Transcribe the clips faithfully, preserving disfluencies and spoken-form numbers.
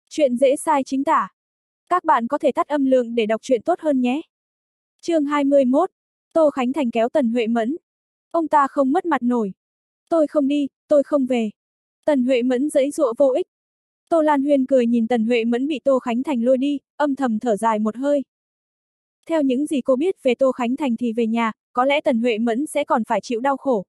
Chuyện dễ sai chính tả. Các bạn có thể tắt âm lượng để đọc truyện tốt hơn nhé. Chương hai mươi mốt. Tô Khánh Thành kéo Tần Huệ Mẫn. Ông ta không mất mặt nổi. Tôi không đi, tôi không về. Tần Huệ Mẫn giãy giụa vô ích. Tô Lan Huyên cười nhìn Tần Huệ Mẫn bị Tô Khánh Thành lôi đi, âm thầm thở dài một hơi. Theo những gì cô biết về Tô Khánh Thành thì về nhà, có lẽ Tần Huệ Mẫn sẽ còn phải chịu đau khổ.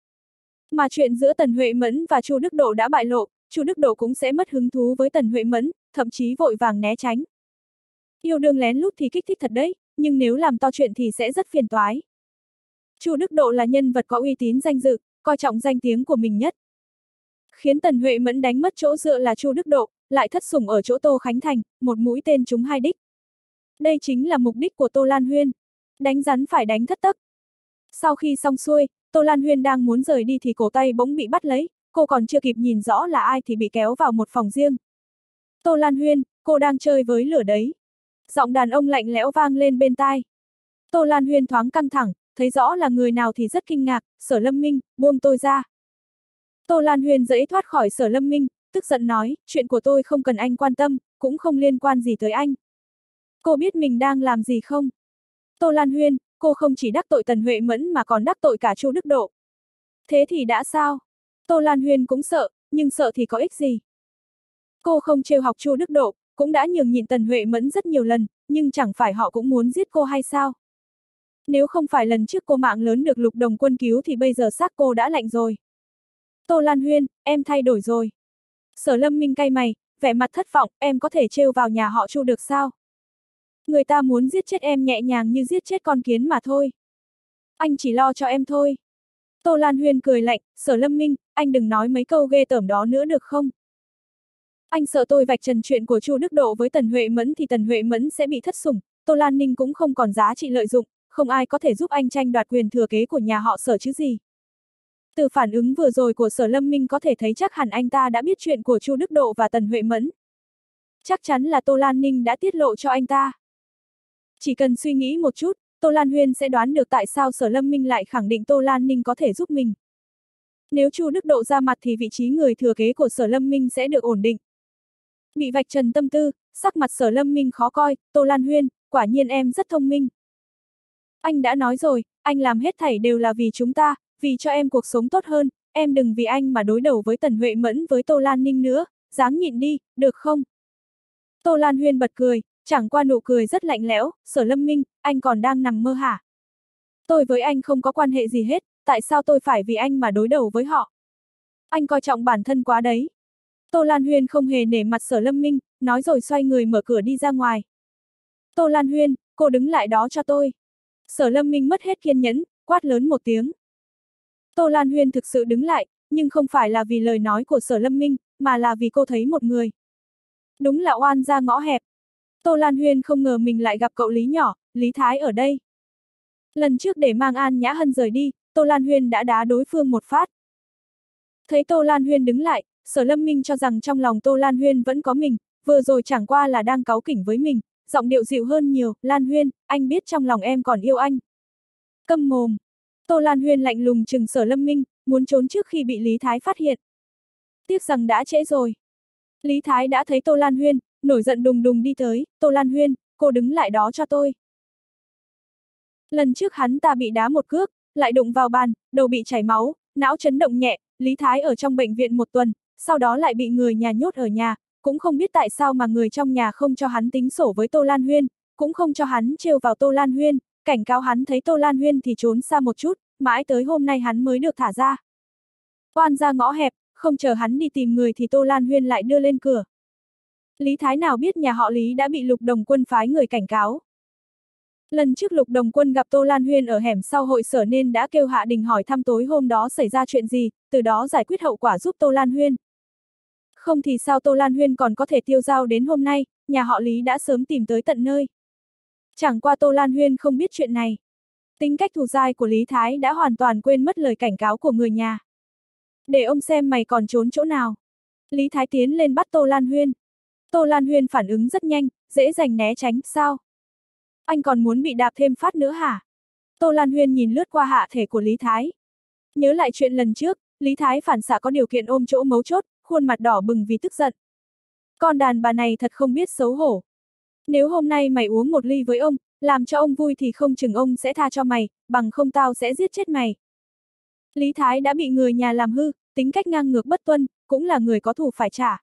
Mà chuyện giữa Tần Huệ Mẫn và Chu Đức Độ đã bại lộ, Chu Đức Độ cũng sẽ mất hứng thú với Tần Huệ Mẫn, thậm chí vội vàng né tránh. Yêu đương lén lút thì kích thích thật đấy, nhưng nếu làm to chuyện thì sẽ rất phiền toái. Chu Đức Độ là nhân vật có uy tín danh dự, coi trọng danh tiếng của mình nhất. Khiến Tần Huệ Mẫn đánh mất chỗ dựa là Chu Đức Độ, lại thất sủng ở chỗ Tô Khánh Thành, một mũi tên trúng hai đích. Đây chính là mục đích của Tô Lan Huyên. Đánh rắn phải đánh thất tấc. Sau khi xong xuôi, Tô Lan Huyên đang muốn rời đi thì cổ tay bỗng bị bắt lấy, cô còn chưa kịp nhìn rõ là ai thì bị kéo vào một phòng riêng. Tô Lan Huyên, cô đang chơi với lửa đấy. Giọng đàn ông lạnh lẽo vang lên bên tai. Tô Lan Huyên thoáng căng thẳng, thấy rõ là người nào thì rất kinh ngạc, Sở Lâm Minh, buông tôi ra. Tô Lan Huyên giãy thoát khỏi Sở Lâm Minh, tức giận nói, chuyện của tôi không cần anh quan tâm, cũng không liên quan gì tới anh. Cô biết mình đang làm gì không? Tô Lan Huyên, cô không chỉ đắc tội Tần Huệ Mẫn mà còn đắc tội cả Chu Đức Độ. Thế thì đã sao? Tô Lan Huyên cũng sợ, nhưng sợ thì có ích gì? Cô không trêu học Chu Đức Độ, cũng đã nhường nhịn Tần Huệ Mẫn rất nhiều lần, nhưng chẳng phải họ cũng muốn giết cô hay sao? Nếu không phải lần trước cô mạng lớn được Lục Đồng Quân cứu thì bây giờ xác cô đã lạnh rồi. Tô Lan Huyên, em thay đổi rồi. Sở Lâm Minh cay mày, vẻ mặt thất vọng, em có thể trêu vào nhà họ Chu được sao? Người ta muốn giết chết em nhẹ nhàng như giết chết con kiến mà thôi. Anh chỉ lo cho em thôi. Tô Lan Huyên cười lạnh, Sở Lâm Minh, anh đừng nói mấy câu ghê tởm đó nữa được không? Anh sợ tôi vạch trần chuyện của Chu Đức Độ với Tần Huệ Mẫn thì Tần Huệ Mẫn sẽ bị thất sủng, Tô Lan Ninh cũng không còn giá trị lợi dụng, không ai có thể giúp anh tranh đoạt quyền thừa kế của nhà họ Sở chứ gì. Từ phản ứng vừa rồi của Sở Lâm Minh có thể thấy chắc hẳn anh ta đã biết chuyện của Chu Đức Độ và Tần Huệ Mẫn. Chắc chắn là Tô Lan Ninh đã tiết lộ cho anh ta. Chỉ cần suy nghĩ một chút, Tô Lan Huyên sẽ đoán được tại sao Sở Lâm Minh lại khẳng định Tô Lan Ninh có thể giúp mình. Nếu Chu Đức Độ ra mặt thì vị trí người thừa kế của Sở Lâm Minh sẽ được ổn định. Bị vạch trần tâm tư, sắc mặt Sở Lâm Minh khó coi, Tô Lan Huyên, quả nhiên em rất thông minh. Anh đã nói rồi, anh làm hết thảy đều là vì chúng ta, vì cho em cuộc sống tốt hơn, em đừng vì anh mà đối đầu với Tần Huệ Mẫn với Tô Lan Ninh nữa, dáng nhịn đi, được không? Tô Lan Huyên bật cười, chẳng qua nụ cười rất lạnh lẽo, Sở Lâm Minh, anh còn đang nằm mơ hả? Tôi với anh không có quan hệ gì hết, tại sao tôi phải vì anh mà đối đầu với họ? Anh coi trọng bản thân quá đấy. Tô Lan Huyên không hề nể mặt Sở Lâm Minh, nói rồi xoay người mở cửa đi ra ngoài. Tô Lan Huyên, cô đứng lại đó cho tôi. Sở Lâm Minh mất hết kiên nhẫn, quát lớn một tiếng. Tô Lan Huyên thực sự đứng lại, nhưng không phải là vì lời nói của Sở Lâm Minh, mà là vì cô thấy một người. Đúng là oan ra ngõ hẹp. Tô Lan Huyên không ngờ mình lại gặp cậu Lý nhỏ, Lý Thái ở đây. Lần trước để mang An Nhã Hân rời đi, Tô Lan Huyên đã đá đối phương một phát. Thấy Tô Lan Huyên đứng lại, Sở Lâm Minh cho rằng trong lòng Tô Lan Huyên vẫn có mình, vừa rồi chẳng qua là đang cáu kỉnh với mình, giọng điệu dịu hơn nhiều, Lan Huyên, anh biết trong lòng em còn yêu anh. Câm mồm. Tô Lan Huyên lạnh lùng trừng Sở Lâm Minh, muốn trốn trước khi bị Lý Thái phát hiện. Tiếc rằng đã trễ rồi. Lý Thái đã thấy Tô Lan Huyên, nổi giận đùng đùng đi tới, Tô Lan Huyên, cô đứng lại đó cho tôi. Lần trước hắn ta bị đá một cước, lại đụng vào bàn, đầu bị chảy máu, não chấn động nhẹ, Lý Thái ở trong bệnh viện một tuần, sau đó lại bị người nhà nhốt ở nhà, cũng không biết tại sao mà người trong nhà không cho hắn tính sổ với Tô Lan Huyên, cũng không cho hắn trêu vào Tô Lan Huyên, cảnh cáo hắn thấy Tô Lan Huyên thì trốn xa một chút, mãi tới hôm nay hắn mới được thả ra. Oan ra ngõ hẹp, không chờ hắn đi tìm người thì Tô Lan Huyên lại đưa lên cửa. Lý Thái nào biết nhà họ Lý đã bị Lục Đồng Quân phái người cảnh cáo. Lần trước Lục Đồng Quân gặp Tô Lan Huyên ở hẻm sau hội sở nên đã kêu Hạ Đình hỏi thăm tối hôm đó xảy ra chuyện gì, từ đó giải quyết hậu quả giúp Tô Lan Huyên. Không thì sao Tô Lan Huyên còn có thể tiêu dao đến hôm nay, nhà họ Lý đã sớm tìm tới tận nơi. Chẳng qua Tô Lan Huyên không biết chuyện này. Tính cách thù dai của Lý Thái đã hoàn toàn quên mất lời cảnh cáo của người nhà. Để ông xem mày còn trốn chỗ nào. Lý Thái tiến lên bắt Tô Lan Huyên. Tô Lan Huyên phản ứng rất nhanh, dễ dàng né tránh, sao? Anh còn muốn bị đạp thêm phát nữa hả? Tô Lan Huyên nhìn lướt qua hạ thể của Lý Thái. Nhớ lại chuyện lần trước, Lý Thái phản xạ có điều kiện ôm chỗ mấu chốt, khuôn mặt đỏ bừng vì tức giận. Con đàn bà này thật không biết xấu hổ. Nếu hôm nay mày uống một ly với ông, làm cho ông vui thì không chừng ông sẽ tha cho mày, bằng không tao sẽ giết chết mày. Lý Thái đã bị người nhà làm hư, tính cách ngang ngược bất tuân, cũng là người có thù phải trả.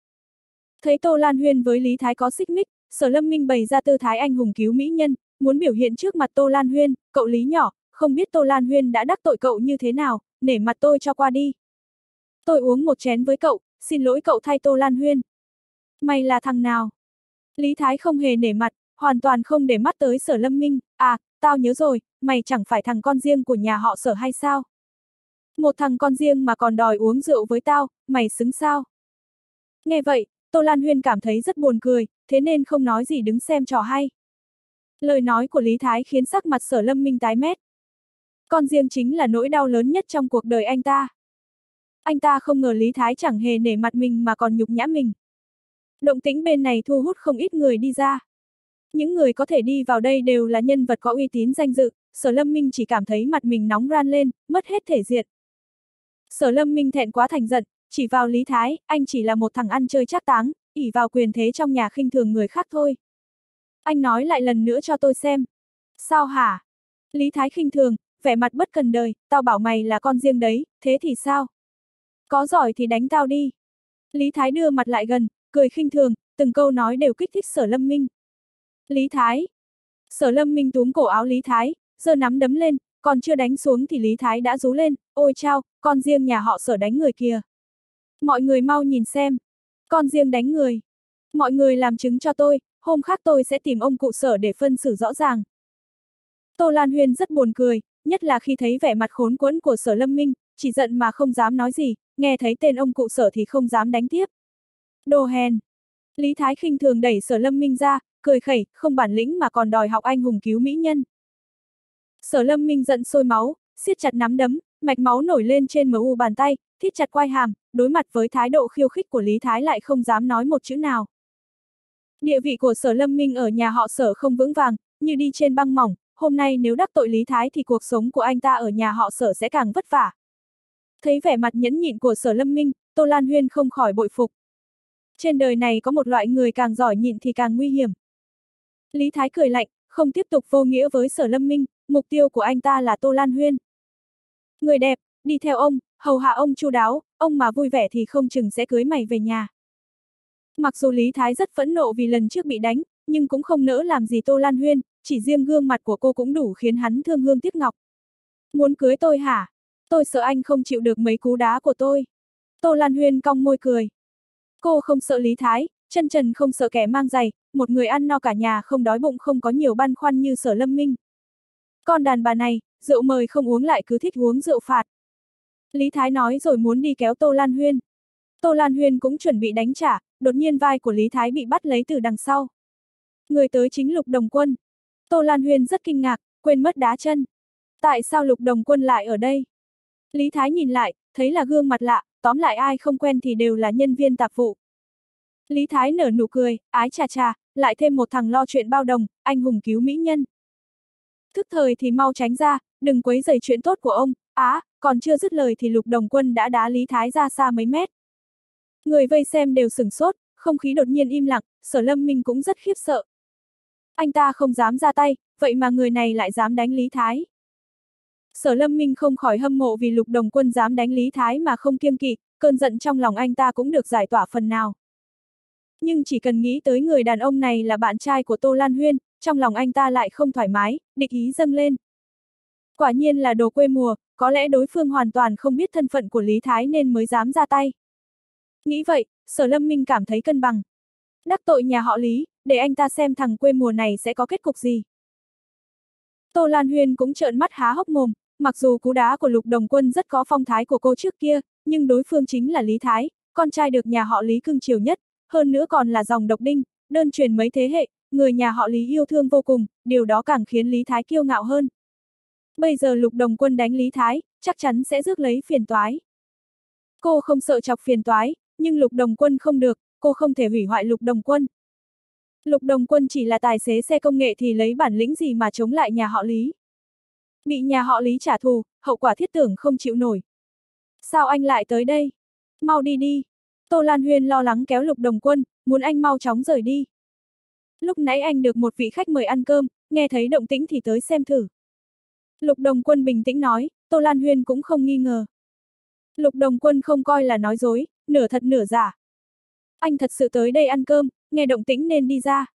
Thấy Tô Lan Huyên với Lý Thái có xích mích, Sở Lâm Minh bày ra tư thái anh hùng cứu mỹ nhân, muốn biểu hiện trước mặt Tô Lan Huyên, cậu Lý nhỏ, không biết Tô Lan Huyên đã đắc tội cậu như thế nào, nể mặt tôi cho qua đi. Tôi uống một chén với cậu, xin lỗi cậu thay Tô Lan Huyên. Mày là thằng nào? Lý Thái không hề nể mặt, hoàn toàn không để mắt tới Sở Lâm Minh, à, tao nhớ rồi, mày chẳng phải thằng con riêng của nhà họ Sở hay sao? Một thằng con riêng mà còn đòi uống rượu với tao, mày xứng sao? Nghe vậy, Tô Lan Huyên cảm thấy rất buồn cười, thế nên không nói gì đứng xem trò hay. Lời nói của Lý Thái khiến sắc mặt Sở Lâm Minh tái mét. Con riêng chính là nỗi đau lớn nhất trong cuộc đời anh ta. Anh ta không ngờ Lý Thái chẳng hề nể mặt mình mà còn nhục nhã mình. Động tĩnh bên này thu hút không ít người đi ra. Những người có thể đi vào đây đều là nhân vật có uy tín danh dự, Sở Lâm Minh chỉ cảm thấy mặt mình nóng ran lên, mất hết thể diện. Sở Lâm Minh thẹn quá thành giận, chỉ vào Lý Thái, anh chỉ là một thằng ăn chơi trác táng, ỷ vào quyền thế trong nhà khinh thường người khác thôi. Anh nói lại lần nữa cho tôi xem. Sao hả? Lý Thái khinh thường, vẻ mặt bất cần đời, tao bảo mày là con riêng đấy, thế thì sao? Có giỏi thì đánh tao đi. Lý Thái đưa mặt lại gần, cười khinh thường, từng câu nói đều kích thích Sở Lâm Minh. Lý Thái. Sở Lâm Minh túm cổ áo Lý Thái, giơ nắm đấm lên, còn chưa đánh xuống thì Lý Thái đã rú lên, ôi chao, con riêng nhà họ Sở đánh người kìa. Mọi người mau nhìn xem. Con riêng đánh người. Mọi người làm chứng cho tôi, hôm khác tôi sẽ tìm ông cụ Sở để phân xử rõ ràng. Tô Lan Huyên rất buồn cười, nhất là khi thấy vẻ mặt khốn quẫn của Sở Lâm Minh, chỉ giận mà không dám nói gì, nghe thấy tên ông cụ Sở thì không dám đánh tiếp. Đồ hèn. Lý Thái khinh thường đẩy Sở Lâm Minh ra, cười khẩy, không bản lĩnh mà còn đòi học anh hùng cứu mỹ nhân. Sở Lâm Minh giận sôi máu, siết chặt nắm đấm, mạch máu nổi lên trên mờ u bàn tay, thít chặt quai hàm, đối mặt với thái độ khiêu khích của Lý Thái lại không dám nói một chữ nào. Địa vị của Sở Lâm Minh ở nhà họ Sở không vững vàng, như đi trên băng mỏng, hôm nay nếu đắc tội Lý Thái thì cuộc sống của anh ta ở nhà họ Sở sẽ càng vất vả. Thấy vẻ mặt nhẫn nhịn của Sở Lâm Minh, Tô Lan Huyên không khỏi bội phục. Trên đời này có một loại người càng giỏi nhịn thì càng nguy hiểm. Lý Thái cười lạnh, không tiếp tục vô nghĩa với Sở Lâm Minh, mục tiêu của anh ta là Tô Lan Huyên. Người đẹp, đi theo ông, hầu hạ ông chu đáo, ông mà vui vẻ thì không chừng sẽ cưới mày về nhà. Mặc dù Lý Thái rất phẫn nộ vì lần trước bị đánh, nhưng cũng không nỡ làm gì Tô Lan Huyên, chỉ riêng gương mặt của cô cũng đủ khiến hắn thương hương tiếc ngọc. Muốn cưới tôi hả? Tôi sợ anh không chịu được mấy cú đá của tôi. Tô Lan Huyên cong môi cười. Cô không sợ Lý Thái, chân trần không sợ kẻ mang giày, một người ăn no cả nhà không đói bụng không có nhiều băn khoăn như Sở Lâm Minh. Con đàn bà này, rượu mời không uống lại cứ thích uống rượu phạt. Lý Thái nói rồi muốn đi kéo Tô Lan Huyên. Tô Lan Huyên cũng chuẩn bị đánh trả, đột nhiên vai của Lý Thái bị bắt lấy từ đằng sau. Người tới chính Lục Đồng Quân. Tô Lan Huyên rất kinh ngạc, quên mất đá chân. Tại sao Lục Đồng Quân lại ở đây? Lý Thái nhìn lại, thấy là gương mặt lạ, tóm lại ai không quen thì đều là nhân viên tạp vụ. Lý Thái nở nụ cười, ái chà chà, lại thêm một thằng lo chuyện bao đồng, anh hùng cứu mỹ nhân. Thức thời thì mau tránh ra, đừng quấy rầy chuyện tốt của ông, á, à, còn chưa dứt lời thì Lục Đồng Quân đã đá Lý Thái ra xa mấy mét. Người vây xem đều sửng sốt, không khí đột nhiên im lặng, Sở Lâm Minh cũng rất khiếp sợ. Anh ta không dám ra tay, vậy mà người này lại dám đánh Lý Thái. Sở Lâm Minh không khỏi hâm mộ vì Lục Đồng Quân dám đánh Lý Thái mà không kiêng kỵ, cơn giận trong lòng anh ta cũng được giải tỏa phần nào. Nhưng chỉ cần nghĩ tới người đàn ông này là bạn trai của Tô Lan Huyên, trong lòng anh ta lại không thoải mái, địch ý dâng lên. Quả nhiên là đồ quê mùa, có lẽ đối phương hoàn toàn không biết thân phận của Lý Thái nên mới dám ra tay. Nghĩ vậy, Sở Lâm Minh cảm thấy cân bằng. Đắc tội nhà họ Lý, để anh ta xem thằng quê mùa này sẽ có kết cục gì. Tô Lan Huyên cũng trợn mắt há hốc mồm, mặc dù cú đá của Lục Đồng Quân rất có phong thái của cô trước kia, nhưng đối phương chính là Lý Thái, con trai được nhà họ Lý cưng chiều nhất, hơn nữa còn là dòng độc đinh, đơn truyền mấy thế hệ, người nhà họ Lý yêu thương vô cùng, điều đó càng khiến Lý Thái kiêu ngạo hơn. Bây giờ Lục Đồng Quân đánh Lý Thái, chắc chắn sẽ rước lấy phiền toái. Cô không sợ chọc phiền toái, nhưng Lục Đồng Quân không được, cô không thể hủy hoại Lục Đồng Quân. Lục Đồng Quân chỉ là tài xế xe công nghệ thì lấy bản lĩnh gì mà chống lại nhà họ Lý. Bị nhà họ Lý trả thù, hậu quả thiết tưởng không chịu nổi. Sao anh lại tới đây? Mau đi đi. Tô Lan Huyên lo lắng kéo Lục Đồng Quân, muốn anh mau chóng rời đi. Lúc nãy anh được một vị khách mời ăn cơm, nghe thấy động tĩnh thì tới xem thử. Lục Đồng Quân bình tĩnh nói, Tô Lan Huyên cũng không nghi ngờ. Lục Đồng Quân không coi là nói dối, nửa thật nửa giả. Anh thật sự tới đây ăn cơm, nghe động tĩnh nên đi ra.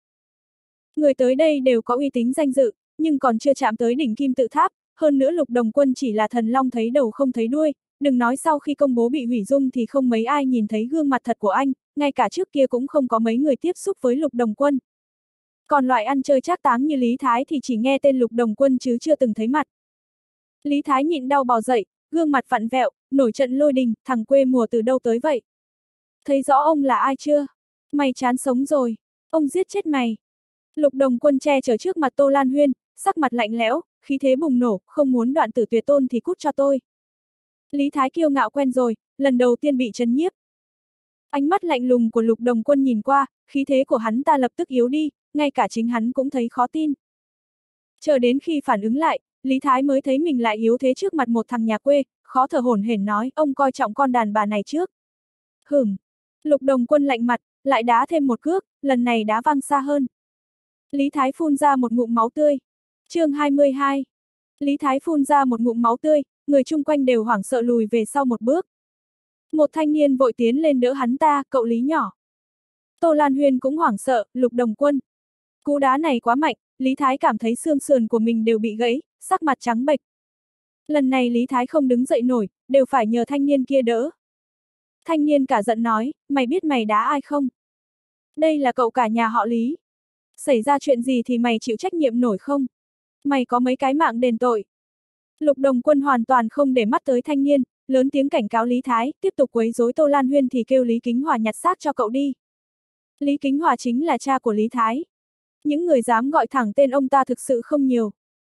Người tới đây đều có uy tín danh dự, nhưng còn chưa chạm tới đỉnh kim tự tháp, hơn nữa Lục Đồng Quân chỉ là thần long thấy đầu không thấy đuôi, đừng nói sau khi công bố bị hủy dung thì không mấy ai nhìn thấy gương mặt thật của anh, ngay cả trước kia cũng không có mấy người tiếp xúc với Lục Đồng Quân. Còn loại ăn chơi trác táng như Lý Thái thì chỉ nghe tên Lục Đồng Quân chứ chưa từng thấy mặt. Lý Thái nhịn đau bò dậy, gương mặt vặn vẹo, nổi trận lôi đình, thằng quê mùa từ đâu tới vậy? Thấy rõ ông là ai chưa? Mày chán sống rồi, ông giết chết mày. Lục Đồng Quân che chở trước mặt Tô Lan Huyên, sắc mặt lạnh lẽo, khí thế bùng nổ, không muốn đoạn tử tuyệt tôn thì cút cho tôi. Lý Thái kiêu ngạo quen rồi, lần đầu tiên bị chấn nhiếp. Ánh mắt lạnh lùng của Lục Đồng Quân nhìn qua, khí thế của hắn ta lập tức yếu đi, ngay cả chính hắn cũng thấy khó tin. Chờ đến khi phản ứng lại, Lý Thái mới thấy mình lại yếu thế trước mặt một thằng nhà quê, khó thở hổn hển nói, ông coi trọng con đàn bà này trước. Hửm. Lục Đồng Quân lạnh mặt, lại đá thêm một cước, lần này đá văng xa hơn. Lý Thái phun ra một ngụm máu tươi. Chương hai mươi hai. Lý Thái phun ra một ngụm máu tươi, người chung quanh đều hoảng sợ lùi về sau một bước. Một thanh niên vội tiến lên đỡ hắn ta, cậu Lý nhỏ. Tô Lan Huyên cũng hoảng sợ, Lục Đồng Quân. Cú đá này quá mạnh, Lý Thái cảm thấy xương sườn của mình đều bị gãy, sắc mặt trắng bệch. Lần này Lý Thái không đứng dậy nổi, đều phải nhờ thanh niên kia đỡ. Thanh niên cả giận nói, mày biết mày đá ai không? Đây là cậu cả nhà họ Lý. Xảy ra chuyện gì thì mày chịu trách nhiệm nổi không? Mày có mấy cái mạng đền tội. Lục Đồng Quân hoàn toàn không để mắt tới thanh niên, lớn tiếng cảnh cáo Lý Thái, tiếp tục quấy rối Tô Lan Huyên thì kêu Lý Kính Hòa nhặt xác cho cậu đi. Lý Kính Hòa chính là cha của Lý Thái. Những người dám gọi thẳng tên ông ta thực sự không nhiều.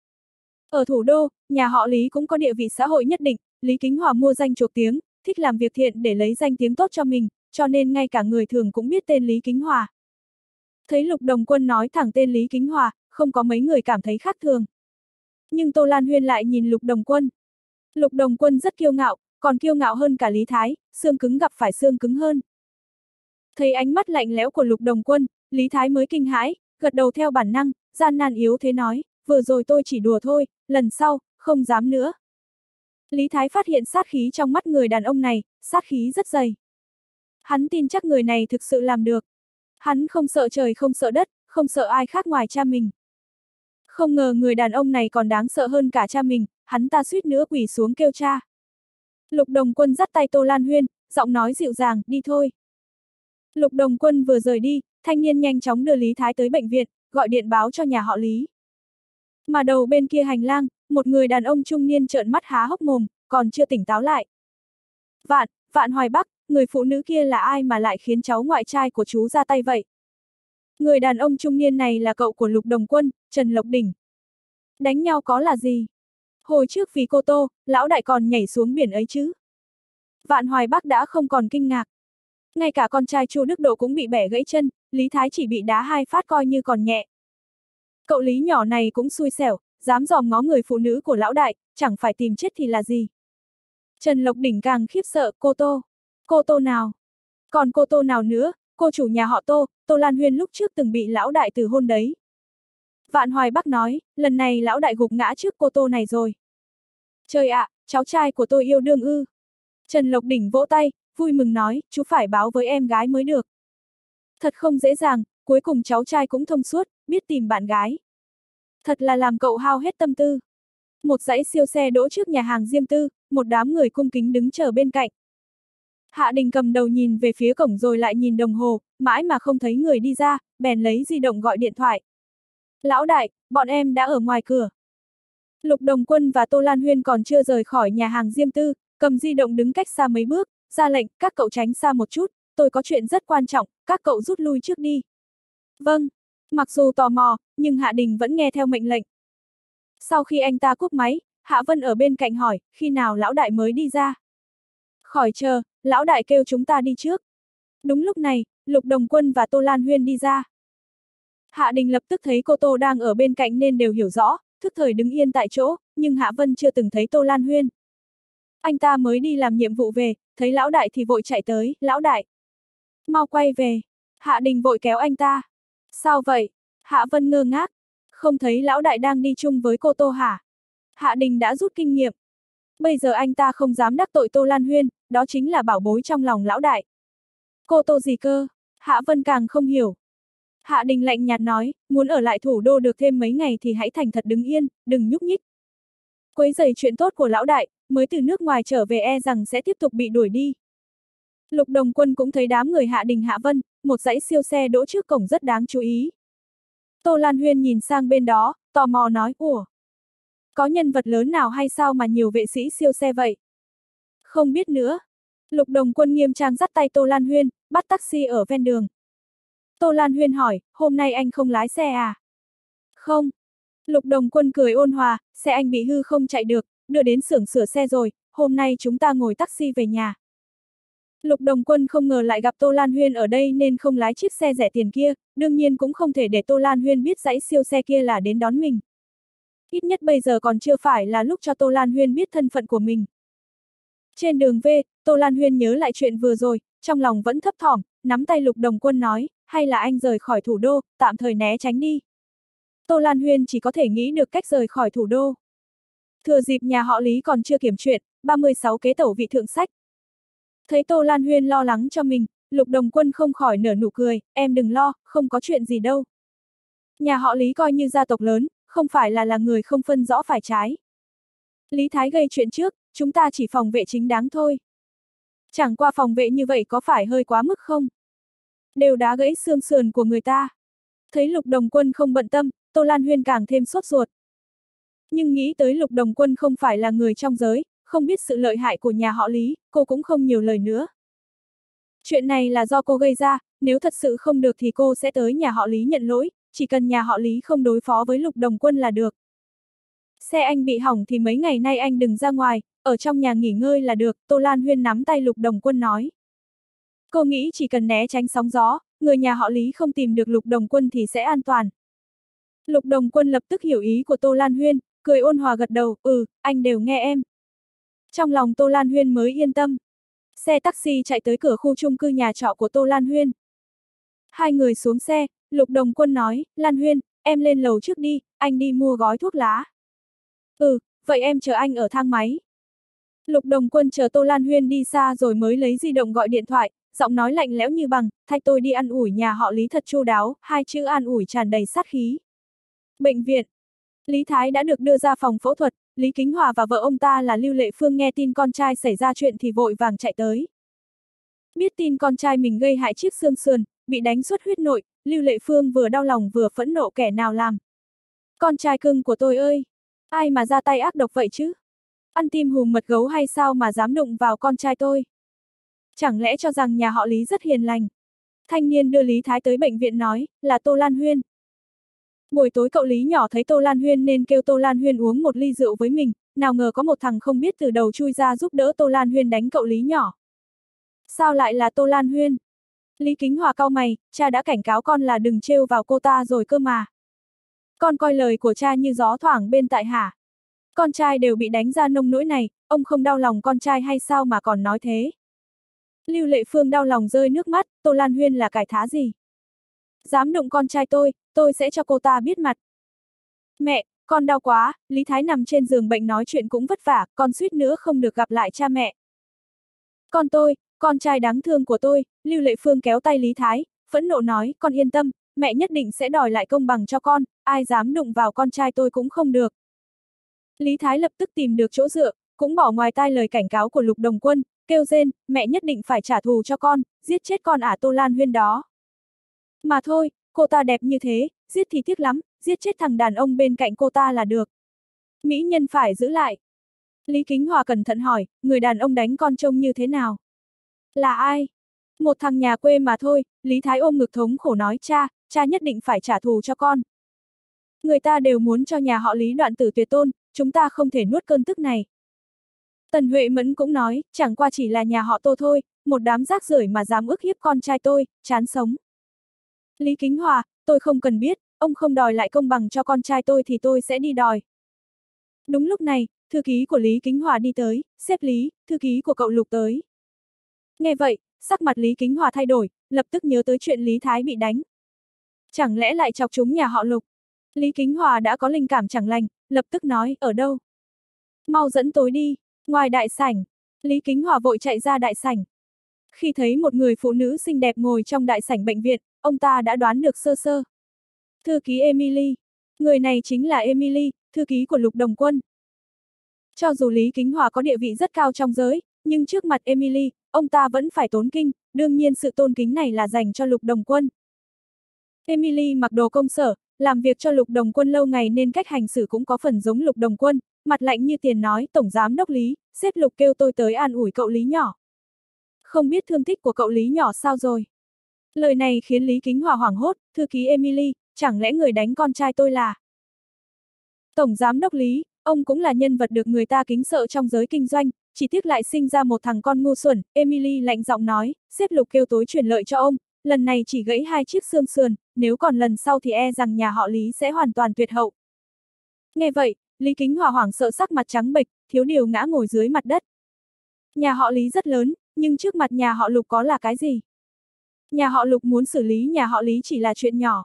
Ở thủ đô, nhà họ Lý cũng có địa vị xã hội nhất định, Lý Kính Hòa mua danh chuộc tiếng, thích làm việc thiện để lấy danh tiếng tốt cho mình, cho nên ngay cả người thường cũng biết tên Lý Kính Hòa. Thấy Lục Đồng Quân nói thẳng tên Lý Kính Hòa, không có mấy người cảm thấy khác thường. Nhưng Tô Lan Huyên lại nhìn Lục Đồng Quân. Lục Đồng Quân rất kiêu ngạo, còn kiêu ngạo hơn cả Lý Thái, xương cứng gặp phải xương cứng hơn. Thấy ánh mắt lạnh lẽo của Lục Đồng Quân, Lý Thái mới kinh hãi, gật đầu theo bản năng, gian nan yếu thế nói, vừa rồi tôi chỉ đùa thôi, lần sau, không dám nữa. Lý Thái phát hiện sát khí trong mắt người đàn ông này, sát khí rất dày. Hắn tin chắc người này thực sự làm được. Hắn không sợ trời không sợ đất, không sợ ai khác ngoài cha mình. Không ngờ người đàn ông này còn đáng sợ hơn cả cha mình, hắn ta suýt nữa quỳ xuống kêu cha. Lục Đồng Quân dắt tay Tô Lan Huyên, giọng nói dịu dàng, đi thôi. Lục Đồng Quân vừa rời đi, thanh niên nhanh chóng đưa Lý Thái tới bệnh viện, gọi điện báo cho nhà họ Lý. Mà đầu bên kia hành lang, một người đàn ông trung niên trợn mắt há hốc mồm, còn chưa tỉnh táo lại. Vạn, Vạn Hoài Bắc, người phụ nữ kia là ai mà lại khiến cháu ngoại trai của chú ra tay vậy? Người đàn ông trung niên này là cậu của Lục Đồng Quân, Trần Lộc Đỉnh. Đánh nhau có là gì? Hồi trước vì cô Tô, lão đại còn nhảy xuống biển ấy chứ. Vạn Hoài Bắc đã không còn kinh ngạc. Ngay cả con trai Chu Đức Độ cũng bị bẻ gãy chân, Lý Thái chỉ bị đá hai phát coi như còn nhẹ. Cậu Lý nhỏ này cũng xui xẻo, dám dòm ngó người phụ nữ của lão đại, chẳng phải tìm chết thì là gì. Trần Lộc Đỉnh càng khiếp sợ, cô Tô. Cô Tô nào? Còn cô Tô nào nữa, cô chủ nhà họ Tô, Tô Lan Huyên lúc trước từng bị lão đại từ hôn đấy. Vạn Hoài Bắc nói, lần này lão đại gục ngã trước cô Tô này rồi. Trời ạ, à, cháu trai của tôi yêu đương ư. Trần Lộc Đỉnh vỗ tay, vui mừng nói, chú phải báo với em gái mới được. Thật không dễ dàng, cuối cùng cháu trai cũng thông suốt, biết tìm bạn gái. Thật là làm cậu hao hết tâm tư. Một dãy siêu xe đỗ trước nhà hàng riêng tư, một đám người cung kính đứng chờ bên cạnh. Hạ Đình cầm đầu nhìn về phía cổng rồi lại nhìn đồng hồ, mãi mà không thấy người đi ra, bèn lấy di động gọi điện thoại. Lão đại, bọn em đã ở ngoài cửa. Lục Đồng Quân và Tô Lan Huyên còn chưa rời khỏi nhà hàng riêng tư, cầm di động đứng cách xa mấy bước, ra lệnh, các cậu tránh xa một chút, tôi có chuyện rất quan trọng, các cậu rút lui trước đi. Vâng, mặc dù tò mò, nhưng Hạ Đình vẫn nghe theo mệnh lệnh. Sau khi anh ta cúp máy, Hạ Vân ở bên cạnh hỏi, khi nào lão đại mới đi ra? Khỏi chờ, lão đại kêu chúng ta đi trước. Đúng lúc này, Lục Đồng Quân và Tô Lan Huyên đi ra. Hạ Đình lập tức thấy cô Tô đang ở bên cạnh nên đều hiểu rõ, thức thời đứng yên tại chỗ, nhưng Hạ Vân chưa từng thấy Tô Lan Huyên. Anh ta mới đi làm nhiệm vụ về, thấy lão đại thì vội chạy tới, lão đại. Mau quay về, Hạ Đình vội kéo anh ta. Sao vậy? Hạ Vân ngơ ngác. Không thấy lão đại đang đi chung với cô Tô hả? Hạ Đình đã rút kinh nghiệm. Bây giờ anh ta không dám đắc tội Tô Lan Huyên, đó chính là bảo bối trong lòng lão đại. Cô Tô gì cơ? Hạ Vân càng không hiểu. Hạ Đình lạnh nhạt nói, muốn ở lại thủ đô được thêm mấy ngày thì hãy thành thật đứng yên, đừng nhúc nhích. Quấy rầy chuyện tốt của lão đại, mới từ nước ngoài trở về e rằng sẽ tiếp tục bị đuổi đi. Lục Đồng Quân cũng thấy đám người Hạ Đình Hạ Vân, một dãy siêu xe đỗ trước cổng rất đáng chú ý. Tô Lan Huyên nhìn sang bên đó, tò mò nói, ủa? Có nhân vật lớn nào hay sao mà nhiều vệ sĩ siêu xe vậy? Không biết nữa. Lục Đồng Quân nghiêm trang dắt tay Tô Lan Huyên, bắt taxi ở ven đường. Tô Lan Huyên hỏi, hôm nay anh không lái xe à? Không. Lục Đồng Quân cười ôn hòa, xe anh bị hư không chạy được, đưa đến xưởng sửa xe rồi, hôm nay chúng ta ngồi taxi về nhà. Lục Đồng Quân không ngờ lại gặp Tô Lan Huyên ở đây nên không lái chiếc xe rẻ tiền kia, đương nhiên cũng không thể để Tô Lan Huyên biết dãy siêu xe kia là đến đón mình. Ít nhất bây giờ còn chưa phải là lúc cho Tô Lan Huyên biết thân phận của mình. Trên đường về, Tô Lan Huyên nhớ lại chuyện vừa rồi, trong lòng vẫn thấp thỏm, nắm tay Lục Đồng Quân nói, hay là anh rời khỏi thủ đô, tạm thời né tránh đi. Tô Lan Huyên chỉ có thể nghĩ được cách rời khỏi thủ đô. Thừa dịp nhà họ Lý còn chưa kiểm chuyện, ba mươi sáu kế tẩu vị thượng sách. Thấy Tô Lan Huyên lo lắng cho mình, Lục Đồng Quân không khỏi nở nụ cười, em đừng lo, không có chuyện gì đâu. Nhà họ Lý coi như gia tộc lớn, không phải là là người không phân rõ phải trái. Lý Thái gây chuyện trước, chúng ta chỉ phòng vệ chính đáng thôi. Chẳng qua phòng vệ như vậy có phải hơi quá mức không? Đều đá gãy xương sườn của người ta. Thấy Lục Đồng Quân không bận tâm, Tô Lan Huyên càng thêm sốt ruột. Nhưng nghĩ tới Lục Đồng Quân không phải là người trong giới, không biết sự lợi hại của nhà họ Lý, cô cũng không nhiều lời nữa. Chuyện này là do cô gây ra, nếu thật sự không được thì cô sẽ tới nhà họ Lý nhận lỗi, chỉ cần nhà họ Lý không đối phó với Lục Đồng Quân là được. Xe anh bị hỏng thì mấy ngày nay anh đừng ra ngoài, ở trong nhà nghỉ ngơi là được, Tô Lan Huyên nắm tay Lục Đồng Quân nói. Cô nghĩ chỉ cần né tránh sóng gió, người nhà họ Lý không tìm được Lục Đồng Quân thì sẽ an toàn. Lục Đồng Quân lập tức hiểu ý của Tô Lan Huyên, cười ôn hòa gật đầu, ừ, anh đều nghe em. Trong lòng Tô Lan Huyên mới yên tâm. Xe taxi chạy tới cửa khu chung cư nhà trọ của Tô Lan Huyên. Hai người xuống xe, Lục Đồng Quân nói, Lan Huyên, em lên lầu trước đi, anh đi mua gói thuốc lá. Ừ, vậy em chờ anh ở thang máy. Lục Đồng Quân chờ Tô Lan Huyên đi xa rồi mới lấy di động gọi điện thoại, giọng nói lạnh lẽo như bằng, thay tôi đi ăn ủi nhà họ Lý thật chu đáo, hai chữ an ủi tràn đầy sát khí. Bệnh viện. Lý Thái đã được đưa ra phòng phẫu thuật, Lý Kính Hòa và vợ ông ta là Lưu Lệ Phương nghe tin con trai xảy ra chuyện thì vội vàng chạy tới. Biết tin con trai mình gây hại chiếc xương sườn, bị đánh xuất huyết nội, Lưu Lệ Phương vừa đau lòng vừa phẫn nộ kẻ nào làm. Con trai cưng của tôi ơi! Ai mà ra tay ác độc vậy chứ? Ăn tim hùm mật gấu hay sao mà dám đụng vào con trai tôi? Chẳng lẽ cho rằng nhà họ Lý rất hiền lành? Thanh niên đưa Lý Thái tới bệnh viện nói, là Tô Lan Huyên. Buổi tối cậu Lý nhỏ thấy Tô Lan Huyên nên kêu Tô Lan Huyên uống một ly rượu với mình, nào ngờ có một thằng không biết từ đầu chui ra giúp đỡ Tô Lan Huyên đánh cậu Lý nhỏ. Sao lại là Tô Lan Huyên? Lý Kính Hòa cau mày, cha đã cảnh cáo con là đừng trêu vào cô ta rồi cơ mà. Con coi lời của cha như gió thoảng bên tại hả? Con trai đều bị đánh ra nông nỗi này, ông không đau lòng con trai hay sao mà còn nói thế? Lưu Lệ Phương đau lòng rơi nước mắt, Tô Lan Huyên là cải thá gì? Dám đụng con trai tôi, tôi sẽ cho cô ta biết mặt. Mẹ, con đau quá, Lý Thái nằm trên giường bệnh nói chuyện cũng vất vả, con suýt nữa không được gặp lại cha mẹ. Con tôi, con trai đáng thương của tôi, Lưu Lệ Phương kéo tay Lý Thái, phẫn nộ nói, con yên tâm, mẹ nhất định sẽ đòi lại công bằng cho con, ai dám đụng vào con trai tôi cũng không được. Lý Thái lập tức tìm được chỗ dựa, cũng bỏ ngoài tai lời cảnh cáo của Lục Đồng Quân, kêu rên, mẹ nhất định phải trả thù cho con, giết chết con ả Tô Lan Huyên đó. Mà thôi, cô ta đẹp như thế, giết thì tiếc lắm, giết chết thằng đàn ông bên cạnh cô ta là được. Mỹ nhân phải giữ lại. Lý Kính Hòa cẩn thận hỏi, người đàn ông đánh con trông như thế nào? Là ai? Một thằng nhà quê mà thôi, Lý Thái ôm ngực thống khổ nói, cha, cha nhất định phải trả thù cho con. Người ta đều muốn cho nhà họ Lý đoạn tử tuyệt tôn, chúng ta không thể nuốt cơn tức này. Tần Huệ Mẫn cũng nói, chẳng qua chỉ là nhà họ Tô thôi, một đám rác rưởi mà dám ức hiếp con trai tôi, chán sống. Lý Kính Hòa, tôi không cần biết, ông không đòi lại công bằng cho con trai tôi thì tôi sẽ đi đòi. Đúng lúc này, thư ký của Lý Kính Hòa đi tới, sếp Lý, thư ký của cậu Lục tới. Nghe vậy, sắc mặt Lý Kính Hòa thay đổi, lập tức nhớ tới chuyện Lý Thái bị đánh. Chẳng lẽ lại chọc chúng nhà họ Lục? Lý Kính Hòa đã có linh cảm chẳng lành, lập tức nói, ở đâu? Mau dẫn tôi đi, ngoài đại sảnh. Lý Kính Hòa vội chạy ra đại sảnh. Khi thấy một người phụ nữ xinh đẹp ngồi trong đại sảnh bệnh viện, ông ta đã đoán được sơ sơ. Thư ký Emily. Người này chính là Emily, thư ký của Lục Đồng Quân. Cho dù Lý Kính Hòa có địa vị rất cao trong giới, nhưng trước mặt Emily, ông ta vẫn phải tốn kinh, đương nhiên sự tôn kính này là dành cho Lục Đồng Quân. Emily mặc đồ công sở, làm việc cho Lục Đồng Quân lâu ngày nên cách hành xử cũng có phần giống Lục Đồng Quân, mặt lạnh như tiền nói, Tổng Giám Đốc Lý, sếp Lục kêu tôi tới an ủi cậu Lý nhỏ. Không biết thương tích của cậu Lý nhỏ sao rồi? Lời này khiến Lý Kính Hòa hoảng hốt, thư ký Emily, chẳng lẽ người đánh con trai tôi là Tổng Giám Đốc Lý, ông cũng là nhân vật được người ta kính sợ trong giới kinh doanh, chỉ tiếc lại sinh ra một thằng con ngu xuẩn. Emily lạnh giọng nói, sếp Lục kêu tối truyền lợi cho ông, lần này chỉ gãy hai chiếc xương sườn, nếu còn lần sau thì e rằng nhà họ Lý sẽ hoàn toàn tuyệt hậu. Nghe vậy, Lý Kính Hòa hoảng sợ sắc mặt trắng bệch, thiếu điều ngã ngồi dưới mặt đất. Nhà họ Lý rất lớn, nhưng trước mặt nhà họ Lục có là cái gì? Nhà họ Lục muốn xử lý nhà họ Lý chỉ là chuyện nhỏ.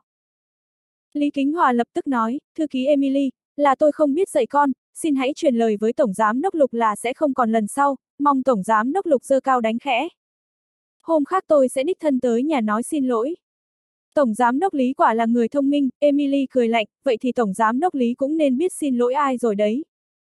Lý Kính Hòa lập tức nói, thư ký Emily, là tôi không biết dạy con, xin hãy truyền lời với Tổng Giám Đốc Lục là sẽ không còn lần sau, mong Tổng Giám Đốc Lục giơ cao đánh khẽ. Hôm khác tôi sẽ đích thân tới nhà nói xin lỗi. Tổng Giám Đốc Lý quả là người thông minh, Emily cười lạnh, vậy thì Tổng Giám Đốc Lý cũng nên biết xin lỗi ai rồi đấy.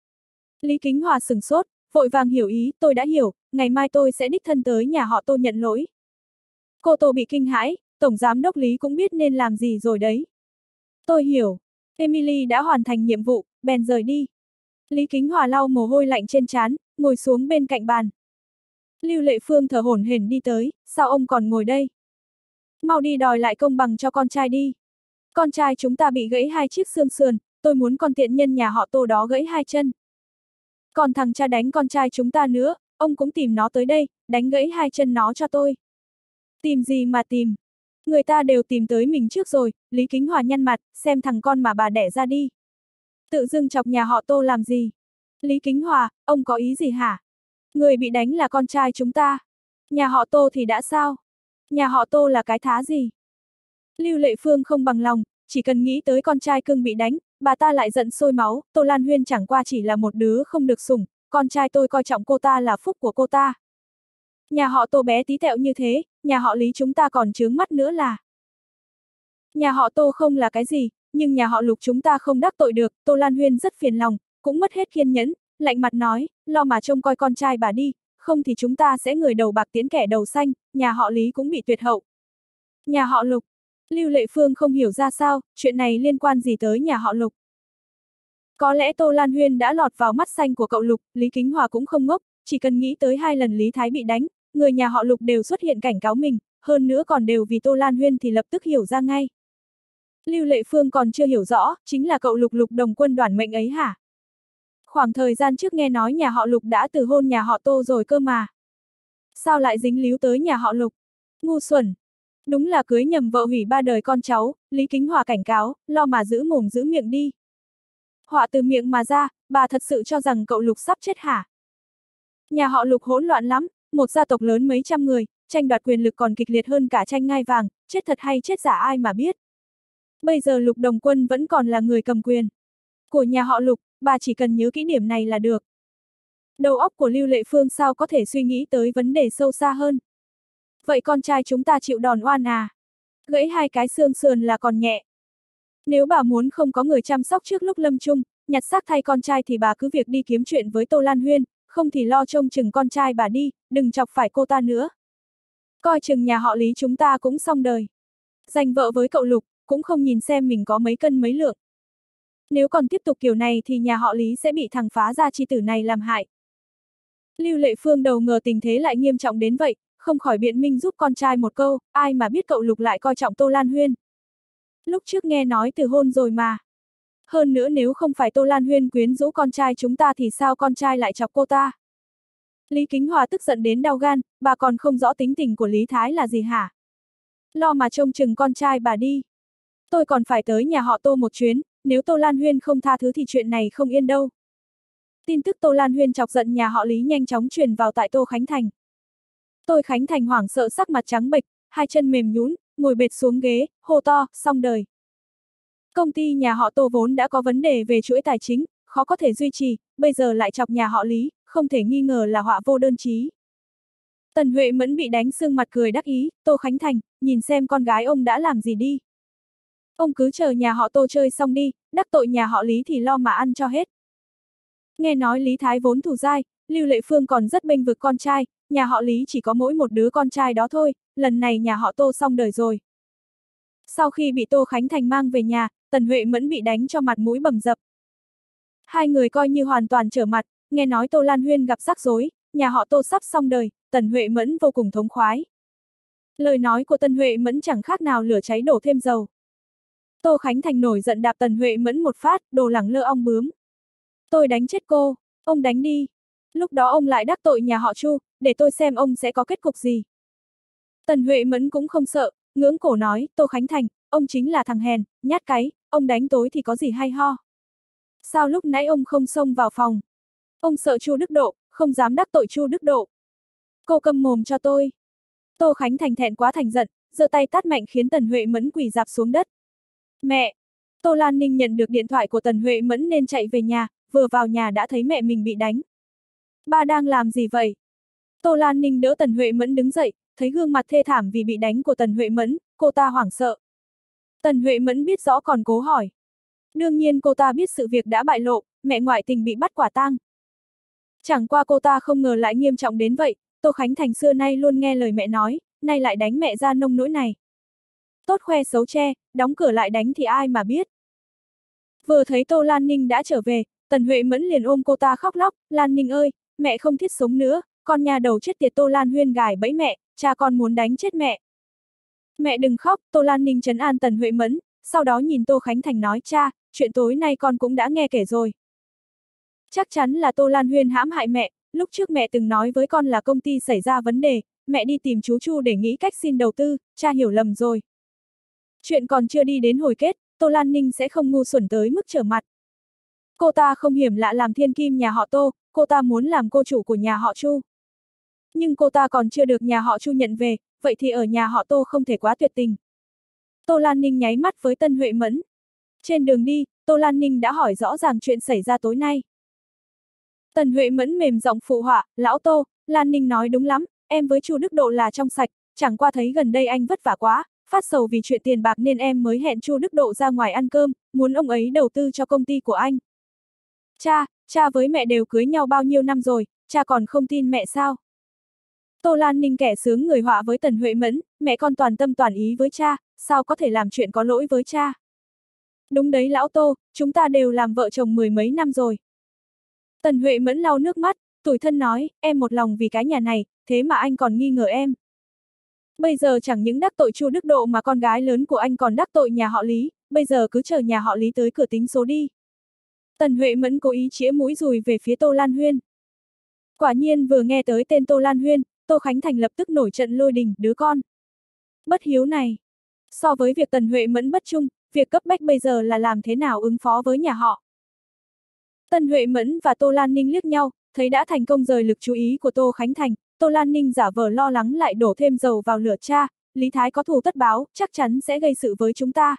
Lý Kính Hòa sừng sốt, vội vàng hiểu ý, tôi đã hiểu, ngày mai tôi sẽ đích thân tới nhà họ Tô nhận lỗi. Cô Tô bị kinh hãi, Tổng Giám Đốc Lý cũng biết nên làm gì rồi đấy. Tôi hiểu, Emily đã hoàn thành nhiệm vụ, bèn rời đi. Lý Kính Hòa lau mồ hôi lạnh trên trán, ngồi xuống bên cạnh bàn. Lưu Lệ Phương thở hổn hển đi tới, sao ông còn ngồi đây? Mau đi đòi lại công bằng cho con trai đi. Con trai chúng ta bị gãy hai chiếc xương sườn, tôi muốn con tiện nhân nhà họ Tô đó gãy hai chân. Còn thằng cha đánh con trai chúng ta nữa, ông cũng tìm nó tới đây, đánh gãy hai chân nó cho tôi. Tìm gì mà tìm? Người ta đều tìm tới mình trước rồi. Lý Kính Hòa nhăn mặt, xem thằng con mà bà đẻ ra đi. Tự dưng chọc nhà họ Tô làm gì? Lý Kính Hòa, ông có ý gì hả? Người bị đánh là con trai chúng ta. Nhà họ Tô thì đã sao? Nhà họ Tô là cái thá gì? Lưu Lệ Phương không bằng lòng, chỉ cần nghĩ tới con trai cưng bị đánh, bà ta lại giận sôi máu. Tô Lan Huyên chẳng qua chỉ là một đứa không được sủng, con trai tôi coi trọng cô ta là phúc của cô ta. Nhà họ Tô bé tí tẹo như thế, nhà họ Lý chúng ta còn chướng mắt nữa là. Nhà họ Tô không là cái gì, nhưng nhà họ Lục chúng ta không đắc tội được. Tô Lan Huyên rất phiền lòng, cũng mất hết kiên nhẫn, lạnh mặt nói, lo mà trông coi con trai bà đi, không thì chúng ta sẽ người đầu bạc tiễn kẻ đầu xanh, nhà họ Lý cũng bị tuyệt hậu. Nhà họ Lục. Lưu Lệ Phương không hiểu ra sao, chuyện này liên quan gì tới nhà họ Lục. Có lẽ Tô Lan Huyên đã lọt vào mắt xanh của cậu Lục, Lý Kính Hòa cũng không ngốc, chỉ cần nghĩ tới hai lần Lý Thái bị đánh, người nhà họ Lục đều xuất hiện cảnh cáo mình, hơn nữa còn đều vì Tô Lan Huyên thì lập tức hiểu ra ngay. Lưu Lệ Phương còn chưa hiểu rõ, chính là cậu Lục Lục Đồng Quân đoản mệnh ấy hả? Khoảng thời gian trước nghe nói nhà họ Lục đã từ hôn nhà họ Tô rồi cơ mà. Sao lại dính líu tới nhà họ Lục? Ngu xuẩn. Đúng là cưới nhầm vợ hủy ba đời con cháu, Lý Kính Hòa cảnh cáo, lo mà giữ mồm giữ miệng đi. Họa từ miệng mà ra, bà thật sự cho rằng cậu Lục sắp chết hả? Nhà họ Lục hỗn loạn lắm, một gia tộc lớn mấy trăm người, tranh đoạt quyền lực còn kịch liệt hơn cả tranh ngai vàng, chết thật hay chết giả ai mà biết. Bây giờ Lục Đồng Quân vẫn còn là người cầm quyền của nhà họ Lục, bà chỉ cần nhớ kỹ điểm này là được. Đầu óc của Lưu Lệ Phương sao có thể suy nghĩ tới vấn đề sâu xa hơn. Vậy con trai chúng ta chịu đòn oan à? Gãy hai cái xương sườn là còn nhẹ. Nếu bà muốn không có người chăm sóc trước lúc lâm chung, nhặt xác thay con trai thì bà cứ việc đi kiếm chuyện với Tô Lan Huyên, không thì lo trông chừng con trai bà đi, đừng chọc phải cô ta nữa. Coi chừng nhà họ Lý chúng ta cũng xong đời. Giành vợ với cậu Lục, cũng không nhìn xem mình có mấy cân mấy lượng. Nếu còn tiếp tục kiểu này thì nhà họ Lý sẽ bị thằng phá gia chi tử này làm hại. Lưu Lệ Phương đầu ngờ tình thế lại nghiêm trọng đến vậy, không khỏi biện minh giúp con trai một câu, ai mà biết cậu Lục lại coi trọng Tô Lan Huyên. Lúc trước nghe nói từ hôn rồi mà. Hơn nữa nếu không phải Tô Lan Huyên quyến rũ con trai chúng ta thì sao con trai lại chọc cô ta? Lý Kính Hòa tức giận đến đau gan, bà còn không rõ tính tình của Lý Thái là gì hả? Lo mà trông chừng con trai bà đi. Tôi còn phải tới nhà họ Tô một chuyến, nếu Tô Lan Huyên không tha thứ thì chuyện này không yên đâu. Tin tức Tô Lan Huyên chọc giận nhà họ Lý nhanh chóng truyền vào tại Tô Khánh Thành. Tô Khánh Thành hoảng sợ sắc mặt trắng bệch, hai chân mềm nhũn, ngồi bệt xuống ghế, hô to, xong đời. Công ty nhà họ Tô vốn đã có vấn đề về chuỗi tài chính, khó có thể duy trì, bây giờ lại chọc nhà họ Lý, không thể nghi ngờ là họa vô đơn chí. Tần Huệ Mẫn bị đánh sưng mặt cười đắc ý, Tô Khánh Thành, nhìn xem con gái ông đã làm gì đi. Ông cứ chờ nhà họ Tô chơi xong đi, đắc tội nhà họ Lý thì lo mà ăn cho hết. Nghe nói Lý Thái vốn thù dai, Lưu Lệ Phương còn rất bênh vực con trai, nhà họ Lý chỉ có mỗi một đứa con trai đó thôi, lần này nhà họ Tô xong đời rồi. Sau khi bị Tô Khánh Thành mang về nhà, Tần Huệ Mẫn bị đánh cho mặt mũi bầm dập. Hai người coi như hoàn toàn trở mặt, nghe nói Tô Lan Huyên gặp rắc rối, nhà họ Tô sắp xong đời, Tần Huệ Mẫn vô cùng thống khoái. Lời nói của Tần Huệ Mẫn chẳng khác nào lửa cháy đổ thêm dầu. Tô Khánh Thành nổi giận đạp Tần Huệ Mẫn một phát, đồ lẳng lơ ong bướm. Tôi đánh chết cô, ông đánh đi. Lúc đó ông lại đắc tội nhà họ Chu, để tôi xem ông sẽ có kết cục gì. Tần Huệ Mẫn cũng không sợ, ngưỡng cổ nói, Tô Khánh Thành, ông chính là thằng hèn, nhát cái, ông đánh tối thì có gì hay ho. Sao lúc nãy ông không xông vào phòng? Ông sợ Chu Đức Độ, không dám đắc tội Chu Đức Độ. Cô câm mồm cho tôi. Tô Khánh Thành thẹn quá thành giận, giơ tay tát mạnh khiến Tần Huệ Mẫn quỳ rạp xuống đất. Mẹ! Tô Lan Ninh nhận được điện thoại của Tần Huệ Mẫn nên chạy về nhà, vừa vào nhà đã thấy mẹ mình bị đánh. Ba đang làm gì vậy? Tô Lan Ninh đỡ Tần Huệ Mẫn đứng dậy, thấy gương mặt thê thảm vì bị đánh của Tần Huệ Mẫn, cô ta hoảng sợ. Tần Huệ Mẫn biết rõ còn cố hỏi. Đương nhiên cô ta biết sự việc đã bại lộ, mẹ ngoại tình bị bắt quả tang. Chẳng qua cô ta không ngờ lại nghiêm trọng đến vậy, Tô Khánh Thành xưa nay luôn nghe lời mẹ nói, nay lại đánh mẹ ra nông nỗi này. Tốt khoe xấu che, đóng cửa lại đánh thì ai mà biết. Vừa thấy Tô Lan Ninh đã trở về, Tần Huệ Mẫn liền ôm cô ta khóc lóc, Lan Ninh ơi, mẹ không thiết sống nữa, con nhà đầu chết tiệt Tô Lan Huyên gài bẫy mẹ, cha con muốn đánh chết mẹ. Mẹ đừng khóc, Tô Lan Ninh trấn an Tần Huệ Mẫn, sau đó nhìn Tô Khánh Thành nói, cha, chuyện tối nay con cũng đã nghe kể rồi. Chắc chắn là Tô Lan Huyên hãm hại mẹ, lúc trước mẹ từng nói với con là công ty xảy ra vấn đề, mẹ đi tìm chú Chu để nghĩ cách xin đầu tư, cha hiểu lầm rồi. Chuyện còn chưa đi đến hồi kết, Tô Lan Ninh sẽ không ngu xuẩn tới mức trở mặt. Cô ta không hiểm lạ làm thiên kim nhà họ Tô, cô ta muốn làm cô chủ của nhà họ Chu. Nhưng cô ta còn chưa được nhà họ Chu nhận về, vậy thì ở nhà họ Tô không thể quá tuyệt tình. Tô Lan Ninh nháy mắt với Tân Huệ Mẫn. Trên đường đi, Tô Lan Ninh đã hỏi rõ ràng chuyện xảy ra tối nay. Tần Huệ Mẫn mềm giọng phụ họa, lão Tô, Lan Ninh nói đúng lắm, em với Chu Đức Độ là trong sạch, chẳng qua thấy gần đây anh vất vả quá, phát sầu vì chuyện tiền bạc nên em mới hẹn Chu Đức Độ ra ngoài ăn cơm, muốn ông ấy đầu tư cho công ty của anh. Cha, cha với mẹ đều cưới nhau bao nhiêu năm rồi, cha còn không tin mẹ sao? Tô Lan Ninh kẻ sướng người họa với Tần Huệ Mẫn, mẹ con toàn tâm toàn ý với cha, sao có thể làm chuyện có lỗi với cha? Đúng đấy lão Tô, chúng ta đều làm vợ chồng mười mấy năm rồi. Tần Huệ Mẫn lau nước mắt, tủi thân nói, em một lòng vì cái nhà này, thế mà anh còn nghi ngờ em. Bây giờ chẳng những đắc tội Chu Đức Độ mà con gái lớn của anh còn đắc tội nhà họ Lý, bây giờ cứ chờ nhà họ Lý tới cửa tính số đi. Tần Huệ Mẫn cố ý chĩa mũi dùi về phía Tô Lan Huyên. Quả nhiên vừa nghe tới tên Tô Lan Huyên, Tô Khánh Thành lập tức nổi trận lôi đình, đứa con. Bất hiếu này. So với việc Tần Huệ Mẫn bất trung, việc cấp bách bây giờ là làm thế nào ứng phó với nhà họ. Tần Huệ Mẫn và Tô Lan Ninh liếc nhau, thấy đã thành công rời lực chú ý của Tô Khánh Thành, Tô Lan Ninh giả vờ lo lắng lại đổ thêm dầu vào lửa, cha, Lý Thái có thù tất báo, chắc chắn sẽ gây sự với chúng ta.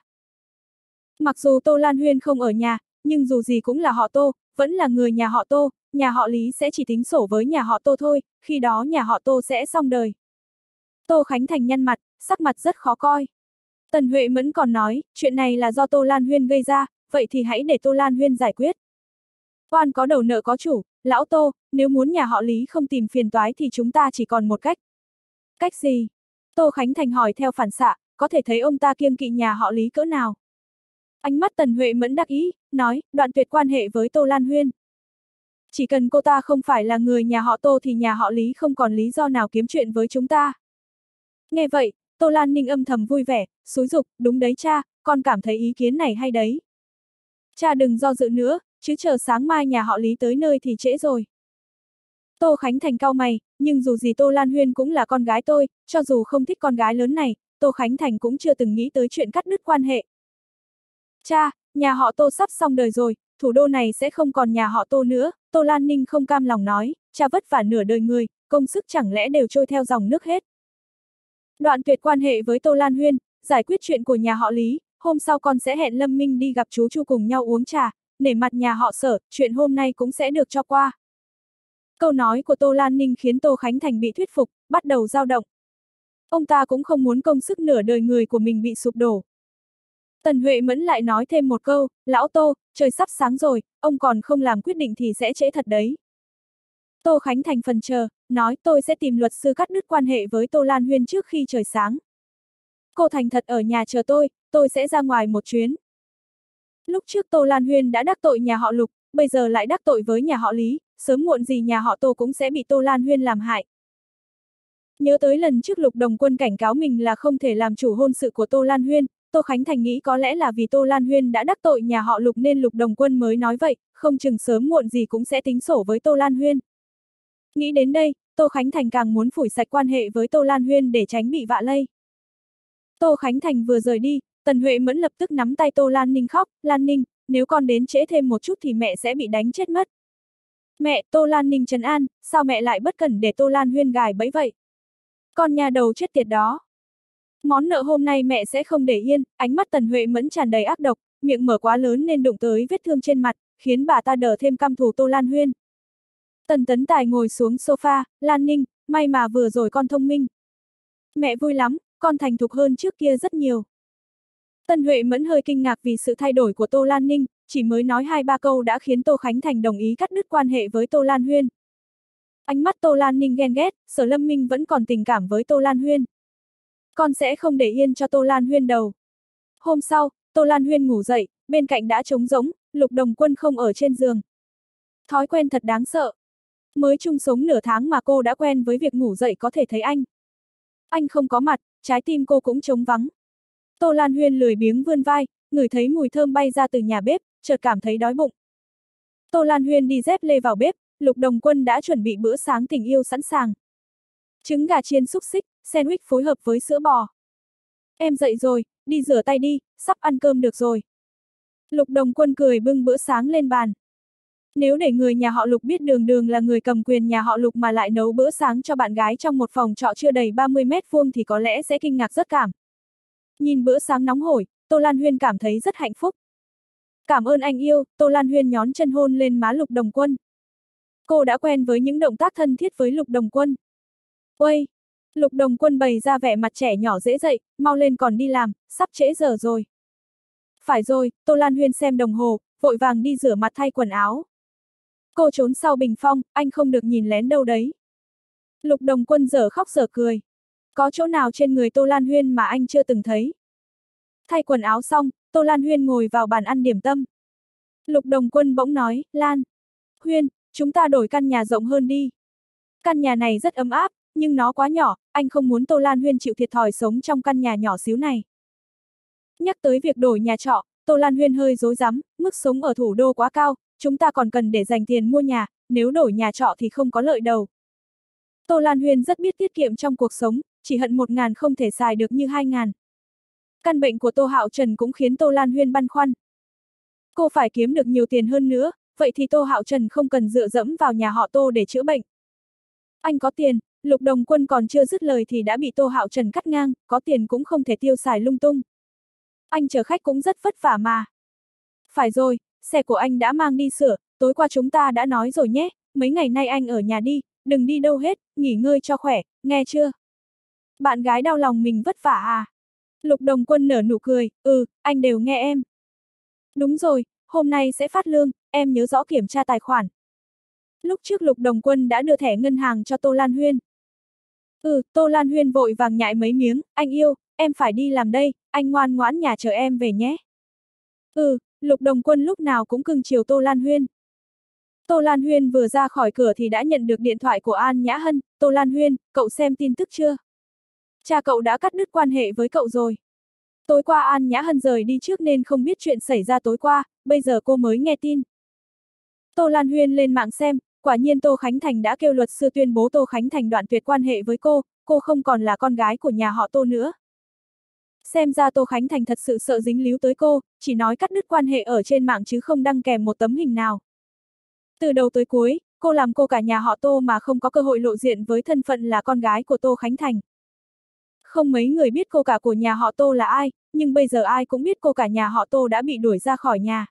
Mặc dù Tô Lan Huyên không ở nhà, nhưng dù gì cũng là họ Tô, vẫn là người nhà họ Tô, nhà họ Lý sẽ chỉ tính sổ với nhà họ Tô thôi, khi đó nhà họ Tô sẽ xong đời. Tô Khánh Thành nhăn mặt, sắc mặt rất khó coi. Tần Huệ Mẫn còn nói, chuyện này là do Tô Lan Huyên gây ra, vậy thì hãy để Tô Lan Huyên giải quyết. Oan có đầu nợ có chủ, lão Tô, nếu muốn nhà họ Lý không tìm phiền toái thì chúng ta chỉ còn một cách. Cách gì? Tô Khánh Thành hỏi theo phản xạ, có thể thấy ông ta kiêng kỵ nhà họ Lý cỡ nào. Ánh mắt Tần Huệ Mẫn đắc ý, nói, đoạn tuyệt quan hệ với Tô Lan Huyên. Chỉ cần cô ta không phải là người nhà họ Tô thì nhà họ Lý không còn lý do nào kiếm chuyện với chúng ta. Nghe vậy, Tô Lan Ninh âm thầm vui vẻ, xúi giục, đúng đấy cha, con cảm thấy ý kiến này hay đấy. Cha đừng do dự nữa, chứ chờ sáng mai nhà họ Lý tới nơi thì trễ rồi. Tô Khánh Thành cau mày, nhưng dù gì Tô Lan Huyên cũng là con gái tôi, cho dù không thích con gái lớn này, Tô Khánh Thành cũng chưa từng nghĩ tới chuyện cắt đứt quan hệ. Cha, nhà họ Tô sắp xong đời rồi, thủ đô này sẽ không còn nhà họ Tô nữa, Tô Lan Ninh không cam lòng nói, cha vất vả nửa đời người, công sức chẳng lẽ đều trôi theo dòng nước hết. Đoạn tuyệt quan hệ với Tô Lan Huyên, giải quyết chuyện của nhà họ Lý, hôm sau con sẽ hẹn Lâm Minh đi gặp chú Chu cùng nhau uống trà, nể mặt nhà họ Sở, chuyện hôm nay cũng sẽ được cho qua. Câu nói của Tô Lan Ninh khiến Tô Khánh Thành bị thuyết phục, bắt đầu dao động. Ông ta cũng không muốn công sức nửa đời người của mình bị sụp đổ. Tần Huệ Mẫn lại nói thêm một câu, lão Tô, trời sắp sáng rồi, ông còn không làm quyết định thì sẽ trễ thật đấy. Tô Khánh Thành phần chờ, nói tôi sẽ tìm luật sư cắt đứt quan hệ với Tô Lan Huyên trước khi trời sáng. Cô thành thật ở nhà chờ tôi, tôi sẽ ra ngoài một chuyến. Lúc trước Tô Lan Huyên đã đắc tội nhà họ Lục, bây giờ lại đắc tội với nhà họ Lý, sớm muộn gì nhà họ Tô cũng sẽ bị Tô Lan Huyên làm hại. Nhớ tới lần trước Lục Đồng Quân cảnh cáo mình là không thể làm chủ hôn sự của Tô Lan Huyên, Tô Khánh Thành nghĩ có lẽ là vì Tô Lan Huyên đã đắc tội nhà họ Lục nên Lục Đồng Quân mới nói vậy, không chừng sớm muộn gì cũng sẽ tính sổ với Tô Lan Huyên. Nghĩ đến đây, Tô Khánh Thành càng muốn phủi sạch quan hệ với Tô Lan Huyên để tránh bị vạ lây. Tô Khánh Thành vừa rời đi, Tần Huệ Mẫn lập tức nắm tay Tô Lan Ninh khóc, Lan Ninh, nếu con đến trễ thêm một chút thì mẹ sẽ bị đánh chết mất. Mẹ, Tô Lan Ninh trấn an, sao mẹ lại bất cẩn để Tô Lan Huyên gài bẫy vậy? Con nhà đầu chết tiệt đó. Món nợ hôm nay mẹ sẽ không để yên, ánh mắt Tần Huệ Mẫn tràn đầy ác độc, miệng mở quá lớn nên đụng tới vết thương trên mặt, khiến bà ta đỡ thêm căm thù Tô Lan Huyên. Tần Tấn Tài ngồi xuống sofa, Lan Ninh, may mà vừa rồi con thông minh. Mẹ vui lắm, con thành thục hơn trước kia rất nhiều. Tần Huệ Mẫn hơi kinh ngạc vì sự thay đổi của Tô Lan Ninh, chỉ mới nói hai ba câu đã khiến Tô Khánh Thành đồng ý cắt đứt quan hệ với Tô Lan Huyên. Ánh mắt Tô Lan Ninh ghen ghét, Sở Lâm Minh vẫn còn tình cảm với Tô Lan Huyên. Con sẽ không để yên cho Tô Lan Huyên đâu. Hôm sau, Tô Lan Huyên ngủ dậy, bên cạnh đã trống rỗng, Lục Đồng Quân không ở trên giường. Thói quen thật đáng sợ. Mới chung sống nửa tháng mà cô đã quen với việc ngủ dậy có thể thấy anh. Anh không có mặt, trái tim cô cũng trống vắng. Tô Lan Huyên lười biếng vươn vai, ngửi thấy mùi thơm bay ra từ nhà bếp, chợt cảm thấy đói bụng. Tô Lan Huyên đi dép lê vào bếp, Lục Đồng Quân đã chuẩn bị bữa sáng tình yêu sẵn sàng. Trứng gà chiên xúc xích, sandwich phối hợp với sữa bò. Em dậy rồi, đi rửa tay đi, sắp ăn cơm được rồi. Lục Đồng Quân cười bưng bữa sáng lên bàn. Nếu để người nhà họ Lục biết Đường Đường là người cầm quyền nhà họ Lục mà lại nấu bữa sáng cho bạn gái trong một phòng trọ chưa đầy ba mươi mét vuông thì có lẽ sẽ kinh ngạc rất cảm. Nhìn bữa sáng nóng hổi, Tô Lan Huyên cảm thấy rất hạnh phúc. Cảm ơn anh yêu, Tô Lan Huyên nhón chân hôn lên má Lục Đồng Quân. Cô đã quen với những động tác thân thiết với Lục Đồng Quân. Ôi! Lục Đồng Quân bày ra vẻ mặt trẻ nhỏ dễ dậy, mau lên còn đi làm, sắp trễ giờ rồi. Phải rồi, Tô Lan Huyên xem đồng hồ, vội vàng đi rửa mặt thay quần áo. Cô trốn sau bình phong, anh không được nhìn lén đâu đấy. Lục Đồng Quân dở khóc dở cười. Có chỗ nào trên người Tô Lan Huyên mà anh chưa từng thấy? Thay quần áo xong, Tô Lan Huyên ngồi vào bàn ăn điểm tâm. Lục Đồng Quân bỗng nói, Lan Huyên, chúng ta đổi căn nhà rộng hơn đi. Căn nhà này rất ấm áp, nhưng nó quá nhỏ, anh không muốn Tô Lan Huyên chịu thiệt thòi sống trong căn nhà nhỏ xíu này. Nhắc tới việc đổi nhà trọ, Tô Lan Huyên hơi rối rắm, mức sống ở thủ đô quá cao, chúng ta còn cần để dành tiền mua nhà, nếu đổi nhà trọ thì không có lợi đâu. Tô Lan Huyên rất biết tiết kiệm trong cuộc sống, chỉ hận một ngàn không thể xài được như hai ngàn. Căn bệnh của Tô Hạo Trần cũng khiến Tô Lan Huyên băn khoăn. Cô phải kiếm được nhiều tiền hơn nữa, vậy thì Tô Hạo Trần không cần dựa dẫm vào nhà họ Tô để chữa bệnh. Anh có tiền, Lục Đồng Quân còn chưa dứt lời thì đã bị Tô Hạo Trần cắt ngang, có tiền cũng không thể tiêu xài lung tung. Anh chờ khách cũng rất vất vả mà. Phải rồi, xe của anh đã mang đi sửa, tối qua chúng ta đã nói rồi nhé, mấy ngày nay anh ở nhà đi, đừng đi đâu hết, nghỉ ngơi cho khỏe, nghe chưa? Bạn gái đau lòng mình vất vả à? Lục Đồng Quân nở nụ cười, ừ, anh đều nghe em. Đúng rồi, hôm nay sẽ phát lương, em nhớ rõ kiểm tra tài khoản. Lúc trước Lục Đồng Quân đã đưa thẻ ngân hàng cho Tô Lan Huyên. Ừ, Tô Lan Huyên vội vàng nhại mấy miếng, anh yêu, em phải đi làm đây, anh ngoan ngoãn nhà chờ em về nhé. Ừ, Lục Đồng Quân lúc nào cũng cưng chiều Tô Lan Huyên. Tô Lan Huyên vừa ra khỏi cửa thì đã nhận được điện thoại của An Nhã Hân, Tô Lan Huyên, cậu xem tin tức chưa? Cha cậu đã cắt đứt quan hệ với cậu rồi. Tối qua An Nhã Hân rời đi trước nên không biết chuyện xảy ra tối qua, bây giờ cô mới nghe tin. Tô Lan Huyên lên mạng xem, quả nhiên Tô Khánh Thành đã kêu luật sư tuyên bố Tô Khánh Thành đoạn tuyệt quan hệ với cô, cô không còn là con gái của nhà họ Tô nữa. Xem ra Tô Khánh Thành thật sự sợ dính líu tới cô, chỉ nói cắt đứt quan hệ ở trên mạng chứ không đăng kèm một tấm hình nào. Từ đầu tới cuối, cô làm cô cả nhà họ Tô mà không có cơ hội lộ diện với thân phận là con gái của Tô Khánh Thành. Không mấy người biết cô cả của nhà họ Tô là ai, nhưng bây giờ ai cũng biết cô cả nhà họ Tô đã bị đuổi ra khỏi nhà.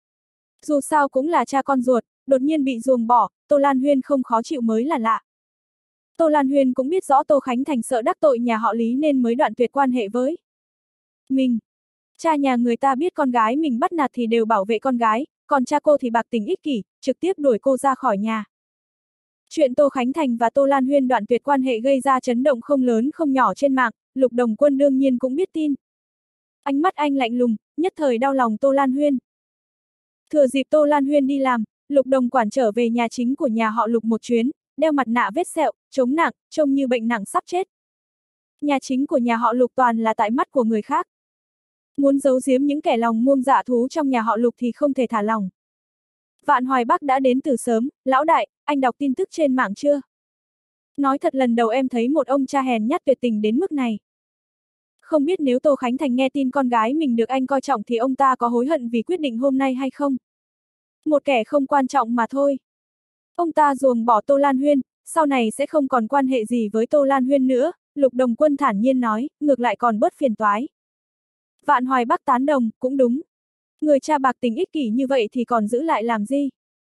Dù sao cũng là cha con ruột, đột nhiên bị ruồng bỏ, Tô Lan Huyên không khó chịu mới là lạ. Tô Lan Huyên cũng biết rõ Tô Khánh Thành sợ đắc tội nhà họ Lý nên mới đoạn tuyệt quan hệ với mình. Cha nhà người ta biết con gái mình bắt nạt thì đều bảo vệ con gái, còn cha cô thì bạc tình ích kỷ, trực tiếp đuổi cô ra khỏi nhà. Chuyện Tô Khánh Thành và Tô Lan Huyên đoạn tuyệt quan hệ gây ra chấn động không lớn không nhỏ trên mạng, Lục Đồng Quân đương nhiên cũng biết tin. Ánh mắt anh lạnh lùng, nhất thời đau lòng Tô Lan Huyên. Thừa dịp Tô Lan Huyên đi làm, Lục Đồng Quản trở về nhà chính của nhà họ Lục một chuyến, đeo mặt nạ vết sẹo, chống nặng, trông như bệnh nặng sắp chết. Nhà chính của nhà họ Lục toàn là tại mắt của người khác. Muốn giấu giếm những kẻ lòng muông dạ thú trong nhà họ Lục thì không thể thả lòng. Vạn Hoài Bắc đã đến từ sớm, lão đại, anh đọc tin tức trên mạng chưa? Nói thật lần đầu em thấy một ông cha hèn nhát tuyệt tình đến mức này. Không biết nếu Tô Khánh Thành nghe tin con gái mình được anh coi trọng thì ông ta có hối hận vì quyết định hôm nay hay không? Một kẻ không quan trọng mà thôi. Ông ta ruồng bỏ Tô Lan Huyên, sau này sẽ không còn quan hệ gì với Tô Lan Huyên nữa, Lục Đồng Quân thản nhiên nói, ngược lại còn bớt phiền toái. Vạn Hoài Bắc tán đồng, cũng đúng. Người cha bạc tình ích kỷ như vậy thì còn giữ lại làm gì?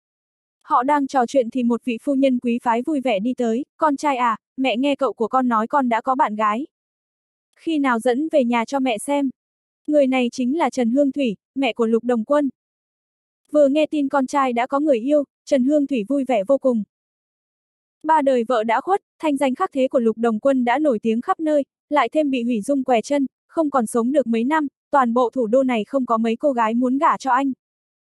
Họ đang trò chuyện thì một vị phu nhân quý phái vui vẻ đi tới, con trai à, mẹ nghe cậu của con nói con đã có bạn gái. Khi nào dẫn về nhà cho mẹ xem. Người này chính là Trần Hương Thủy, mẹ của Lục Đồng Quân. Vừa nghe tin con trai đã có người yêu, Trần Hương Thủy vui vẻ vô cùng. Ba đời vợ đã khuất, thanh danh khắc thế của Lục Đồng Quân đã nổi tiếng khắp nơi, lại thêm bị hủy dung què chân, không còn sống được mấy năm, toàn bộ thủ đô này không có mấy cô gái muốn gả cho anh.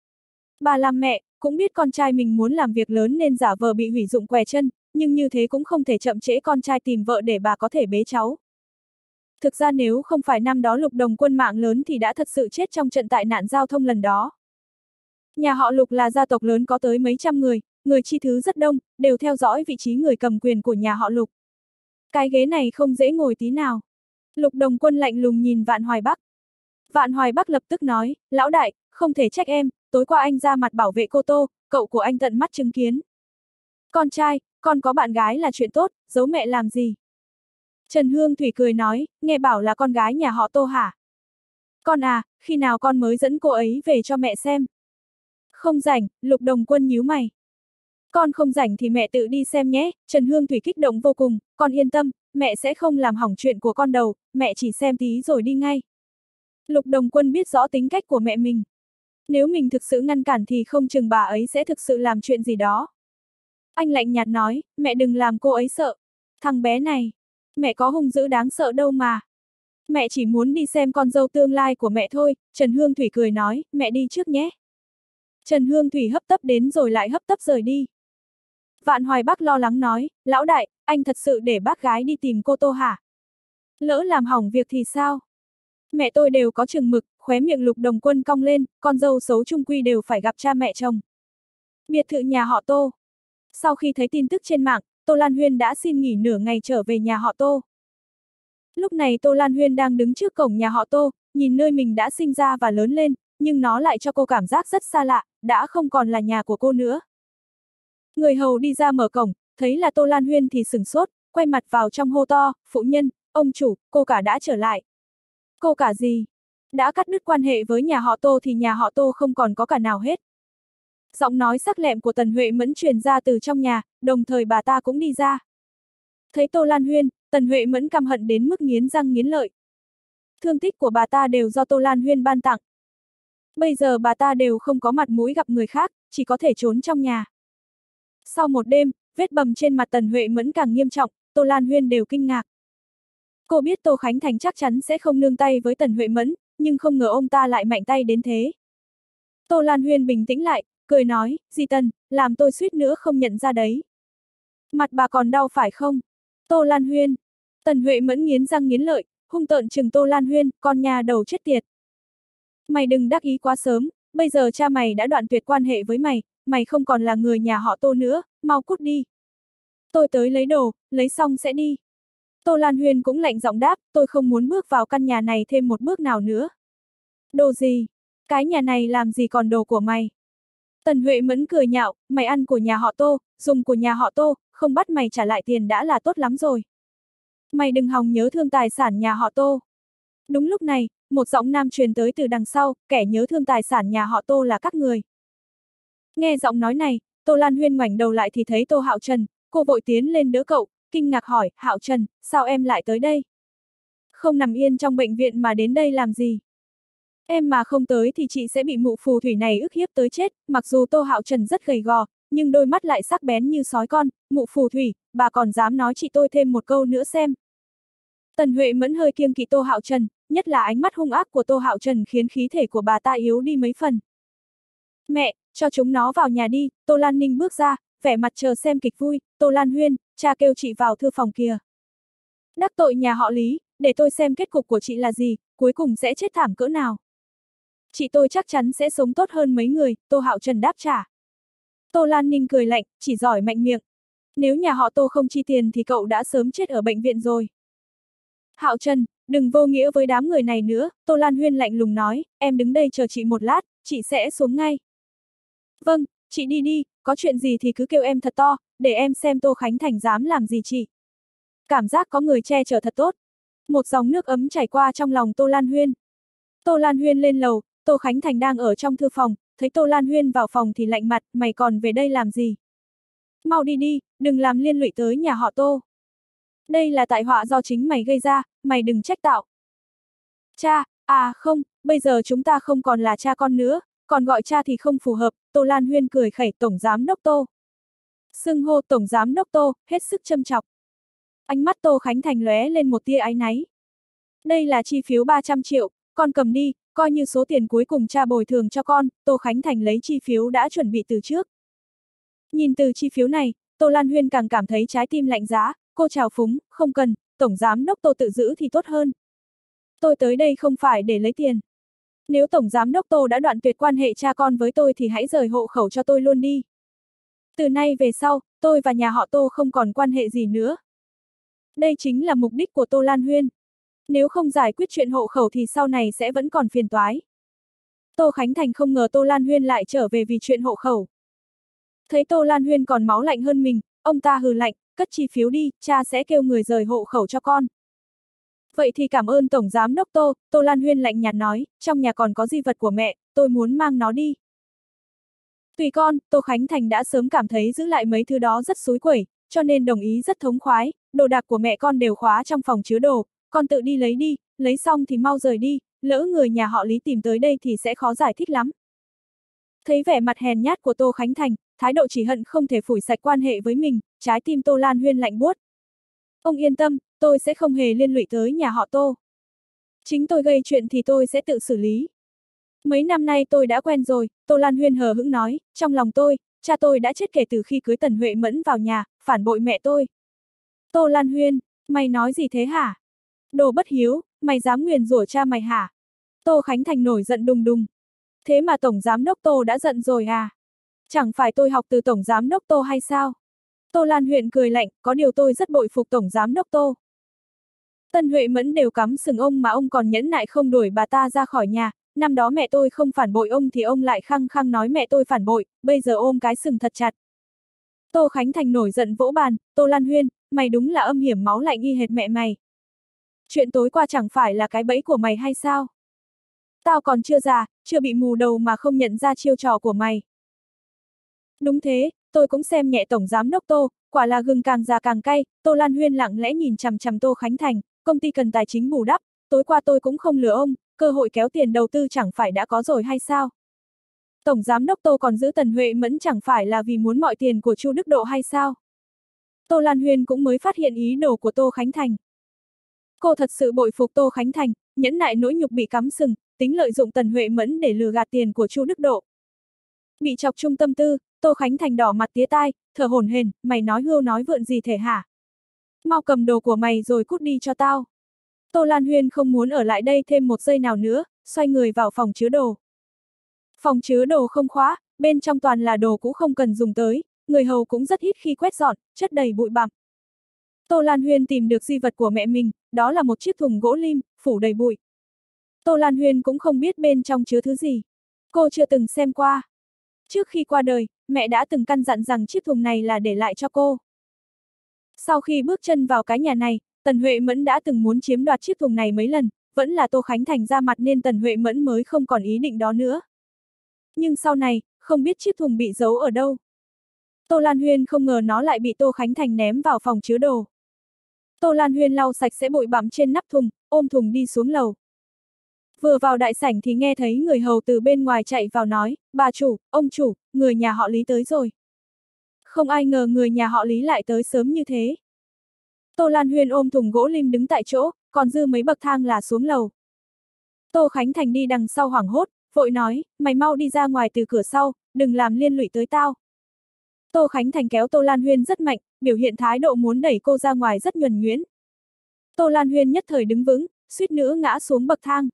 Bà làm mẹ, cũng biết con trai mình muốn làm việc lớn nên giả vờ bị hủy dụng què chân, nhưng như thế cũng không thể chậm trễ con trai tìm vợ để bà có thể bế cháu. Thực ra nếu không phải năm đó Lục Đồng Quân mạng lớn thì đã thật sự chết trong trận tai nạn giao thông lần đó. Nhà họ Lục là gia tộc lớn có tới mấy trăm người, người chi thứ rất đông, đều theo dõi vị trí người cầm quyền của nhà họ Lục. Cái ghế này không dễ ngồi tí nào. Lục Đồng Quân lạnh lùng nhìn Vạn Hoài Bắc. Vạn Hoài Bắc lập tức nói, lão đại, không thể trách em, tối qua anh ra mặt bảo vệ cô Tô, cậu của anh tận mắt chứng kiến. Con trai, con có bạn gái là chuyện tốt, giấu mẹ làm gì? Trần Hương Thủy cười nói, nghe bảo là con gái nhà họ Tô hả? Con à, khi nào con mới dẫn cô ấy về cho mẹ xem? Không rảnh, Lục Đồng Quân nhíu mày. Con không rảnh thì mẹ tự đi xem nhé, Trần Hương Thủy kích động vô cùng, con yên tâm, mẹ sẽ không làm hỏng chuyện của con đâu, mẹ chỉ xem tí rồi đi ngay. Lục Đồng Quân biết rõ tính cách của mẹ mình. Nếu mình thực sự ngăn cản thì không chừng bà ấy sẽ thực sự làm chuyện gì đó. Anh lạnh nhạt nói, mẹ đừng làm cô ấy sợ. Thằng bé này, mẹ có hung dữ đáng sợ đâu mà. Mẹ chỉ muốn đi xem con dâu tương lai của mẹ thôi, Trần Hương Thủy cười nói, mẹ đi trước nhé. Trần Hương Thủy hấp tấp đến rồi lại hấp tấp rời đi. Vạn Hoài Bắc lo lắng nói, lão đại, anh thật sự để bác gái đi tìm cô Tô hả? Lỡ làm hỏng việc thì sao? Mẹ tôi đều có chừng mực, khóe miệng Lục Đồng Quân cong lên, con dâu xấu chung quy đều phải gặp cha mẹ chồng. Biệt thự nhà họ Tô. Sau khi thấy tin tức trên mạng, Tô Lan Huyên đã xin nghỉ nửa ngày trở về nhà họ Tô. Lúc này Tô Lan Huyên đang đứng trước cổng nhà họ Tô, nhìn nơi mình đã sinh ra và lớn lên, nhưng nó lại cho cô cảm giác rất xa lạ, đã không còn là nhà của cô nữa. Người hầu đi ra mở cổng, thấy là Tô Lan Huyên thì sửng sốt, quay mặt vào trong hô to, phụ nhân, ông chủ, cô cả đã trở lại. Cô cả gì? Đã cắt đứt quan hệ với nhà họ Tô thì nhà họ Tô không còn có cả nào hết. Giọng nói sắc lẹm của Tần Huệ Mẫn truyền ra từ trong nhà, đồng thời bà ta cũng đi ra. Thấy Tô Lan Huyên, Tần Huệ Mẫn căm hận đến mức nghiến răng nghiến lợi. Thương tích của bà ta đều do Tô Lan Huyên ban tặng. Bây giờ bà ta đều không có mặt mũi gặp người khác, chỉ có thể trốn trong nhà. Sau một đêm, vết bầm trên mặt Tần Huệ Mẫn càng nghiêm trọng, Tô Lan Huyên đều kinh ngạc. Cô biết Tô Khánh Thành chắc chắn sẽ không nương tay với Tần Huệ Mẫn, nhưng không ngờ ông ta lại mạnh tay đến thế. Tô Lan Huyên bình tĩnh lại, cười nói, dì Tần, làm tôi suýt nữa không nhận ra đấy. Mặt bà còn đau phải không? Tô Lan Huyên. Tần Huệ Mẫn nghiến răng nghiến lợi, hung tợn trừng Tô Lan Huyên, con nhà đầu chết tiệt. Mày đừng đắc ý quá sớm, bây giờ cha mày đã đoạn tuyệt quan hệ với mày, mày không còn là người nhà họ Tô nữa, mau cút đi. Tôi tới lấy đồ, lấy xong sẽ đi. Tô Lan Huyên cũng lạnh giọng đáp, tôi không muốn bước vào căn nhà này thêm một bước nào nữa. Đồ gì? Cái nhà này làm gì còn đồ của mày? Tần Huệ Mẫn cười nhạo, mày ăn của nhà họ Tô, dùng của nhà họ Tô, không bắt mày trả lại tiền đã là tốt lắm rồi. Mày đừng hòng nhớ thương tài sản nhà họ Tô. Đúng lúc này, một giọng nam truyền tới từ đằng sau, kẻ nhớ thương tài sản nhà họ Tô là các người. Nghe giọng nói này, Tô Lan Huyên ngoảnh đầu lại thì thấy Tô Hạo Trần, cô vội tiến lên đỡ cậu, kinh ngạc hỏi, Hạo Trần, sao em lại tới đây? Không nằm yên trong bệnh viện mà đến đây làm gì? Em mà không tới thì chị sẽ bị mụ phù thủy này ức hiếp tới chết, mặc dù Tô Hạo Trần rất gầy gò, nhưng đôi mắt lại sắc bén như sói con, mụ phù thủy, bà còn dám nói chị tôi thêm một câu nữa xem. Tần Huệ Mẫn hơi kiêng kỵ Tô Hạo Trần, nhất là ánh mắt hung ác của Tô Hạo Trần khiến khí thể của bà ta yếu đi mấy phần. Mẹ, cho chúng nó vào nhà đi, Tô Lan Ninh bước ra, vẻ mặt chờ xem kịch vui, Tô Lan Huyên, cha kêu chị vào thư phòng kìa. Đắc tội nhà họ Lý, để tôi xem kết cục của chị là gì, cuối cùng sẽ chết thảm cỡ nào. Chị tôi chắc chắn sẽ sống tốt hơn mấy người, Tô Hạo Trần đáp trả. Tô Lan Ninh cười lạnh, chỉ giỏi mạnh miệng. Nếu nhà họ Tô không chi tiền thì cậu đã sớm chết ở bệnh viện rồi. Hạo Trần, đừng vô nghĩa với đám người này nữa, Tô Lan Huyên lạnh lùng nói, em đứng đây chờ chị một lát, chị sẽ xuống ngay. Vâng, chị đi đi, có chuyện gì thì cứ kêu em thật to, để em xem Tô Khánh Thành dám làm gì chị. Cảm giác có người che chở thật tốt. Một dòng nước ấm chảy qua trong lòng Tô Lan Huyên. Tô Lan Huyên lên lầu, Tô Khánh Thành đang ở trong thư phòng, thấy Tô Lan Huyên vào phòng thì lạnh mặt, mày còn về đây làm gì? Mau đi đi, đừng làm liên lụy tới nhà họ Tô. Đây là tai họa do chính mày gây ra, mày đừng trách tạo. Cha, à không, bây giờ chúng ta không còn là cha con nữa, còn gọi cha thì không phù hợp, Tô Lan Huyên cười khẩy Tổng Giám Đốc Tô. Xưng hô Tổng Giám Đốc Tô, hết sức châm chọc. Ánh mắt Tô Khánh Thành lóe lên một tia áy náy. Đây là chi phiếu ba trăm triệu, con cầm đi, coi như số tiền cuối cùng cha bồi thường cho con, Tô Khánh Thành lấy chi phiếu đã chuẩn bị từ trước. Nhìn từ chi phiếu này, Tô Lan Huyên càng cảm thấy trái tim lạnh giá, cô chào phúng, không cần, Tổng Giám Đốc Tô tự giữ thì tốt hơn. Tôi tới đây không phải để lấy tiền. Nếu Tổng Giám Đốc Tô đã đoạn tuyệt quan hệ cha con với tôi thì hãy rời hộ khẩu cho tôi luôn đi. Từ nay về sau, tôi và nhà họ Tô không còn quan hệ gì nữa. Đây chính là mục đích của Tô Lan Huyên. Nếu không giải quyết chuyện hộ khẩu thì sau này sẽ vẫn còn phiền toái. Tô Khánh Thành không ngờ Tô Lan Huyên lại trở về vì chuyện hộ khẩu. Thấy Tô Lan Huyên còn máu lạnh hơn mình, ông ta hừ lạnh, cất chi phiếu đi, cha sẽ kêu người rời hộ khẩu cho con. Vậy thì cảm ơn Tổng Giám Đốc Tô, Tô Lan Huyên lạnh nhạt nói, trong nhà còn có di vật của mẹ, tôi muốn mang nó đi. Tùy con, Tô Khánh Thành đã sớm cảm thấy giữ lại mấy thứ đó rất xúi quẩy, cho nên đồng ý rất thống khoái, đồ đạc của mẹ con đều khóa trong phòng chứa đồ, con tự đi lấy đi, lấy xong thì mau rời đi, lỡ người nhà họ Lý tìm tới đây thì sẽ khó giải thích lắm. Thấy vẻ mặt hèn nhát của Tô Khánh Thành, thái độ chỉ hận không thể phủi sạch quan hệ với mình, trái tim Tô Lan Huyên lạnh buốt. Ông yên tâm, tôi sẽ không hề liên lụy tới nhà họ Tô. Chính tôi gây chuyện thì tôi sẽ tự xử lý. Mấy năm nay tôi đã quen rồi, Tô Lan Huyên hờ hững nói, trong lòng tôi, cha tôi đã chết kể từ khi cưới Tần Huệ Mẫn vào nhà, phản bội mẹ tôi. Tô Lan Huyên, mày nói gì thế hả? Đồ bất hiếu, mày dám nguyền rủa cha mày hả? Tô Khánh Thành nổi giận đùng đùng. Thế mà Tổng Giám Đốc Tô đã giận rồi à? Chẳng phải tôi học từ Tổng Giám Đốc Tô hay sao? Tô Lan Huyên cười lạnh, có điều tôi rất bội phục Tổng Giám Đốc Tô. Tần Huệ Mẫn đều cắm sừng ông mà ông còn nhẫn nại không đuổi bà ta ra khỏi nhà, năm đó mẹ tôi không phản bội ông thì ông lại khăng khăng nói mẹ tôi phản bội, bây giờ ôm cái sừng thật chặt. Tô Khánh Thành nổi giận vỗ bàn, Tô Lan Huyên, mày đúng là âm hiểm máu lạnh y hệt mẹ mày. Chuyện tối qua chẳng phải là cái bẫy của mày hay sao? Tao còn chưa già, chưa bị mù đầu mà không nhận ra chiêu trò của mày. Đúng thế, tôi cũng xem nhẹ Tổng Giám Đốc Tô, quả là gừng càng già càng cay, Tô Lan Huyên lặng lẽ nhìn chằm chằm Tô Khánh Thành, công ty cần tài chính bù đắp, tối qua tôi cũng không lừa ông, cơ hội kéo tiền đầu tư chẳng phải đã có rồi hay sao? Tổng Giám Đốc Tô còn giữ Tần Huệ Mẫn chẳng phải là vì muốn mọi tiền của Chu Đức Độ hay sao? Tô Lan Huyên cũng mới phát hiện ý đồ của Tô Khánh Thành. Cô thật sự bội phục Tô Khánh Thành, nhẫn nại nỗi nhục bị cắm sừng, tính lợi dụng Tần Huệ Mẫn để lừa gạt tiền của Chu Đức Độ. Bị chọc trung tâm tư, Tô Khánh Thành đỏ mặt tía tai, thở hổn hển, mày nói hưu nói vượn gì thể hả? Mau cầm đồ của mày rồi cút đi cho tao. Tô Lan Huyên không muốn ở lại đây thêm một giây nào nữa, xoay người vào phòng chứa đồ. Phòng chứa đồ không khóa, bên trong toàn là đồ cũ không cần dùng tới, người hầu cũng rất ít khi quét dọn, chất đầy bụi bặm. Tô Lan Huyên tìm được di vật của mẹ mình, đó là một chiếc thùng gỗ lim, phủ đầy bụi. Tô Lan Huyên cũng không biết bên trong chứa thứ gì. Cô chưa từng xem qua. Trước khi qua đời, mẹ đã từng căn dặn rằng chiếc thùng này là để lại cho cô. Sau khi bước chân vào cái nhà này, Tần Huệ Mẫn đã từng muốn chiếm đoạt chiếc thùng này mấy lần, vẫn là Tô Khánh Thành ra mặt nên Tần Huệ Mẫn mới không còn ý định đó nữa. Nhưng sau này, không biết chiếc thùng bị giấu ở đâu. Tô Lan Huyên không ngờ nó lại bị Tô Khánh Thành ném vào phòng chứa đồ. Tô Lan Huyên lau sạch sẽ bụi bặm trên nắp thùng, ôm thùng đi xuống lầu. Vừa vào đại sảnh thì nghe thấy người hầu từ bên ngoài chạy vào nói, bà chủ, ông chủ, người nhà họ Lý tới rồi. Không ai ngờ người nhà họ Lý lại tới sớm như thế. Tô Lan Huyên ôm thùng gỗ lim đứng tại chỗ, còn dư mấy bậc thang là xuống lầu. Tô Khánh Thành đi đằng sau hoảng hốt, vội nói, mày mau đi ra ngoài từ cửa sau, đừng làm liên lụy tới tao. Tô Khánh Thành kéo Tô Lan Huyên rất mạnh, biểu hiện thái độ muốn đẩy cô ra ngoài rất nhuần nhuyễn. Tô Lan Huyên nhất thời đứng vững, suýt nữa ngã xuống bậc thang.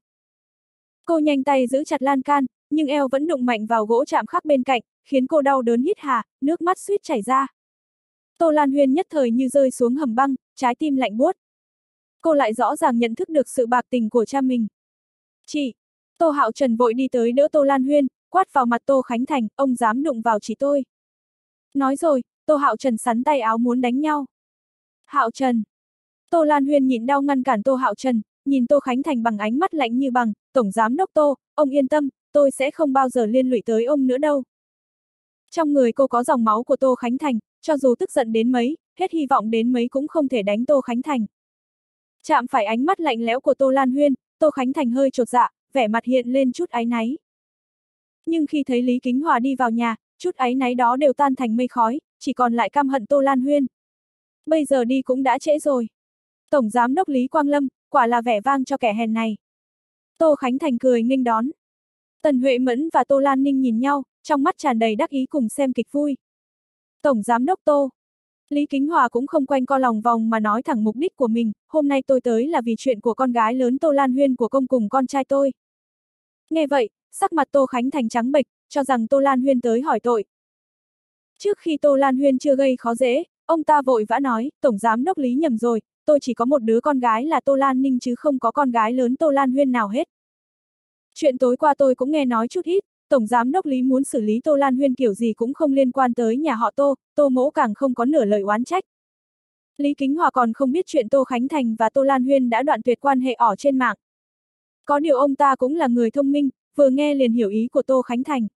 Cô nhanh tay giữ chặt lan can, nhưng eo vẫn đụng mạnh vào gỗ chạm khắc bên cạnh, khiến cô đau đớn hít hà, nước mắt suýt chảy ra. Tô Lan Huyên nhất thời như rơi xuống hầm băng, trái tim lạnh buốt. Cô lại rõ ràng nhận thức được sự bạc tình của cha mình. Chị! Tô Hạo Trần vội đi tới đỡ Tô Lan Huyên, quát vào mặt Tô Khánh Thành, ông dám đụng vào chị tôi. Nói rồi, Tô Hạo Trần sắn tay áo muốn đánh nhau. Hạo Trần! Tô Lan Huyên nhịn đau ngăn cản Tô Hạo Trần, nhìn Tô Khánh Thành bằng ánh mắt lạnh như bằng, Tổng Giám Đốc Tô, ông yên tâm, tôi sẽ không bao giờ liên lụy tới ông nữa đâu. Trong người cô có dòng máu của Tô Khánh Thành, cho dù tức giận đến mấy, hết hy vọng đến mấy cũng không thể đánh Tô Khánh Thành. Chạm phải ánh mắt lạnh lẽo của Tô Lan Huyên, Tô Khánh Thành hơi chột dạ, vẻ mặt hiện lên chút áy náy. Nhưng khi thấy Lý Kính Hòa đi vào nhà, chút áy náy đó đều tan thành mây khói, chỉ còn lại căm hận Tô Lan Huyên. Bây giờ đi cũng đã trễ rồi. Tổng Giám Đốc Lý Quang Lâm, quả là vẻ vang cho kẻ hèn này. Tô Khánh Thành cười nghênh đón. Tần Huệ Mẫn và Tô Lan Ninh nhìn nhau, trong mắt tràn đầy đắc ý cùng xem kịch vui. Tổng Giám Đốc Tô. Lý Kính Hòa cũng không quanh co lòng vòng mà nói thẳng mục đích của mình, hôm nay tôi tới là vì chuyện của con gái lớn Tô Lan Huyên của công cùng con trai tôi. Nghe vậy, sắc mặt Tô Khánh Thành trắng bệch, cho rằng Tô Lan Huyên tới hỏi tội. Trước khi Tô Lan Huyên chưa gây khó dễ, ông ta vội vã nói, Tổng Giám Đốc Lý nhầm rồi, tôi chỉ có một đứa con gái là Tô Lan Ninh chứ không có con gái lớn Tô Lan Huyên nào hết. Chuyện tối qua tôi cũng nghe nói chút ít, Tổng Giám Đốc Lý muốn xử lý Tô Lan Huyên kiểu gì cũng không liên quan tới nhà họ Tô, Tô Mỗ càng không có nửa lời oán trách. Lý Kính Hòa còn không biết chuyện Tô Khánh Thành và Tô Lan Huyên đã đoạn tuyệt quan hệ ỏ trên mạng. Có điều ông ta cũng là người thông minh, vừa nghe liền hiểu ý của Tô Khánh Thành.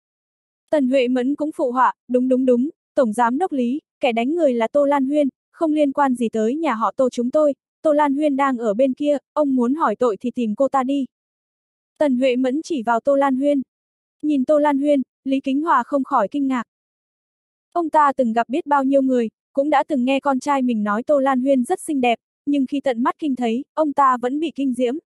Tần Huệ Mẫn cũng phụ họa, đúng đúng đúng, Tổng Giám Đốc Lý, kẻ đánh người là Tô Lan Huyên, không liên quan gì tới nhà họ Tô chúng tôi, Tô Lan Huyên đang ở bên kia, ông muốn hỏi tội thì tìm cô ta đi. Tần Huệ Mẫn chỉ vào Tô Lan Huyên. Nhìn Tô Lan Huyên, Lý Kính Hòa không khỏi kinh ngạc. Ông ta từng gặp biết bao nhiêu người, cũng đã từng nghe con trai mình nói Tô Lan Huyên rất xinh đẹp, nhưng khi tận mắt kinh thấy, ông ta vẫn bị kinh diễm.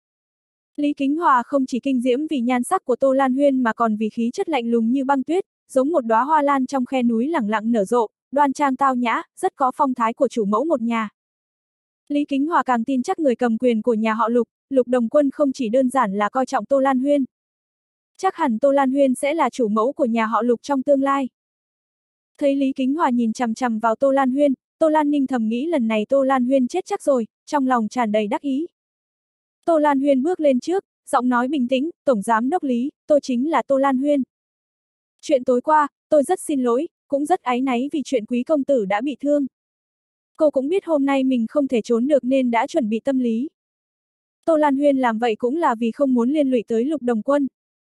Lý Kính Hòa không chỉ kinh diễm vì nhan sắc của Tô Lan Huyên mà còn vì khí chất lạnh lùng như băng tuyết, giống một đóa hoa lan trong khe núi lẳng lặng nở rộ, đoan trang tao nhã, rất có phong thái của chủ mẫu một nhà. Lý Kính Hòa càng tin chắc người cầm quyền của nhà họ Lục, Lục Đồng Quân không chỉ đơn giản là coi trọng Tô Lan Huyên. Chắc hẳn Tô Lan Huyên sẽ là chủ mẫu của nhà họ Lục trong tương lai. Thấy Lý Kính Hòa nhìn chằm chằm vào Tô Lan Huyên, Tô Lan Ninh thầm nghĩ lần này Tô Lan Huyên chết chắc rồi, trong lòng tràn đầy đắc ý. Tô Lan Huyên bước lên trước, giọng nói bình tĩnh, Tổng Giám Đốc Lý, tôi chính là Tô Lan Huyên. Chuyện tối qua, tôi rất xin lỗi, cũng rất áy náy vì chuyện quý công tử đã bị thương. Cô cũng biết hôm nay mình không thể trốn được nên đã chuẩn bị tâm lý. Tô Lan Huyên làm vậy cũng là vì không muốn liên lụy tới Lục Đồng Quân.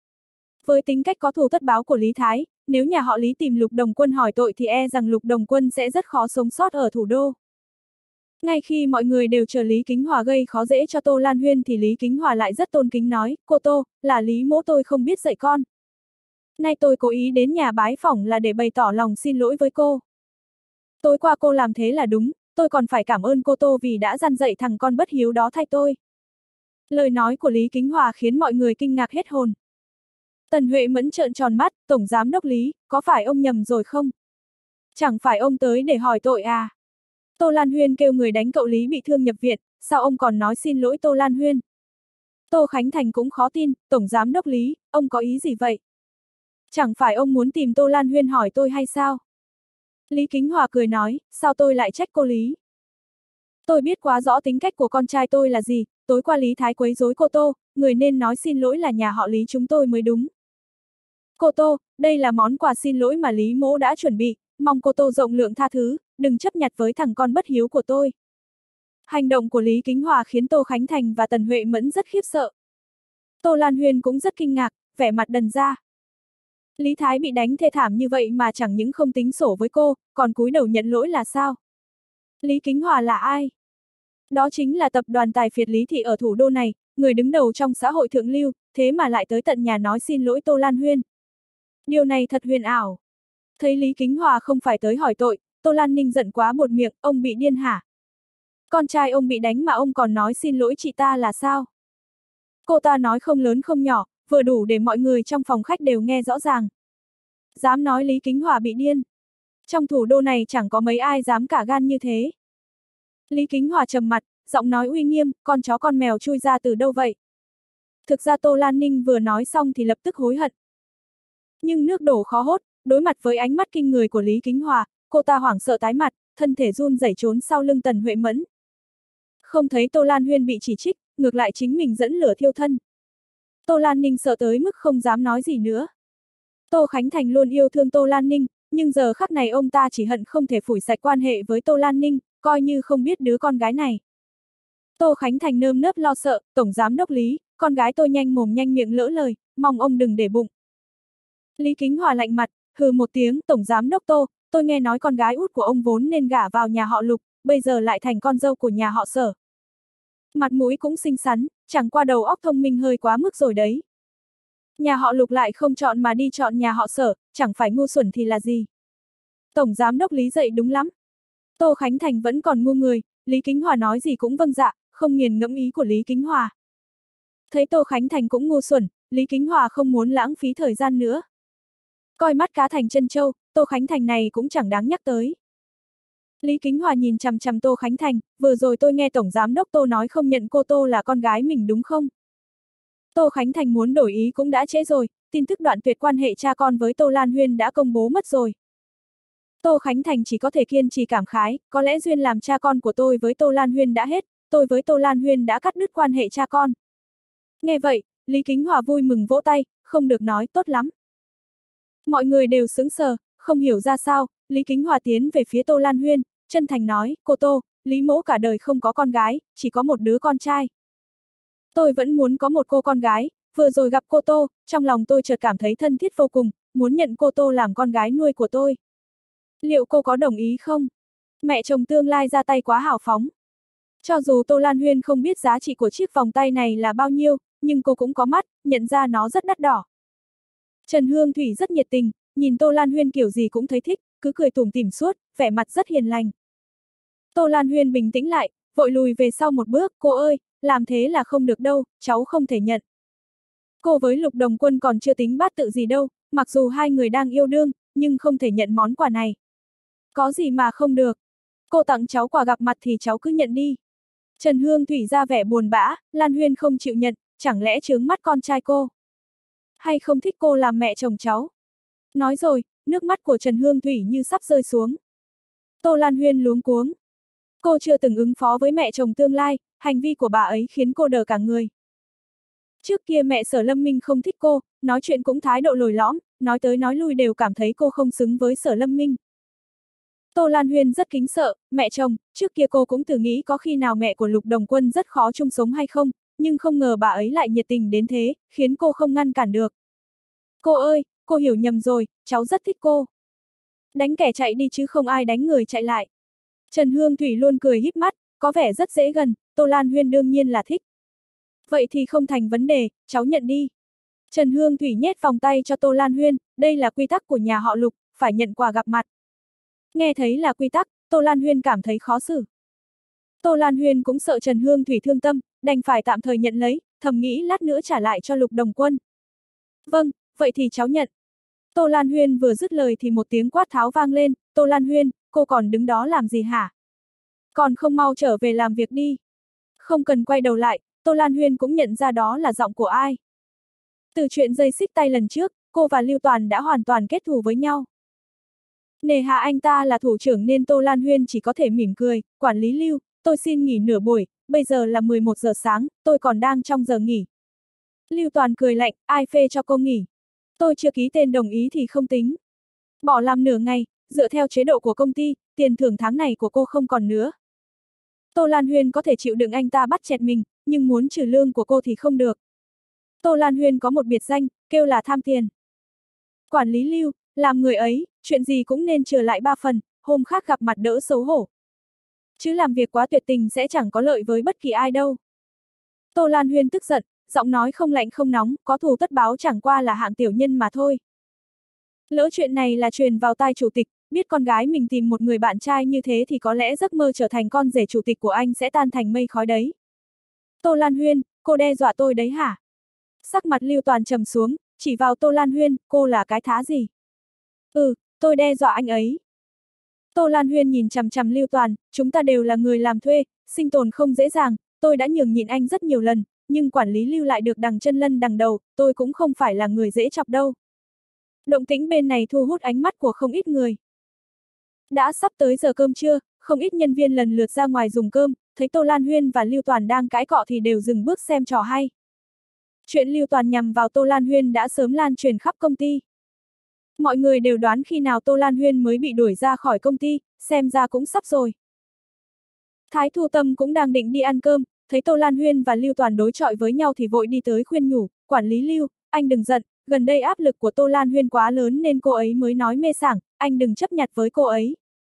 Với tính cách có thù tất báo của Lý Thái, nếu nhà họ Lý tìm Lục Đồng Quân hỏi tội thì e rằng Lục Đồng Quân sẽ rất khó sống sót ở thủ đô. Ngay khi mọi người đều chờ Lý Kính Hòa gây khó dễ cho Tô Lan Huyên thì Lý Kính Hòa lại rất tôn kính nói, cô Tô, là Lý mỗ tôi không biết dạy con. Nay tôi cố ý đến nhà bái phỏng là để bày tỏ lòng xin lỗi với cô. Tối qua cô làm thế là đúng, tôi còn phải cảm ơn cô Tô vì đã dăn dạy thằng con bất hiếu đó thay tôi. Lời nói của Lý Kính Hòa khiến mọi người kinh ngạc hết hồn. Tần Huệ Mẫn trợn tròn mắt, Tổng Giám Đốc Lý, có phải ông nhầm rồi không? Chẳng phải ông tới để hỏi tội à? Tô Lan Huyên kêu người đánh cậu Lý bị thương nhập viện, sao ông còn nói xin lỗi Tô Lan Huyên? Tô Khánh Thành cũng khó tin, Tổng Giám Đốc Lý, ông có ý gì vậy? Chẳng phải ông muốn tìm Tô Lan Huyên hỏi tôi hay sao? Lý Kính Hòa cười nói, sao tôi lại trách cô Lý? Tôi biết quá rõ tính cách của con trai tôi là gì, tối qua Lý Thái quấy rối cô Tô, người nên nói xin lỗi là nhà họ Lý chúng tôi mới đúng. Cô Tô, đây là món quà xin lỗi mà Lý mỗ đã chuẩn bị, mong cô Tô rộng lượng tha thứ, đừng chấp nhặt với thằng con bất hiếu của tôi. Hành động của Lý Kính Hòa khiến Tô Khánh Thành và Tần Huệ Mẫn rất khiếp sợ. Tô Lan Huyên cũng rất kinh ngạc, vẻ mặt đần ra. Lý Thái bị đánh thê thảm như vậy mà chẳng những không tính sổ với cô, còn cúi đầu nhận lỗi là sao? Lý Kính Hòa là ai? Đó chính là tập đoàn tài phiệt Lý Thị ở thủ đô này, người đứng đầu trong xã hội thượng lưu, thế mà lại tới tận nhà nói xin lỗi Tô Lan Huyên. Điều này thật huyền ảo. Thấy Lý Kính Hòa không phải tới hỏi tội, Tô Lan Ninh giận quá một miệng, ông bị điên hả? Con trai ông bị đánh mà ông còn nói xin lỗi chị ta là sao? Cô ta nói không lớn không nhỏ, vừa đủ để mọi người trong phòng khách đều nghe rõ ràng. Dám nói Lý Kính Hòa bị điên. Trong thủ đô này chẳng có mấy ai dám cả gan như thế. Lý Kính Hòa trầm mặt, giọng nói uy nghiêm, con chó con mèo chui ra từ đâu vậy? Thực ra Tô Lan Ninh vừa nói xong thì lập tức hối hận. Nhưng nước đổ khó hốt, đối mặt với ánh mắt kinh người của Lý Kính Hòa, cô ta hoảng sợ tái mặt, thân thể run rẩy trốn sau lưng Tần Huệ Mẫn. Không thấy Tô Lan Huyên bị chỉ trích, ngược lại chính mình dẫn lửa thiêu thân. Tô Lan Ninh sợ tới mức không dám nói gì nữa. Tô Khánh Thành luôn yêu thương Tô Lan Ninh, nhưng giờ khắc này ông ta chỉ hận không thể phủi sạch quan hệ với Tô Lan Ninh, coi như không biết đứa con gái này. Tô Khánh Thành nơm nớp lo sợ, Tổng Giám đốc Lý, con gái tôi nhanh mồm nhanh miệng lỡ lời, mong ông đừng để bụng. Lý Kính Hòa lạnh mặt, hừ một tiếng, Tổng Giám đốc Tô, tôi nghe nói con gái út của ông vốn nên gả vào nhà họ Lục, bây giờ lại thành con dâu của nhà họ Sở. Mặt mũi cũng xinh xắn, chẳng qua đầu óc thông minh hơi quá mức rồi đấy. Nhà họ Lục lại không chọn mà đi chọn nhà họ Sở, chẳng phải ngu xuẩn thì là gì. Tổng Giám đốc Lý dậy đúng lắm. Tô Khánh Thành vẫn còn ngu người, Lý Kính Hòa nói gì cũng vâng dạ, không nghiền ngẫm ý của Lý Kính Hòa. Thấy Tô Khánh Thành cũng ngu xuẩn, Lý Kính Hòa không muốn lãng phí thời gian nữa. Coi mắt cá thành chân châu, Tô Khánh Thành này cũng chẳng đáng nhắc tới. Lý Kính Hòa nhìn chằm chằm Tô Khánh Thành, vừa rồi tôi nghe Tổng Giám đốc Tô nói không nhận cô Tô là con gái mình đúng không? Tô Khánh Thành muốn đổi ý cũng đã trễ rồi, tin tức đoạn tuyệt quan hệ cha con với Tô Lan Huyên đã công bố mất rồi. Tô Khánh Thành chỉ có thể kiên trì cảm khái, có lẽ duyên làm cha con của tôi với Tô Lan Huyên đã hết, tôi với Tô Lan Huyên đã cắt đứt quan hệ cha con. Nghe vậy, Lý Kính Hòa vui mừng vỗ tay, không được nói, tốt lắm. Mọi người đều sững sờ, không hiểu ra sao, Lý Kính Hòa tiến về phía Tô Lan Huyên, chân thành nói, cô Tô, Lý mỗ cả đời không có con gái, chỉ có một đứa con trai. Tôi vẫn muốn có một cô con gái, vừa rồi gặp cô Tô, trong lòng tôi chợt cảm thấy thân thiết vô cùng, muốn nhận cô Tô làm con gái nuôi của tôi. Liệu cô có đồng ý không? Mẹ chồng tương lai ra tay quá hào phóng. Cho dù Tô Lan Huyên không biết giá trị của chiếc vòng tay này là bao nhiêu, nhưng cô cũng có mắt, nhận ra nó rất đắt đỏ. Trần Hương Thủy rất nhiệt tình, nhìn Tô Lan Huyên kiểu gì cũng thấy thích, cứ cười tủm tỉm suốt, vẻ mặt rất hiền lành. Tô Lan Huyên bình tĩnh lại, vội lùi về sau một bước, cô ơi, làm thế là không được đâu, cháu không thể nhận. Cô với Lục Đồng Quân còn chưa tính bát tự gì đâu, mặc dù hai người đang yêu đương, nhưng không thể nhận món quà này. Có gì mà không được. Cô tặng cháu quà gặp mặt thì cháu cứ nhận đi. Trần Hương Thủy ra vẻ buồn bã, Lan Huyên không chịu nhận, chẳng lẽ chướng mắt con trai cô? Hay không thích cô làm mẹ chồng cháu? Nói rồi, nước mắt của Trần Hương Thủy như sắp rơi xuống. Tô Lan Huyên luống cuống. Cô chưa từng ứng phó với mẹ chồng tương lai, hành vi của bà ấy khiến cô đờ cả người. Trước kia mẹ Sở Lâm Minh không thích cô, nói chuyện cũng thái độ lồi lõm, nói tới nói lui đều cảm thấy cô không xứng với Sở Lâm Minh. Tô Lan Huyên rất kính sợ, mẹ chồng, trước kia cô cũng thử nghĩ có khi nào mẹ của Lục Đồng Quân rất khó chung sống hay không, nhưng không ngờ bà ấy lại nhiệt tình đến thế, khiến cô không ngăn cản được. Cô ơi, cô hiểu nhầm rồi, cháu rất thích cô. Đánh kẻ chạy đi chứ không ai đánh người chạy lại. Trần Hương Thủy luôn cười híp mắt, có vẻ rất dễ gần, Tô Lan Huyên đương nhiên là thích. Vậy thì không thành vấn đề, cháu nhận đi. Trần Hương Thủy nhét vòng tay cho Tô Lan Huyên, đây là quy tắc của nhà họ Lục, phải nhận quà gặp mặt. Nghe thấy là quy tắc, Tô Lan Huyên cảm thấy khó xử. Tô Lan Huyên cũng sợ Trần Hương Thủy thương tâm, đành phải tạm thời nhận lấy, thầm nghĩ lát nữa trả lại cho Lục Đồng Quân. Vâng, vậy thì cháu nhận. Tô Lan Huyên vừa dứt lời thì một tiếng quát tháo vang lên, Tô Lan Huyên, cô còn đứng đó làm gì hả? Còn không mau trở về làm việc đi. Không cần quay đầu lại, Tô Lan Huyên cũng nhận ra đó là giọng của ai. Từ chuyện dây xích tay lần trước, cô và Lưu Toàn đã hoàn toàn kết thù với nhau. Nề hà anh ta là thủ trưởng nên Tô Lan Huyên chỉ có thể mỉm cười, quản lý Lưu, tôi xin nghỉ nửa buổi, bây giờ là mười một giờ sáng, tôi còn đang trong giờ nghỉ. Lưu Toàn cười lạnh, ai phê cho cô nghỉ? Tôi chưa ký tên đồng ý thì không tính. Bỏ làm nửa ngày, dựa theo chế độ của công ty, tiền thưởng tháng này của cô không còn nữa. Tô Lan Huyên có thể chịu đựng anh ta bắt chẹt mình, nhưng muốn trừ lương của cô thì không được. Tô Lan Huyên có một biệt danh, kêu là tham tiền. Quản lý Lưu, làm người ấy, chuyện gì cũng nên trở lại ba phần, hôm khác gặp mặt đỡ xấu hổ. Chứ làm việc quá tuyệt tình sẽ chẳng có lợi với bất kỳ ai đâu. Tô Lan Huyên tức giận, giọng nói không lạnh không nóng, có thù tất báo chẳng qua là hạng tiểu nhân mà thôi. Lỡ chuyện này là truyền vào tai chủ tịch, biết con gái mình tìm một người bạn trai như thế thì có lẽ giấc mơ trở thành con rể chủ tịch của anh sẽ tan thành mây khói đấy. Tô Lan Huyên, cô đe dọa tôi đấy hả? Sắc mặt Lưu Toàn trầm xuống, chỉ vào Tô Lan Huyên, cô là cái thá gì? Ừ, tôi đe dọa anh ấy. Tô Lan Huyên nhìn chằm chằm Lưu Toàn, chúng ta đều là người làm thuê, sinh tồn không dễ dàng, tôi đã nhường nhịn anh rất nhiều lần, nhưng quản lý Lưu lại được đằng chân lân đằng đầu, tôi cũng không phải là người dễ chọc đâu. Động tĩnh bên này thu hút ánh mắt của không ít người. Đã sắp tới giờ cơm trưa, không ít nhân viên lần lượt ra ngoài dùng cơm, thấy Tô Lan Huyên và Lưu Toàn đang cãi cọ thì đều dừng bước xem trò hay. Chuyện Lưu Toàn nhằm vào Tô Lan Huyên đã sớm lan truyền khắp công ty. Mọi người đều đoán khi nào Tô Lan Huyên mới bị đuổi ra khỏi công ty, xem ra cũng sắp rồi. Thái Thu Tâm cũng đang định đi ăn cơm, thấy Tô Lan Huyên và Lưu Toàn đối chọi với nhau thì vội đi tới khuyên nhủ, quản lý Lưu, anh đừng giận, gần đây áp lực của Tô Lan Huyên quá lớn nên cô ấy mới nói mê sảng, anh đừng chấp nhặt với cô ấy.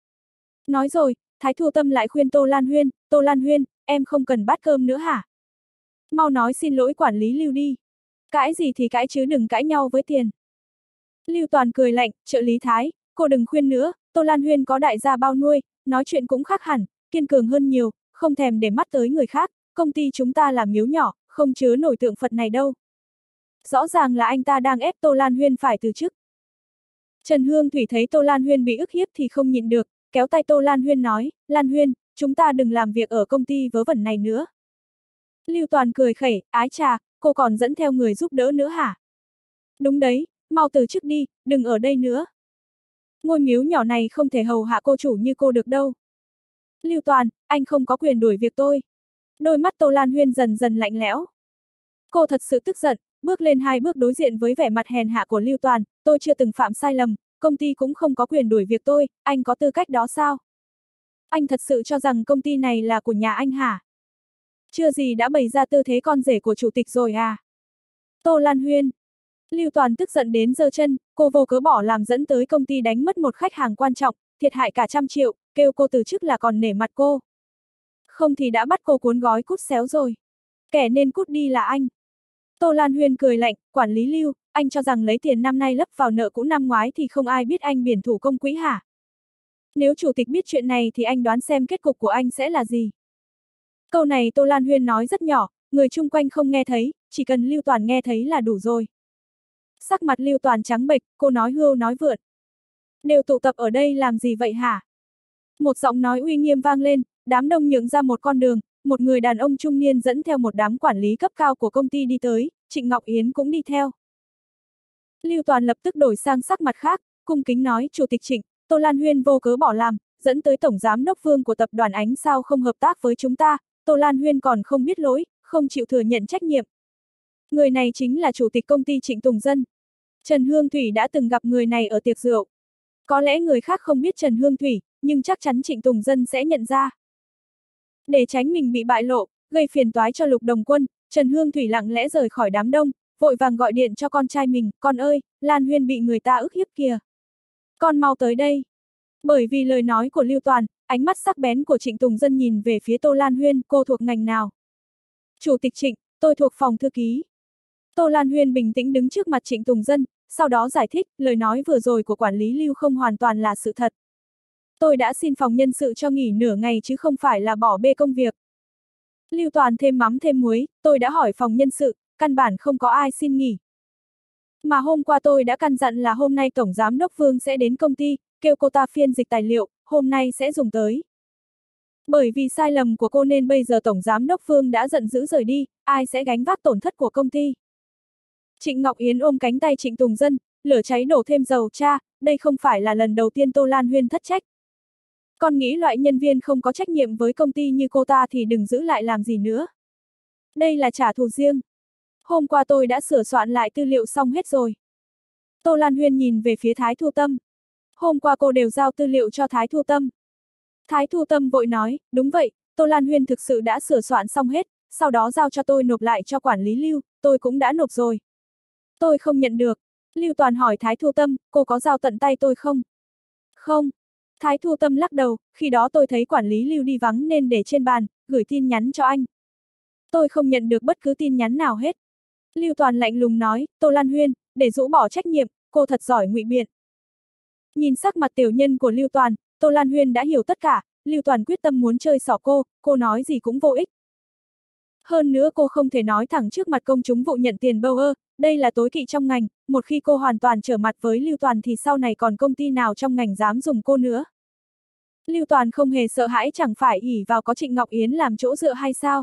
Nói rồi, Thái Thu Tâm lại khuyên Tô Lan Huyên, Tô Lan Huyên, em không cần bát cơm nữa hả? Mau nói xin lỗi quản lý Lưu đi. Cãi gì thì cãi chứ đừng cãi nhau với tiền. Lưu Toàn cười lạnh, trợ lý Thái, cô đừng khuyên nữa, Tô Lan Huyên có đại gia bao nuôi, nói chuyện cũng khác hẳn, kiên cường hơn nhiều, không thèm để mắt tới người khác, công ty chúng ta là miếu nhỏ, không chứa nổi tượng Phật này đâu. Rõ ràng là anh ta đang ép Tô Lan Huyên phải từ chức. Trần Hương Thủy thấy Tô Lan Huyên bị ức hiếp thì không nhịn được, kéo tay Tô Lan Huyên nói, Lan Huyên, chúng ta đừng làm việc ở công ty vớ vẩn này nữa. Lưu Toàn cười khẩy, ái chà, cô còn dẫn theo người giúp đỡ nữa hả? Đúng đấy, mau từ chức đi, đừng ở đây nữa. Ngôi miếu nhỏ này không thể hầu hạ cô chủ như cô được đâu. Lưu Toàn, anh không có quyền đuổi việc tôi. Đôi mắt Tô Lan Huyên dần dần lạnh lẽo. Cô thật sự tức giận, bước lên hai bước đối diện với vẻ mặt hèn hạ của Lưu Toàn, tôi chưa từng phạm sai lầm, công ty cũng không có quyền đuổi việc tôi, anh có tư cách đó sao? Anh thật sự cho rằng công ty này là của nhà anh hả? Chưa gì đã bày ra tư thế con rể của chủ tịch rồi à? Tô Lan Huyên. Lưu Toàn tức giận đến giơ chân, cô vô cớ bỏ làm dẫn tới công ty đánh mất một khách hàng quan trọng, thiệt hại cả trăm triệu, kêu cô từ chức là còn nể mặt cô. Không thì đã bắt cô cuốn gói cút xéo rồi. Kẻ nên cút đi là anh. Tô Lan Huyên cười lạnh, quản lý Lưu, anh cho rằng lấy tiền năm nay lấp vào nợ cũ năm ngoái thì không ai biết anh biển thủ công quỹ hả? Nếu chủ tịch biết chuyện này thì anh đoán xem kết cục của anh sẽ là gì? Câu này Tô Lan Huyên nói rất nhỏ, người chung quanh không nghe thấy, chỉ cần Lưu Toàn nghe thấy là đủ rồi. Sắc mặt Lưu Toàn trắng bệch, cô nói hưu nói vượn. Đều tụ tập ở đây làm gì vậy hả? Một giọng nói uy nghiêm vang lên, đám đông nhường ra một con đường, một người đàn ông trung niên dẫn theo một đám quản lý cấp cao của công ty đi tới, Trịnh Ngọc Yến cũng đi theo. Lưu Toàn lập tức đổi sang sắc mặt khác, cung kính nói, Chủ tịch Trịnh, Tô Lan Huyên vô cớ bỏ làm, dẫn tới Tổng Giám đốc Vương của tập đoàn Ánh Sao không hợp tác với chúng ta, Tô Lan Huyên còn không biết lỗi, không chịu thừa nhận trách nhiệm. Người này chính là Chủ tịch công ty Trịnh Tùng Dân. Trần Hương Thủy đã từng gặp người này ở tiệc rượu. Có lẽ người khác không biết Trần Hương Thủy, nhưng chắc chắn Trịnh Tùng Dân sẽ nhận ra. Để tránh mình bị bại lộ, gây phiền toái cho Lục Đồng Quân, Trần Hương Thủy lặng lẽ rời khỏi đám đông, vội vàng gọi điện cho con trai mình, con ơi, Lan Huyên bị người ta ức hiếp kìa. Con mau tới đây. Bởi vì lời nói của Lưu Toàn, ánh mắt sắc bén của Trịnh Tùng Dân nhìn về phía Tô Lan Huyên, cô thuộc ngành nào? Chủ tịch Trịnh, tôi thuộc phòng thư ký. Tô Lan Huyên bình tĩnh đứng trước mặt Trịnh Tùng Dân, sau đó giải thích, lời nói vừa rồi của quản lý Lưu không hoàn toàn là sự thật. Tôi đã xin phòng nhân sự cho nghỉ nửa ngày chứ không phải là bỏ bê công việc. Lưu Toàn thêm mắm thêm muối, tôi đã hỏi phòng nhân sự, căn bản không có ai xin nghỉ. Mà hôm qua tôi đã căn dặn là hôm nay Tổng Giám đốc Vương sẽ đến công ty, kêu cô ta phiên dịch tài liệu, hôm nay sẽ dùng tới. Bởi vì sai lầm của cô nên bây giờ Tổng Giám đốc Vương đã giận dữ rời đi, ai sẽ gánh vác tổn thất của công ty. Trịnh Ngọc Yến ôm cánh tay Trịnh Tùng Dân, lửa cháy đổ thêm dầu, cha, đây không phải là lần đầu tiên Tô Lan Huyên thất trách. Con nghĩ loại nhân viên không có trách nhiệm với công ty như cô ta thì đừng giữ lại làm gì nữa. Đây là trả thù riêng. Hôm qua tôi đã sửa soạn lại tư liệu xong hết rồi. Tô Lan Huyên nhìn về phía Thái Thu Tâm. Hôm qua cô đều giao tư liệu cho Thái Thu Tâm. Thái Thu Tâm vội nói, đúng vậy, Tô Lan Huyên thực sự đã sửa soạn xong hết, sau đó giao cho tôi nộp lại cho quản lý Lưu, tôi cũng đã nộp rồi. Tôi không nhận được. Lưu Toàn hỏi Thái Thu Tâm, cô có giao tận tay tôi không? Không. Thái Thu Tâm lắc đầu, khi đó tôi thấy quản lý Lưu đi vắng nên để trên bàn, gửi tin nhắn cho anh. Tôi không nhận được bất cứ tin nhắn nào hết. Lưu Toàn lạnh lùng nói, Tô Lan Huyên, để rũ bỏ trách nhiệm, cô thật giỏi ngụy biện. Nhìn sắc mặt tiểu nhân của Lưu Toàn, Tô Lan Huyên đã hiểu tất cả, Lưu Toàn quyết tâm muốn chơi xỏ cô, cô nói gì cũng vô ích. Hơn nữa cô không thể nói thẳng trước mặt công chúng vụ nhận tiền bâu ơ, đây là tối kỵ trong ngành, một khi cô hoàn toàn trở mặt với Lưu Toàn thì sau này còn công ty nào trong ngành dám dùng cô nữa. Lưu Toàn không hề sợ hãi, chẳng phải ỷ vào có Trịnh Ngọc Yến làm chỗ dựa hay sao?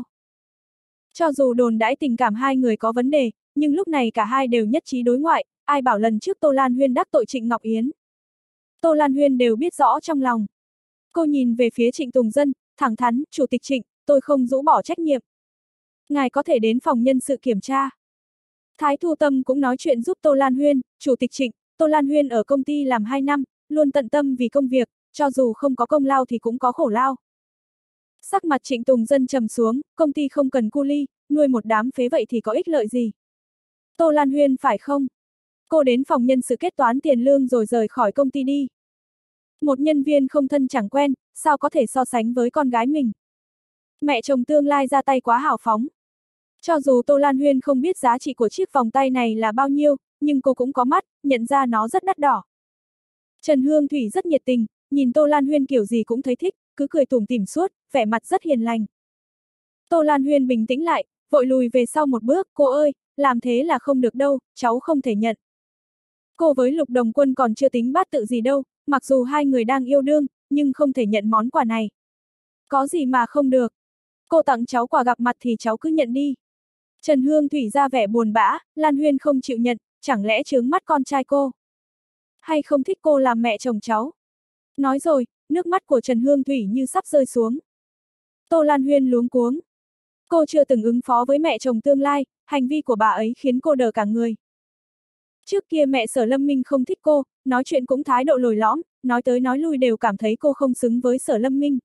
Cho dù đồn đãi tình cảm hai người có vấn đề, nhưng lúc này cả hai đều nhất trí đối ngoại, ai bảo lần trước Tô Lan Huyên đắc tội Trịnh Ngọc Yến. Tô Lan Huyên đều biết rõ trong lòng. Cô nhìn về phía Trịnh Tùng Dân, thẳng thắn, Chủ tịch Trịnh, tôi không rũ bỏ trách nhiệm. Ngài có thể đến phòng nhân sự kiểm tra. Thái Thu Tâm cũng nói chuyện giúp Tô Lan Huyên, Chủ tịch Trịnh, Tô Lan Huyên ở công ty làm hai năm, luôn tận tâm vì công việc, cho dù không có công lao thì cũng có khổ lao. Sắc mặt Trịnh Tùng Dân trầm xuống, công ty không cần cu ly, nuôi một đám phế vậy thì có ích lợi gì? Tô Lan Huyên phải không? Cô đến phòng nhân sự kết toán tiền lương rồi rời khỏi công ty đi. Một nhân viên không thân chẳng quen, sao có thể so sánh với con gái mình? Mẹ chồng tương lai ra tay quá hào phóng. Cho dù Tô Lan Huyên không biết giá trị của chiếc vòng tay này là bao nhiêu, nhưng cô cũng có mắt, nhận ra nó rất đắt đỏ. Trần Hương Thủy rất nhiệt tình, nhìn Tô Lan Huyên kiểu gì cũng thấy thích, cứ cười tủm tỉm suốt, vẻ mặt rất hiền lành. Tô Lan Huyên bình tĩnh lại, vội lùi về sau một bước, cô ơi, làm thế là không được đâu, cháu không thể nhận. Cô với Lục Đồng Quân còn chưa tính bát tự gì đâu, mặc dù hai người đang yêu đương, nhưng không thể nhận món quà này. Có gì mà không được. Cô tặng cháu quà gặp mặt thì cháu cứ nhận đi. Trần Hương Thủy ra vẻ buồn bã, Lan Huyên không chịu nhận, chẳng lẽ chướng mắt con trai cô? Hay không thích cô làm mẹ chồng cháu? Nói rồi, nước mắt của Trần Hương Thủy như sắp rơi xuống. Tô Lan Huyên luống cuống. Cô chưa từng ứng phó với mẹ chồng tương lai, hành vi của bà ấy khiến cô đờ cả người. Trước kia mẹ Sở Lâm Minh không thích cô, nói chuyện cũng thái độ lồi lõm, nói tới nói lui đều cảm thấy cô không xứng với Sở Lâm Minh.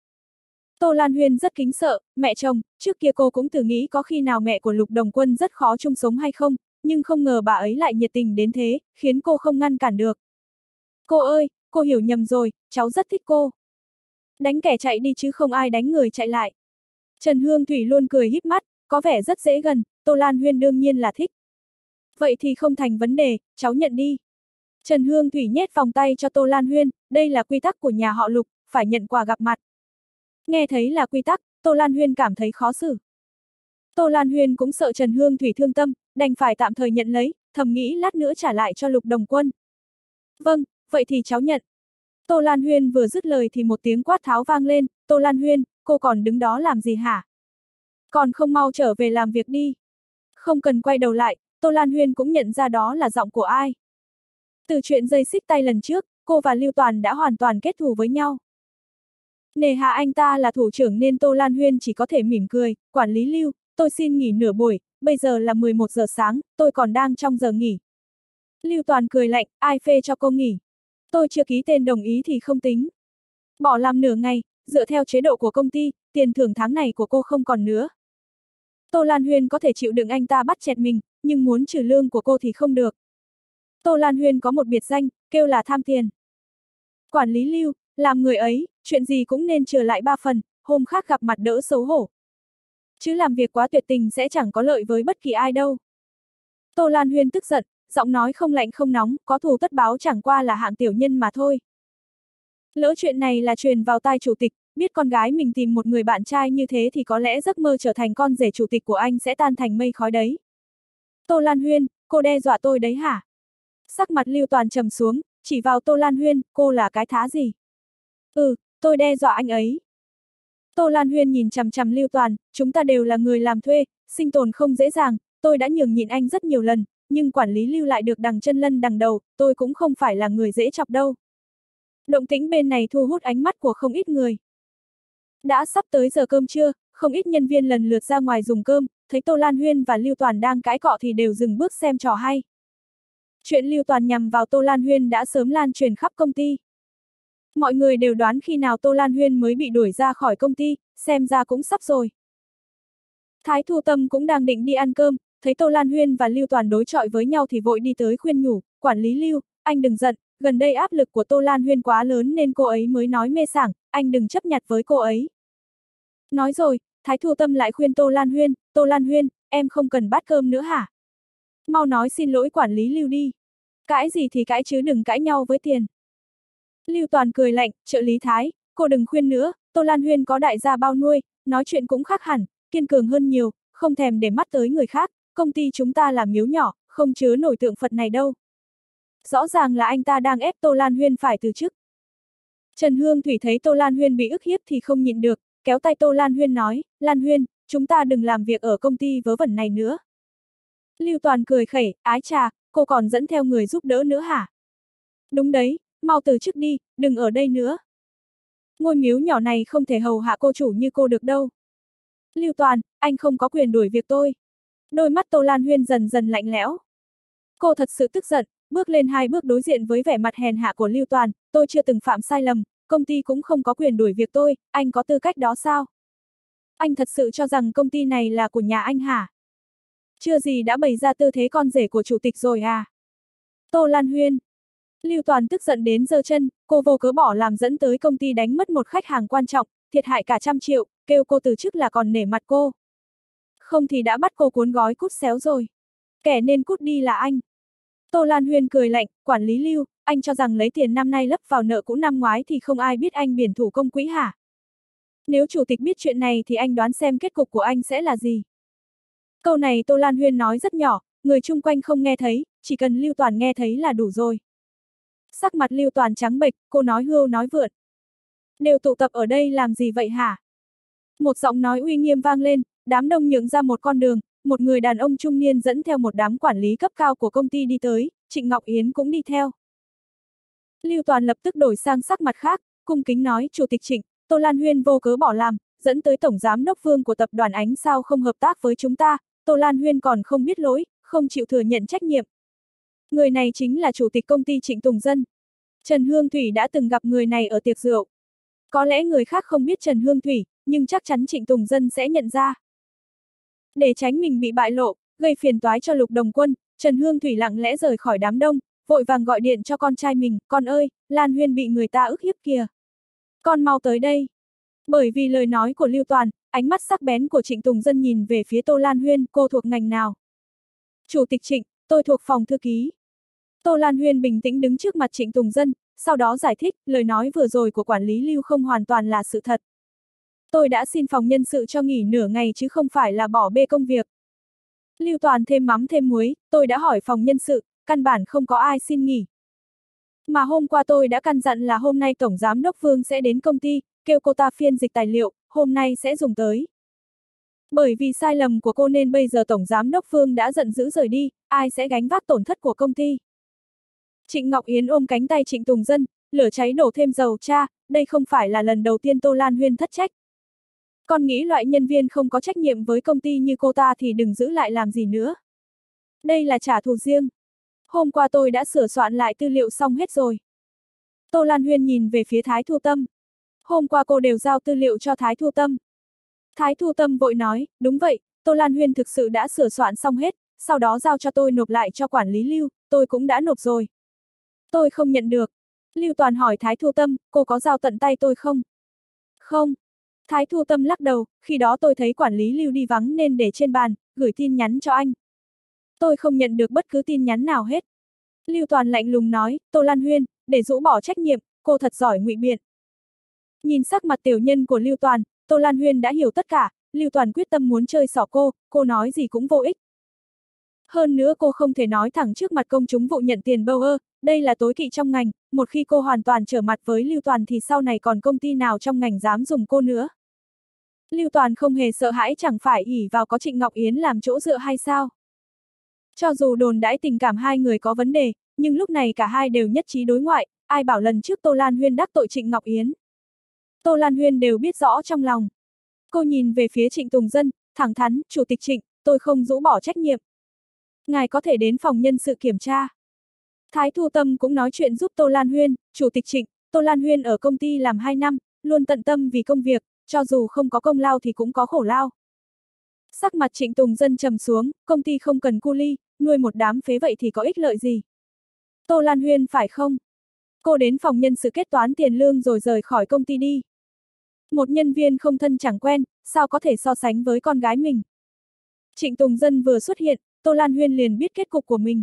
Tô Lan Huyên rất kính sợ, mẹ chồng, trước kia cô cũng thử nghĩ có khi nào mẹ của Lục Đồng Quân rất khó chung sống hay không, nhưng không ngờ bà ấy lại nhiệt tình đến thế, khiến cô không ngăn cản được. Cô ơi, cô hiểu nhầm rồi, cháu rất thích cô. Đánh kẻ chạy đi chứ không ai đánh người chạy lại. Trần Hương Thủy luôn cười híp mắt, có vẻ rất dễ gần, Tô Lan Huyên đương nhiên là thích. Vậy thì không thành vấn đề, cháu nhận đi. Trần Hương Thủy nhét vòng tay cho Tô Lan Huyên, đây là quy tắc của nhà họ Lục, phải nhận quà gặp mặt. Nghe thấy là quy tắc, Tô Lan Huyên cảm thấy khó xử. Tô Lan Huyên cũng sợ Trần Hương Thủy thương tâm, đành phải tạm thời nhận lấy, thầm nghĩ lát nữa trả lại cho Lục Đồng Quân. Vâng, vậy thì cháu nhận. Tô Lan Huyên vừa dứt lời thì một tiếng quát tháo vang lên, Tô Lan Huyên, cô còn đứng đó làm gì hả? Còn không mau trở về làm việc đi. Không cần quay đầu lại, Tô Lan Huyên cũng nhận ra đó là giọng của ai. Từ chuyện dây xích tay lần trước, cô và Lưu Toàn đã hoàn toàn kết thù với nhau. Nề hà anh ta là thủ trưởng nên Tô Lan Huyên chỉ có thể mỉm cười, quản lý Lưu, tôi xin nghỉ nửa buổi, bây giờ là mười một giờ sáng, tôi còn đang trong giờ nghỉ. Lưu Toàn cười lạnh, ai phê cho cô nghỉ? Tôi chưa ký tên đồng ý thì không tính. Bỏ làm nửa ngày, dựa theo chế độ của công ty, tiền thưởng tháng này của cô không còn nữa. Tô Lan Huyên có thể chịu đựng anh ta bắt chẹt mình, nhưng muốn trừ lương của cô thì không được. Tô Lan Huyên có một biệt danh, kêu là tham tiền. Quản lý Lưu, làm người ấy, chuyện gì cũng nên trở lại ba phần, hôm khác gặp mặt đỡ xấu hổ. Chứ làm việc quá tuyệt tình sẽ chẳng có lợi với bất kỳ ai đâu. Tô Lan Huyên tức giận, giọng nói không lạnh không nóng, có thù tất báo chẳng qua là hạng tiểu nhân mà thôi. Lỡ chuyện này là truyền vào tai chủ tịch, biết con gái mình tìm một người bạn trai như thế thì có lẽ giấc mơ trở thành con rể chủ tịch của anh sẽ tan thành mây khói đấy. Tô Lan Huyên, cô đe dọa tôi đấy hả? Sắc mặt Lưu Toàn trầm xuống, chỉ vào Tô Lan Huyên, cô là cái thá gì? Ừ, tôi đe dọa anh ấy. Tô Lan Huyên nhìn chằm chằm Lưu Toàn, chúng ta đều là người làm thuê, sinh tồn không dễ dàng, tôi đã nhường nhịn anh rất nhiều lần, nhưng quản lý Lưu lại được đằng chân lân đằng đầu, tôi cũng không phải là người dễ chọc đâu. Động tĩnh bên này thu hút ánh mắt của không ít người. Đã sắp tới giờ cơm trưa, không ít nhân viên lần lượt ra ngoài dùng cơm, thấy Tô Lan Huyên và Lưu Toàn đang cãi cọ thì đều dừng bước xem trò hay. Chuyện Lưu Toàn nhằm vào Tô Lan Huyên đã sớm lan truyền khắp công ty. Mọi người đều đoán khi nào Tô Lan Huyên mới bị đuổi ra khỏi công ty, xem ra cũng sắp rồi. Thái Thu Tâm cũng đang định đi ăn cơm, thấy Tô Lan Huyên và Lưu Toàn đối chọi với nhau thì vội đi tới khuyên nhủ, quản lý Lưu, anh đừng giận, gần đây áp lực của Tô Lan Huyên quá lớn nên cô ấy mới nói mê sảng, anh đừng chấp nhặt với cô ấy. Nói rồi, Thái Thu Tâm lại khuyên Tô Lan Huyên, Tô Lan Huyên, em không cần bát cơm nữa hả? Mau nói xin lỗi quản lý Lưu đi. Cãi gì thì cãi chứ đừng cãi nhau với tiền. Lưu Toàn cười lạnh, trợ lý Thái, cô đừng khuyên nữa, Tô Lan Huyên có đại gia bao nuôi, nói chuyện cũng khác hẳn, kiên cường hơn nhiều, không thèm để mắt tới người khác, công ty chúng ta là miếu nhỏ, không chứa nổi tượng Phật này đâu. Rõ ràng là anh ta đang ép Tô Lan Huyên phải từ chức. Trần Hương Thủy thấy Tô Lan Huyên bị ức hiếp thì không nhịn được, kéo tay Tô Lan Huyên nói, Lan Huyên, chúng ta đừng làm việc ở công ty vớ vẩn này nữa. Lưu Toàn cười khẩy, ái chà, cô còn dẫn theo người giúp đỡ nữa hả? Đúng đấy, mau từ chức đi, đừng ở đây nữa. Ngôi miếu nhỏ này không thể hầu hạ cô chủ như cô được đâu. Lưu Toàn, anh không có quyền đuổi việc tôi. Đôi mắt Tô Lan Huyên dần dần lạnh lẽo. Cô thật sự tức giận, bước lên hai bước đối diện với vẻ mặt hèn hạ của Lưu Toàn, tôi chưa từng phạm sai lầm, công ty cũng không có quyền đuổi việc tôi, anh có tư cách đó sao? Anh thật sự cho rằng công ty này là của nhà anh hả? Chưa gì đã bày ra tư thế con rể của chủ tịch rồi à? Tô Lan Huyên. Lưu Toàn tức giận đến giơ chân, cô vô cớ bỏ làm dẫn tới công ty đánh mất một khách hàng quan trọng, thiệt hại cả trăm triệu, kêu cô từ chức là còn nể mặt cô. Không thì đã bắt cô cuốn gói cút xéo rồi. Kẻ nên cút đi là anh. Tô Lan Huyên cười lạnh, quản lý Lưu, anh cho rằng lấy tiền năm nay lấp vào nợ cũ năm ngoái thì không ai biết anh biển thủ công quỹ hả? Nếu chủ tịch biết chuyện này thì anh đoán xem kết cục của anh sẽ là gì? Câu này Tô Lan Huyên nói rất nhỏ, người chung quanh không nghe thấy, chỉ cần Lưu Toàn nghe thấy là đủ rồi. Sắc mặt Lưu Toàn trắng bệch, cô nói hưu nói vượn. Đều tụ tập ở đây làm gì vậy hả? Một giọng nói uy nghiêm vang lên, đám đông nhường ra một con đường, một người đàn ông trung niên dẫn theo một đám quản lý cấp cao của công ty đi tới, Trịnh Ngọc Yến cũng đi theo. Lưu Toàn lập tức đổi sang sắc mặt khác, cung kính nói, Chủ tịch Trịnh, Tô Lan Huyên vô cớ bỏ làm, dẫn tới Tổng Giám đốc Vương của tập đoàn Ánh Sao không hợp tác với chúng ta, Tô Lan Huyên còn không biết lỗi, không chịu thừa nhận trách nhiệm. Người này chính là Chủ tịch công ty Trịnh Tùng Dân. Trần Hương Thủy đã từng gặp người này ở tiệc rượu. Có lẽ người khác không biết Trần Hương Thủy, nhưng chắc chắn Trịnh Tùng Dân sẽ nhận ra. Để tránh mình bị bại lộ, gây phiền toái cho Lục Đồng Quân, Trần Hương Thủy lặng lẽ rời khỏi đám đông, vội vàng gọi điện cho con trai mình, con ơi, Lan Huyên bị người ta ức hiếp kìa. Con mau tới đây. Bởi vì lời nói của Lưu Toàn, ánh mắt sắc bén của Trịnh Tùng Dân nhìn về phía Tô Lan Huyên, cô thuộc ngành nào? Chủ tịch Trịnh, tôi thuộc phòng thư ký. Tô Lan Huyên bình tĩnh đứng trước mặt Trịnh Tùng Dân, sau đó giải thích, lời nói vừa rồi của quản lý Lưu không hoàn toàn là sự thật. Tôi đã xin phòng nhân sự cho nghỉ nửa ngày chứ không phải là bỏ bê công việc. Lưu Toàn thêm mắm thêm muối, tôi đã hỏi phòng nhân sự, căn bản không có ai xin nghỉ. Mà hôm qua tôi đã căn dặn là hôm nay Tổng Giám đốc Vương sẽ đến công ty, kêu cô ta phiên dịch tài liệu, hôm nay sẽ dùng tới. Bởi vì sai lầm của cô nên bây giờ Tổng Giám đốc Vương đã giận dữ rời đi, ai sẽ gánh vác tổn thất của công ty. Trịnh Ngọc Yến ôm cánh tay Trịnh Tùng Dân, lửa cháy đổ thêm dầu, cha, đây không phải là lần đầu tiên Tô Lan Huyên thất trách. Con nghĩ loại nhân viên không có trách nhiệm với công ty như cô ta thì đừng giữ lại làm gì nữa. Đây là trả thù riêng. Hôm qua tôi đã sửa soạn lại tư liệu xong hết rồi. Tô Lan Huyên nhìn về phía Thái Thu Tâm. Hôm qua cô đều giao tư liệu cho Thái Thu Tâm. Thái Thu Tâm vội nói, đúng vậy, Tô Lan Huyên thực sự đã sửa soạn xong hết, sau đó giao cho tôi nộp lại cho quản lý Lưu, tôi cũng đã nộp rồi. Tôi không nhận được. Lưu Toàn hỏi Thái Thu Tâm, cô có giao tận tay tôi không? Không. Thái Thu Tâm lắc đầu, khi đó tôi thấy quản lý Lưu đi vắng nên để trên bàn, gửi tin nhắn cho anh. Tôi không nhận được bất cứ tin nhắn nào hết. Lưu Toàn lạnh lùng nói, Tô Lan Huyên, để rũ bỏ trách nhiệm, cô thật giỏi ngụy biện. Nhìn sắc mặt tiểu nhân của Lưu Toàn, Tô Lan Huyên đã hiểu tất cả, Lưu Toàn quyết tâm muốn chơi xỏ cô, cô nói gì cũng vô ích. Hơn nữa cô không thể nói thẳng trước mặt công chúng vụ nhận tiền bâu ơ, đây là tối kỵ trong ngành, một khi cô hoàn toàn trở mặt với Lưu Toàn thì sau này còn công ty nào trong ngành dám dùng cô nữa. Lưu Toàn không hề sợ hãi, chẳng phải ỷ vào có Trịnh Ngọc Yến làm chỗ dựa hay sao? Cho dù đồn đãi tình cảm hai người có vấn đề, nhưng lúc này cả hai đều nhất trí đối ngoại, ai bảo lần trước Tô Lan Huyên đắc tội Trịnh Ngọc Yến. Tô Lan Huyên đều biết rõ trong lòng. Cô nhìn về phía Trịnh Tùng Dân, thẳng thắn, Chủ tịch Trịnh, tôi không rũ bỏ trách nhiệm. Ngài có thể đến phòng nhân sự kiểm tra. Thái Thu Tâm cũng nói chuyện giúp Tô Lan Huyên, Chủ tịch Trịnh, Tô Lan Huyên ở công ty làm hai năm, luôn tận tâm vì công việc, cho dù không có công lao thì cũng có khổ lao. Sắc mặt Trịnh Tùng Dân trầm xuống, công ty không cần cu ly, nuôi một đám phế vậy thì có ích lợi gì? Tô Lan Huyên phải không? Cô đến phòng nhân sự kết toán tiền lương rồi rời khỏi công ty đi. Một nhân viên không thân chẳng quen, sao có thể so sánh với con gái mình? Trịnh Tùng Dân vừa xuất hiện, Tô Lan Huyên liền biết kết cục của mình.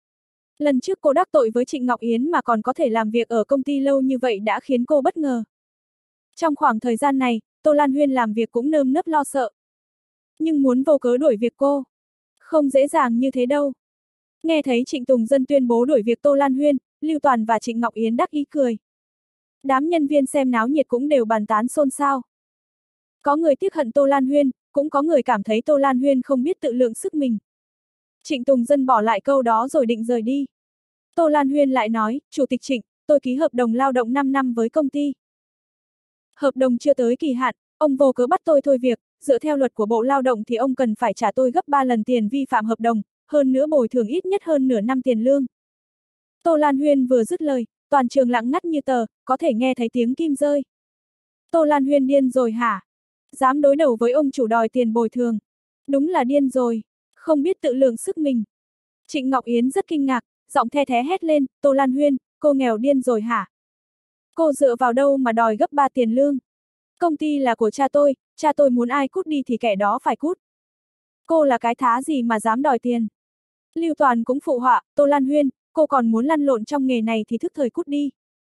Lần trước cô đắc tội với Trịnh Ngọc Yến mà còn có thể làm việc ở công ty lâu như vậy đã khiến cô bất ngờ. Trong khoảng thời gian này, Tô Lan Huyên làm việc cũng nơm nớp lo sợ. Nhưng muốn vô cớ đuổi việc cô, không dễ dàng như thế đâu. Nghe thấy Trịnh Tùng Dân tuyên bố đuổi việc Tô Lan Huyên, Lưu Toàn và Trịnh Ngọc Yến đắc ý cười. Đám nhân viên xem náo nhiệt cũng đều bàn tán xôn xao. Có người tiếc hận Tô Lan Huyên, cũng có người cảm thấy Tô Lan Huyên không biết tự lượng sức mình. Trịnh Tùng Dân bỏ lại câu đó rồi định rời đi. Tô Lan Huyên lại nói, Chủ tịch Trịnh, tôi ký hợp đồng lao động năm năm với công ty. Hợp đồng chưa tới kỳ hạn, ông vô cớ bắt tôi thôi việc, dựa theo luật của Bộ Lao động thì ông cần phải trả tôi gấp ba lần tiền vi phạm hợp đồng, hơn nữa bồi thường ít nhất hơn nửa năm tiền lương. Tô Lan Huyên vừa dứt lời, toàn trường lặng ngắt như tờ, có thể nghe thấy tiếng kim rơi. Tô Lan Huyên điên rồi hả? Dám đối đầu với ông chủ đòi tiền bồi thường. Đúng là điên rồi, không biết tự lượng sức mình. Trịnh Ngọc Yến rất kinh ngạc, giọng the thé hét lên, Tô Lan Huyên, cô nghèo điên rồi hả? Cô dựa vào đâu mà đòi gấp ba tiền lương? Công ty là của cha tôi, cha tôi muốn ai cút đi thì kẻ đó phải cút. Cô là cái thá gì mà dám đòi tiền? Lưu Toàn cũng phụ họa, Tô Lan Huyên, cô còn muốn lăn lộn trong nghề này thì thức thời cút đi.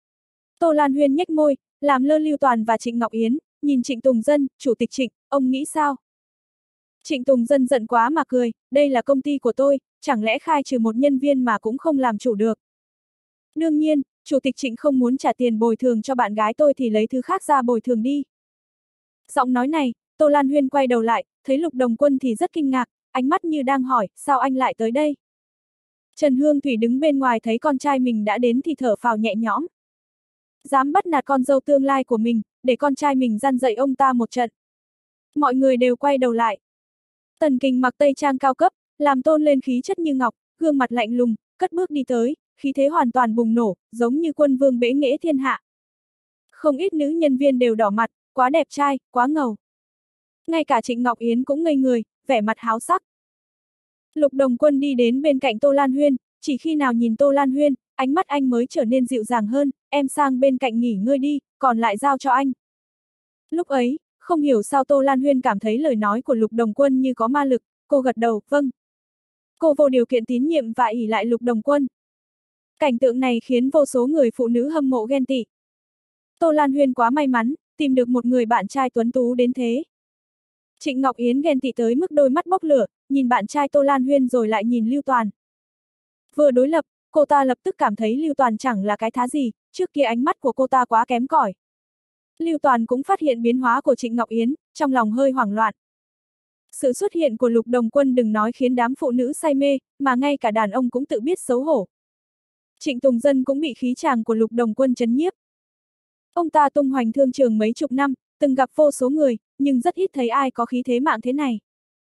Tô Lan Huyên nhếch môi, làm lơ Lưu Toàn và Trịnh Ngọc Yến, nhìn Trịnh Tùng Dân, Chủ tịch Trịnh, ông nghĩ sao? Trịnh Tùng Dân giận quá mà cười, đây là công ty của tôi, chẳng lẽ khai trừ một nhân viên mà cũng không làm chủ được. Đương nhiên, Chủ tịch Trịnh không muốn trả tiền bồi thường cho bạn gái tôi thì lấy thứ khác ra bồi thường đi. Giọng nói này, Tô Lan Huyên quay đầu lại, thấy Lục Đồng Quân thì rất kinh ngạc, ánh mắt như đang hỏi, sao anh lại tới đây? Trần Hương Thủy đứng bên ngoài thấy con trai mình đã đến thì thở phào nhẹ nhõm. Dám bắt nạt con dâu tương lai của mình, để con trai mình răn dạy ông ta một trận. Mọi người đều quay đầu lại. Tần Kình mặc tây trang cao cấp, làm tôn lên khí chất như ngọc, gương mặt lạnh lùng, cất bước đi tới, khí thế hoàn toàn bùng nổ, giống như quân vương bẽ nghễ thiên hạ. Không ít nữ nhân viên đều đỏ mặt, quá đẹp trai, quá ngầu. Ngay cả Trịnh Ngọc Yến cũng ngây người, vẻ mặt háo sắc. Lục Đồng Quân đi đến bên cạnh Tô Lan Huyên, chỉ khi nào nhìn Tô Lan Huyên, ánh mắt anh mới trở nên dịu dàng hơn, em sang bên cạnh nghỉ ngơi đi, còn lại giao cho anh. Lúc ấy, không hiểu sao Tô Lan Huyên cảm thấy lời nói của Lục Đồng Quân như có ma lực, cô gật đầu, vâng. Cô vô điều kiện tín nhiệm và ỷ lại Lục Đồng Quân. Cảnh tượng này khiến vô số người phụ nữ hâm mộ ghen tị. Tô Lan Huyên quá may mắn, tìm được một người bạn trai tuấn tú đến thế. Trịnh Ngọc Yến ghen tị tới mức đôi mắt bốc lửa, nhìn bạn trai Tô Lan Huyên rồi lại nhìn Lưu Toàn. Vừa đối lập, cô ta lập tức cảm thấy Lưu Toàn chẳng là cái thá gì, trước kia ánh mắt của cô ta quá kém cỏi. Lưu Toàn cũng phát hiện biến hóa của Trịnh Ngọc Yến, trong lòng hơi hoảng loạn. Sự xuất hiện của Lục Đồng Quân đừng nói khiến đám phụ nữ say mê, mà ngay cả đàn ông cũng tự biết xấu hổ. Trịnh Tùng Dân cũng bị khí chàng của Lục Đồng Quân chấn nhiếp. Ông ta tung hoành thương trường mấy chục năm, từng gặp vô số người, nhưng rất ít thấy ai có khí thế mạng thế này.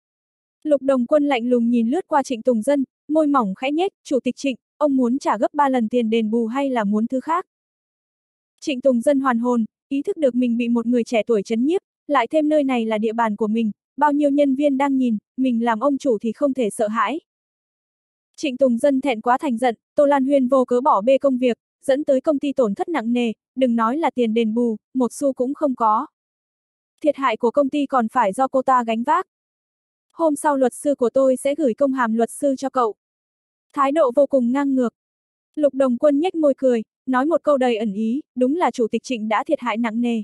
Lục Đồng Quân lạnh lùng nhìn lướt qua Trịnh Tùng Dân, môi mỏng khẽ nhếch, Chủ tịch Trịnh, ông muốn trả gấp ba lần tiền đền bù hay là muốn thứ khác? Trịnh Tùng Dân hoàn hồn, ý thức được mình bị một người trẻ tuổi chấn nhiếp, lại thêm nơi này là địa bàn của mình, bao nhiêu nhân viên đang nhìn, mình làm ông chủ thì không thể sợ hãi. Trịnh Tùng Dân thẹn quá thành giận, Tô Lan Huyên vô cớ bỏ bê công việc, dẫn tới công ty tổn thất nặng nề, đừng nói là tiền đền bù, một xu cũng không có. Thiệt hại của công ty còn phải do cô ta gánh vác. Hôm sau luật sư của tôi sẽ gửi công hàm luật sư cho cậu. Thái độ vô cùng ngang ngược. Lục Đồng Quân nhếch môi cười, nói một câu đầy ẩn ý, đúng là Chủ tịch Trịnh đã thiệt hại nặng nề.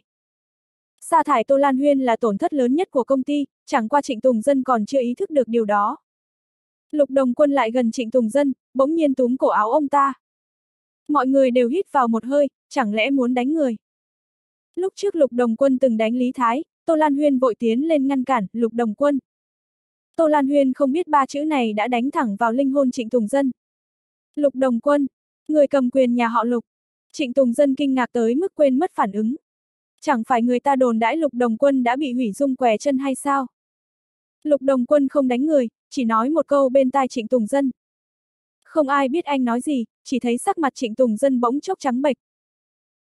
Sa thải Tô Lan Huyên là tổn thất lớn nhất của công ty, chẳng qua Trịnh Tùng Dân còn chưa ý thức được điều đó. Lục Đồng Quân lại gần Trịnh Tùng Dân, bỗng nhiên túm cổ áo ông ta. Mọi người đều hít vào một hơi, chẳng lẽ muốn đánh người. Lúc trước Lục Đồng Quân từng đánh Lý Thái, Tô Lan Huyên vội tiến lên ngăn cản, Lục Đồng Quân. Tô Lan Huyên không biết ba chữ này đã đánh thẳng vào linh hồn Trịnh Tùng Dân. Lục Đồng Quân, người cầm quyền nhà họ Lục. Trịnh Tùng Dân kinh ngạc tới mức quên mất phản ứng. Chẳng phải người ta đồn đãi Lục Đồng Quân đã bị hủy dung què chân hay sao? Lục Đồng Quân không đánh người, chỉ nói một câu bên tai Trịnh Tùng Dân. Không ai biết anh nói gì, chỉ thấy sắc mặt Trịnh Tùng Dân bỗng chốc trắng bệch.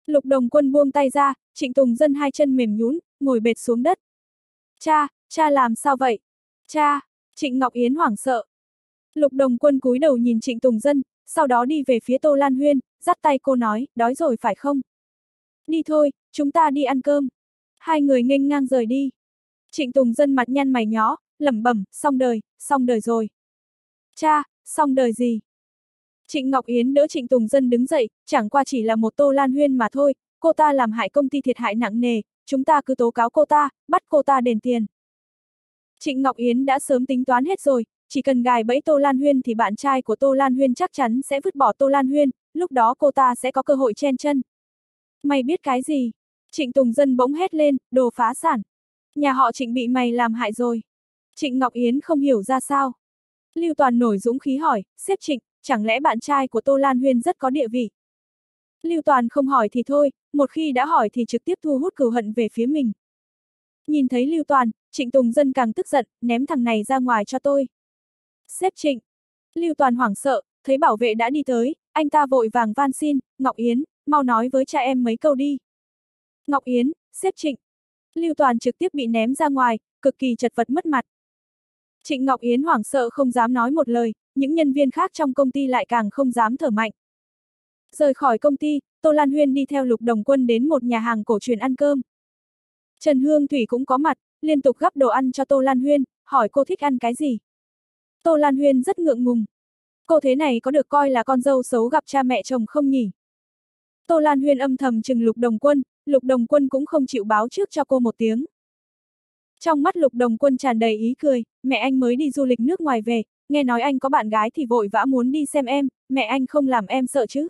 Lục Đồng Quân buông tay ra, Trịnh Tùng Dân hai chân mềm nhũn, ngồi bệt xuống đất. Cha, cha làm sao vậy? Cha, Trịnh Ngọc Yến hoảng sợ. Lục Đồng Quân cúi đầu nhìn Trịnh Tùng Dân, sau đó đi về phía Tô Lan Huyên, dắt tay cô nói, đói rồi phải không? Đi thôi, chúng ta đi ăn cơm. Hai người nghênh ngang rời đi. Trịnh Tùng Dân mặt nhăn mày nhó, lẩm bẩm, xong đời, xong đời rồi. Cha, xong đời gì? Trịnh Ngọc Yến đỡ Trịnh Tùng Dân đứng dậy, chẳng qua chỉ là một Tô Lan Huyên mà thôi, cô ta làm hại công ty thiệt hại nặng nề, chúng ta cứ tố cáo cô ta, bắt cô ta đền tiền. Trịnh Ngọc Yến đã sớm tính toán hết rồi, chỉ cần gài bẫy Tô Lan Huyên thì bạn trai của Tô Lan Huyên chắc chắn sẽ vứt bỏ Tô Lan Huyên, lúc đó cô ta sẽ có cơ hội chen chân. Mày biết cái gì? Trịnh Tùng Dân bỗng hét lên, đồ phá sản. Nhà họ Trịnh bị mày làm hại rồi. Trịnh Ngọc Yến không hiểu ra sao. Lưu Toàn nổi dũng khí hỏi, sếp Trịnh, chẳng lẽ bạn trai của Tô Lan Huyên rất có địa vị? Lưu Toàn không hỏi thì thôi, một khi đã hỏi thì trực tiếp thu hút cừu hận về phía mình. Nhìn thấy Lưu Toàn, Trịnh Tùng Dân càng tức giận, ném thằng này ra ngoài cho tôi. Sếp Trịnh. Lưu Toàn hoảng sợ, thấy bảo vệ đã đi tới, anh ta vội vàng van xin, Ngọc Yến, mau nói với cha em mấy câu đi. Ngọc Yến, sếp Trịnh. Lưu Toàn trực tiếp bị ném ra ngoài, cực kỳ chật vật mất mặt. Trịnh Ngọc Yến hoảng sợ không dám nói một lời, những nhân viên khác trong công ty lại càng không dám thở mạnh. Rời khỏi công ty, Tô Lan Huyên đi theo Lục Đồng Quân đến một nhà hàng cổ truyền ăn cơm. Trần Hương Thủy cũng có mặt, liên tục gắp đồ ăn cho Tô Lan Huyên, hỏi cô thích ăn cái gì. Tô Lan Huyên rất ngượng ngùng. Cô thế này có được coi là con dâu xấu gặp cha mẹ chồng không nhỉ? Tô Lan Huyên âm thầm chừng Lục Đồng Quân, Lục Đồng Quân cũng không chịu báo trước cho cô một tiếng. Trong mắt Lục Đồng Quân tràn đầy ý cười, mẹ anh mới đi du lịch nước ngoài về, nghe nói anh có bạn gái thì vội vã muốn đi xem em, mẹ anh không làm em sợ chứ?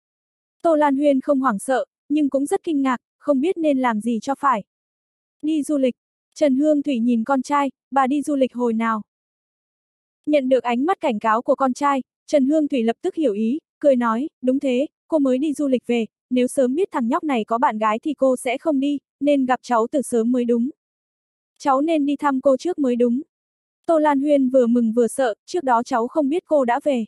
Tô Lan Huyên không hoảng sợ, nhưng cũng rất kinh ngạc, không biết nên làm gì cho phải. Đi du lịch. Trần Hương Thủy nhìn con trai, bà đi du lịch hồi nào? Nhận được ánh mắt cảnh cáo của con trai, Trần Hương Thủy lập tức hiểu ý, cười nói, đúng thế, cô mới đi du lịch về, nếu sớm biết thằng nhóc này có bạn gái thì cô sẽ không đi, nên gặp cháu từ sớm mới đúng. Cháu nên đi thăm cô trước mới đúng. Tô Lan Huyên vừa mừng vừa sợ, trước đó cháu không biết cô đã về.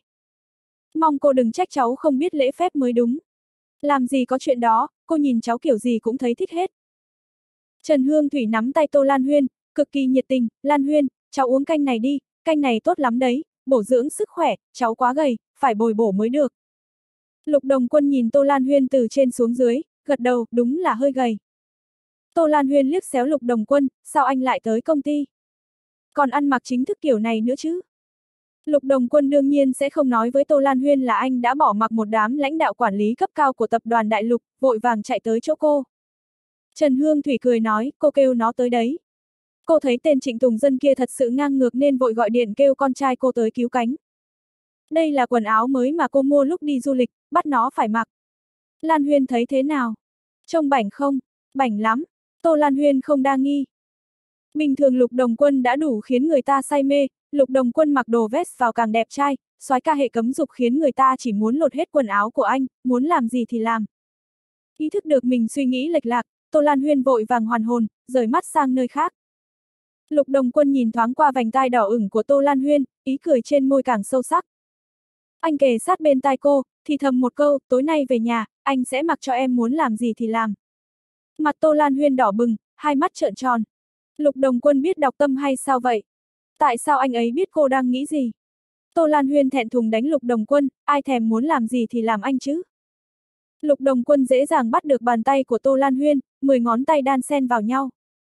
Mong cô đừng trách cháu không biết lễ phép mới đúng. Làm gì có chuyện đó, cô nhìn cháu kiểu gì cũng thấy thích hết. Trần Hương Thủy nắm tay Tô Lan Huyên, cực kỳ nhiệt tình, Lan Huyên, cháu uống canh này đi, canh này tốt lắm đấy, bổ dưỡng sức khỏe, cháu quá gầy, phải bồi bổ mới được. Lục Đồng Quân nhìn Tô Lan Huyên từ trên xuống dưới, gật đầu, đúng là hơi gầy. Tô Lan Huyên liếc xéo Lục Đồng Quân, sao anh lại tới công ty? Còn ăn mặc chính thức kiểu này nữa chứ? Lục Đồng Quân đương nhiên sẽ không nói với Tô Lan Huyên là anh đã bỏ mặc một đám lãnh đạo quản lý cấp cao của tập đoàn Đại Lục, vội vàng chạy tới chỗ cô. Trần Hương Thủy cười nói, cô kêu nó tới đấy. Cô thấy tên Trịnh Tùng Dân kia thật sự ngang ngược nên vội gọi điện kêu con trai cô tới cứu cánh. Đây là quần áo mới mà cô mua lúc đi du lịch, bắt nó phải mặc. Lan Huyên thấy thế nào? Trông bảnh không? Bảnh lắm. Tô Lan Huyên không đa nghi. Bình thường Lục Đồng Quân đã đủ khiến người ta say mê, Lục Đồng Quân mặc đồ vest vào càng đẹp trai, soái ca hệ cấm dục khiến người ta chỉ muốn lột hết quần áo của anh, muốn làm gì thì làm. Ý thức được mình suy nghĩ lệch lạc, Tô Lan Huyên vội vàng hoàn hồn, rời mắt sang nơi khác. Lục Đồng Quân nhìn thoáng qua vành tai đỏ ửng của Tô Lan Huyên, ý cười trên môi càng sâu sắc. Anh kề sát bên tai cô, thì thầm một câu, tối nay về nhà, anh sẽ mặc cho em muốn làm gì thì làm. Mặt Tô Lan Huyên đỏ bừng, hai mắt trợn tròn. Lục Đồng Quân biết đọc tâm hay sao vậy? Tại sao anh ấy biết cô đang nghĩ gì? Tô Lan Huyên thẹn thùng đánh Lục Đồng Quân, ai thèm muốn làm gì thì làm anh chứ? Lục Đồng Quân dễ dàng bắt được bàn tay của Tô Lan Huyên, mười ngón tay đan xen vào nhau.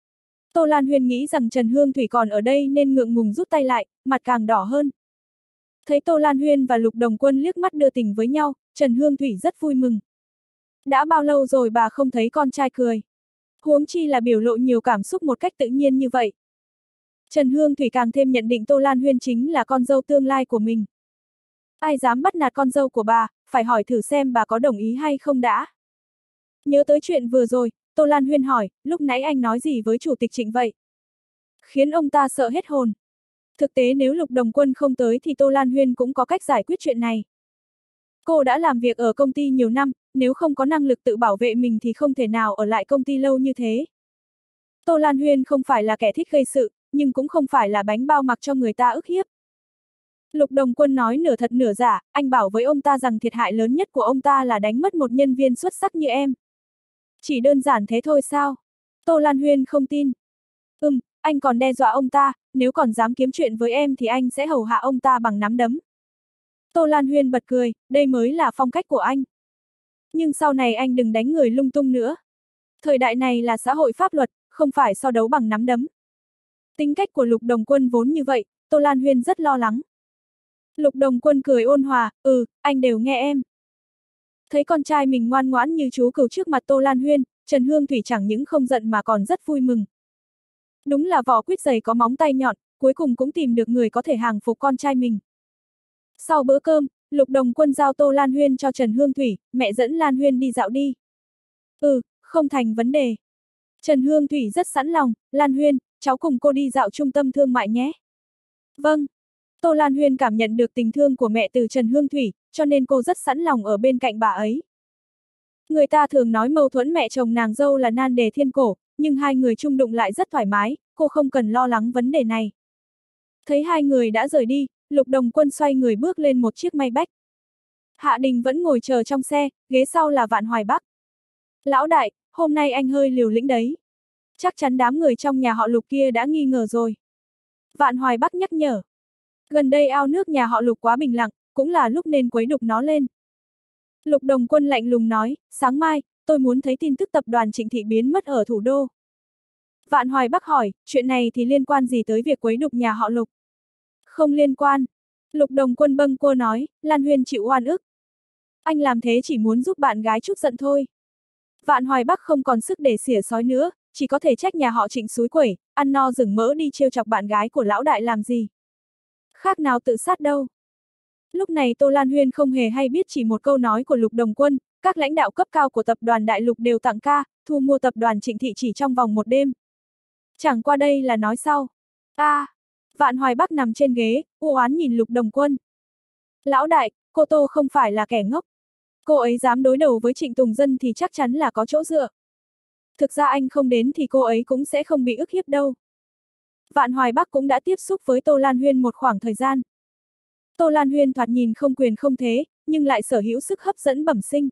Tô Lan Huyên nghĩ rằng Trần Hương Thủy còn ở đây nên ngượng ngùng rút tay lại, mặt càng đỏ hơn. Thấy Tô Lan Huyên và Lục Đồng Quân liếc mắt đưa tình với nhau, Trần Hương Thủy rất vui mừng. Đã bao lâu rồi bà không thấy con trai cười? Huống chi là biểu lộ nhiều cảm xúc một cách tự nhiên như vậy. Trần Hương Thủy càng thêm nhận định Tô Lan Huyên chính là con dâu tương lai của mình. Ai dám bắt nạt con dâu của bà, phải hỏi thử xem bà có đồng ý hay không đã. Nhớ tới chuyện vừa rồi, Tô Lan Huyên hỏi, lúc nãy anh nói gì với chủ tịch Trịnh vậy? Khiến ông ta sợ hết hồn. Thực tế nếu Lục Đồng Quân không tới thì Tô Lan Huyên cũng có cách giải quyết chuyện này. Cô đã làm việc ở công ty nhiều năm, nếu không có năng lực tự bảo vệ mình thì không thể nào ở lại công ty lâu như thế. Tô Lan Huyên không phải là kẻ thích gây sự, nhưng cũng không phải là bánh bao mặc cho người ta ức hiếp. Lục Đồng Quân nói nửa thật nửa giả, anh bảo với ông ta rằng thiệt hại lớn nhất của ông ta là đánh mất một nhân viên xuất sắc như em. Chỉ đơn giản thế thôi sao? Tô Lan Huyên không tin. Ừm, anh còn đe dọa ông ta, nếu còn dám kiếm chuyện với em thì anh sẽ hầu hạ ông ta bằng nắm đấm. Tô Lan Huyên bật cười, đây mới là phong cách của anh. Nhưng sau này anh đừng đánh người lung tung nữa. Thời đại này là xã hội pháp luật, không phải so đấu bằng nắm đấm. Tính cách của Lục Đồng Quân vốn như vậy, Tô Lan Huyên rất lo lắng. Lục Đồng Quân cười ôn hòa, ừ, anh đều nghe em. Thấy con trai mình ngoan ngoãn như chú cừu trước mặt Tô Lan Huyên, Trần Hương Thủy chẳng những không giận mà còn rất vui mừng. Đúng là vỏ quýt dày có móng tay nhọn, cuối cùng cũng tìm được người có thể hàng phục con trai mình. Sau bữa cơm, Lục Đồng Quân giao Tô Lan Huyên cho Trần Hương Thủy, mẹ dẫn Lan Huyên đi dạo đi. Ừ, không thành vấn đề. Trần Hương Thủy rất sẵn lòng, Lan Huyên, cháu cùng cô đi dạo trung tâm thương mại nhé. Vâng. Tô Lan Huyên cảm nhận được tình thương của mẹ từ Trần Hương Thủy, cho nên cô rất sẵn lòng ở bên cạnh bà ấy. Người ta thường nói mâu thuẫn mẹ chồng nàng dâu là nan đề thiên cổ, nhưng hai người chung đụng lại rất thoải mái, cô không cần lo lắng vấn đề này. Thấy hai người đã rời đi, Lục Đồng Quân xoay người bước lên một chiếc Maybach. Hạ Đình vẫn ngồi chờ trong xe, ghế sau là Vạn Hoài Bắc. Lão đại, hôm nay anh hơi liều lĩnh đấy. Chắc chắn đám người trong nhà họ Lục kia đã nghi ngờ rồi. Vạn Hoài Bắc nhắc nhở. Gần đây ao nước nhà họ Lục quá bình lặng, cũng là lúc nên quấy đục nó lên. Lục Đồng Quân lạnh lùng nói, sáng mai, tôi muốn thấy tin tức tập đoàn Trịnh Thị biến mất ở thủ đô. Vạn Hoài Bắc hỏi, chuyện này thì liên quan gì tới việc quấy đục nhà họ Lục? Không liên quan. Lục Đồng Quân bâng quơ nói, Lan Huyên chịu oan ức. Anh làm thế chỉ muốn giúp bạn gái trút giận thôi. Vạn Hoài Bắc không còn sức để xỉa sói nữa, chỉ có thể trách nhà họ Trịnh xúi quẩy, ăn no rừng mỡ đi trêu chọc bạn gái của lão đại làm gì. Khác nào tự sát đâu. Lúc này Tô Lan Huyên không hề hay biết chỉ một câu nói của Lục Đồng Quân, các lãnh đạo cấp cao của tập đoàn Đại Lục đều tặng ca, thu mua tập đoàn Trịnh Thị chỉ trong vòng một đêm. Chẳng qua đây là nói sau. A, à, Vạn Hoài Bắc nằm trên ghế, u oán nhìn Lục Đồng Quân. Lão đại, cô Tô không phải là kẻ ngốc. Cô ấy dám đối đầu với Trịnh Tùng Dân thì chắc chắn là có chỗ dựa. Thực ra anh không đến thì cô ấy cũng sẽ không bị ức hiếp đâu. Vạn Hoài Bắc cũng đã tiếp xúc với Tô Lan Huyên một khoảng thời gian. Tô Lan Huyên thoạt nhìn không quyền không thế, nhưng lại sở hữu sức hấp dẫn bẩm sinh.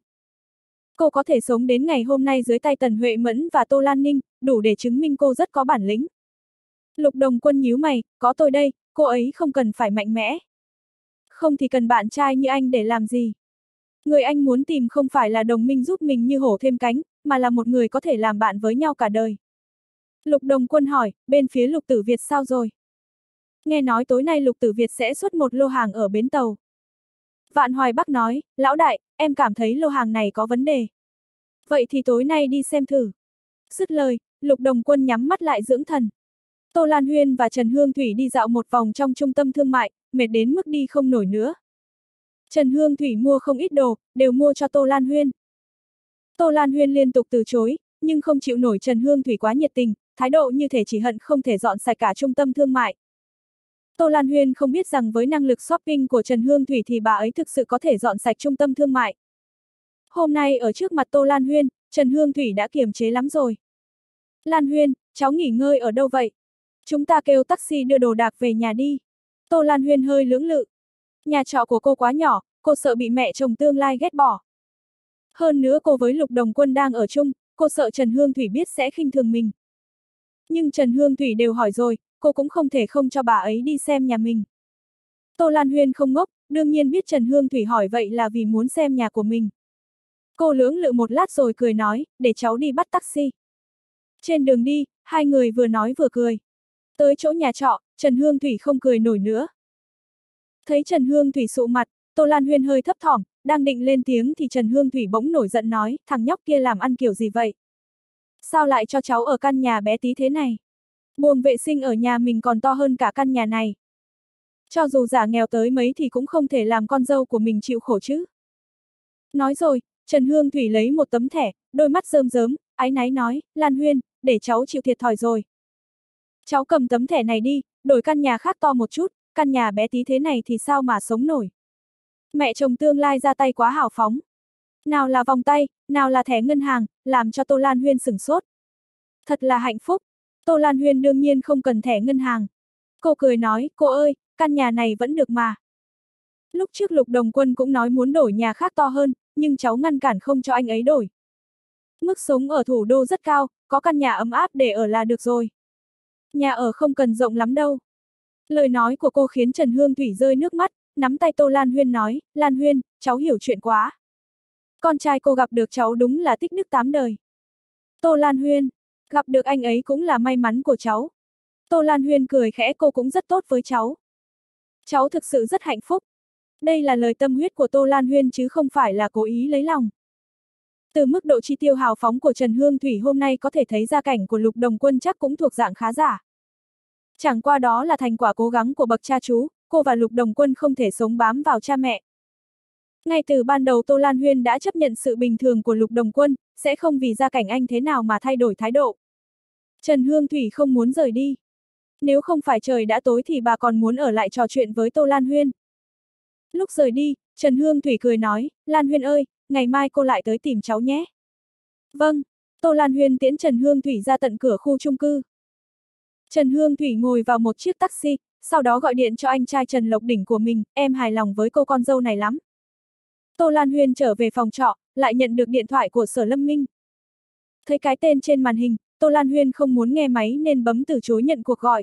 Cô có thể sống đến ngày hôm nay dưới tay Tần Huệ Mẫn và Tô Lan Ninh, đủ để chứng minh cô rất có bản lĩnh. Lục Đồng Quân nhíu mày, có tôi đây, cô ấy không cần phải mạnh mẽ. Không thì cần bạn trai như anh để làm gì. Người anh muốn tìm không phải là đồng minh giúp mình như hổ thêm cánh, mà là một người có thể làm bạn với nhau cả đời. Lục Đồng Quân hỏi, bên phía Lục Tử Việt sao rồi? Nghe nói tối nay Lục Tử Việt sẽ xuất một lô hàng ở bến tàu. Vạn Hoài Bắc nói, lão đại, em cảm thấy lô hàng này có vấn đề. Vậy thì tối nay đi xem thử. Dứt lời, Lục Đồng Quân nhắm mắt lại dưỡng thần. Tô Lan Huyên và Trần Hương Thủy đi dạo một vòng trong trung tâm thương mại, mệt đến mức đi không nổi nữa. Trần Hương Thủy mua không ít đồ, đều mua cho Tô Lan Huyên. Tô Lan Huyên liên tục từ chối, nhưng không chịu nổi Trần Hương Thủy quá nhiệt tình, thái độ như thể chỉ hận không thể dọn sạch cả trung tâm thương mại. Tô Lan Huyên không biết rằng với năng lực shopping của Trần Hương Thủy thì bà ấy thực sự có thể dọn sạch trung tâm thương mại. Hôm nay ở trước mặt Tô Lan Huyên, Trần Hương Thủy đã kiềm chế lắm rồi. Lan Huyên, cháu nghỉ ngơi ở đâu vậy? Chúng ta kêu taxi đưa đồ đạc về nhà đi. Tô Lan Huyên hơi lưỡng lự. Nhà trọ của cô quá nhỏ, cô sợ bị mẹ chồng tương lai ghét bỏ. Hơn nữa cô với Lục Đồng Quân đang ở chung, cô sợ Trần Hương Thủy biết sẽ khinh thường mình. Nhưng Trần Hương Thủy đều hỏi rồi, cô cũng không thể không cho bà ấy đi xem nhà mình. Tô Lan Huyên không ngốc, đương nhiên biết Trần Hương Thủy hỏi vậy là vì muốn xem nhà của mình. Cô lưỡng lự một lát rồi cười nói, để cháu đi bắt taxi. Trên đường đi, hai người vừa nói vừa cười. Tới chỗ nhà trọ, Trần Hương Thủy không cười nổi nữa. Thấy Trần Hương Thủy sụ mặt, Tô Lan Huyên hơi thấp thỏm, đang định lên tiếng thì Trần Hương Thủy bỗng nổi giận nói, thằng nhóc kia làm ăn kiểu gì vậy? Sao lại cho cháu ở căn nhà bé tí thế này? Buồng vệ sinh ở nhà mình còn to hơn cả căn nhà này. Cho dù giả nghèo tới mấy thì cũng không thể làm con dâu của mình chịu khổ chứ. Nói rồi, Trần Hương Thủy lấy một tấm thẻ, đôi mắt rơm rớm, áy náy nói, Lan Huyên, để cháu chịu thiệt thòi rồi. Cháu cầm tấm thẻ này đi, đổi căn nhà khác to một chút, căn nhà bé tí thế này thì sao mà sống nổi. Mẹ chồng tương lai ra tay quá hào phóng. Nào là vòng tay, nào là thẻ ngân hàng, làm cho Tô Lan Huyên sửng sốt. Thật là hạnh phúc. Tô Lan Huyên đương nhiên không cần thẻ ngân hàng. Cô cười nói, cô ơi, căn nhà này vẫn được mà. Lúc trước Lục Đồng Quân cũng nói muốn đổi nhà khác to hơn, nhưng cháu ngăn cản không cho anh ấy đổi. Mức sống ở thủ đô rất cao, có căn nhà ấm áp để ở là được rồi. Nhà ở không cần rộng lắm đâu. Lời nói của cô khiến Trần Hương Thủy rơi nước mắt, nắm tay Tô Lan Huyên nói, Lan Huyên, cháu hiểu chuyện quá. Con trai cô gặp được cháu đúng là tích đức tám đời. Tô Lan Huyên, gặp được anh ấy cũng là may mắn của cháu. Tô Lan Huyên cười khẽ, cô cũng rất tốt với cháu. Cháu thực sự rất hạnh phúc. Đây là lời tâm huyết của Tô Lan Huyên chứ không phải là cố ý lấy lòng. Từ mức độ chi tiêu hào phóng của Trần Hương Thủy hôm nay có thể thấy gia cảnh của Lục Đồng Quân chắc cũng thuộc dạng khá giả. Chẳng qua đó là thành quả cố gắng của bậc cha chú, cô và Lục Đồng Quân không thể sống bám vào cha mẹ. Ngay từ ban đầu Tô Lan Huyên đã chấp nhận sự bình thường của Lục Đồng Quân, sẽ không vì gia cảnh anh thế nào mà thay đổi thái độ. Trần Hương Thủy không muốn rời đi. Nếu không phải trời đã tối thì bà còn muốn ở lại trò chuyện với Tô Lan Huyên. Lúc rời đi, Trần Hương Thủy cười nói, Lan Huyên ơi, ngày mai cô lại tới tìm cháu nhé. Vâng, Tô Lan Huyên tiễn Trần Hương Thủy ra tận cửa khu chung cư. Trần Hương Thủy ngồi vào một chiếc taxi, sau đó gọi điện cho anh trai Trần Lộc Đỉnh của mình, em hài lòng với cô con dâu này lắm. Tô Lan Huyên trở về phòng trọ, lại nhận được điện thoại của Sở Lâm Minh. Thấy cái tên trên màn hình, Tô Lan Huyên không muốn nghe máy nên bấm từ chối nhận cuộc gọi.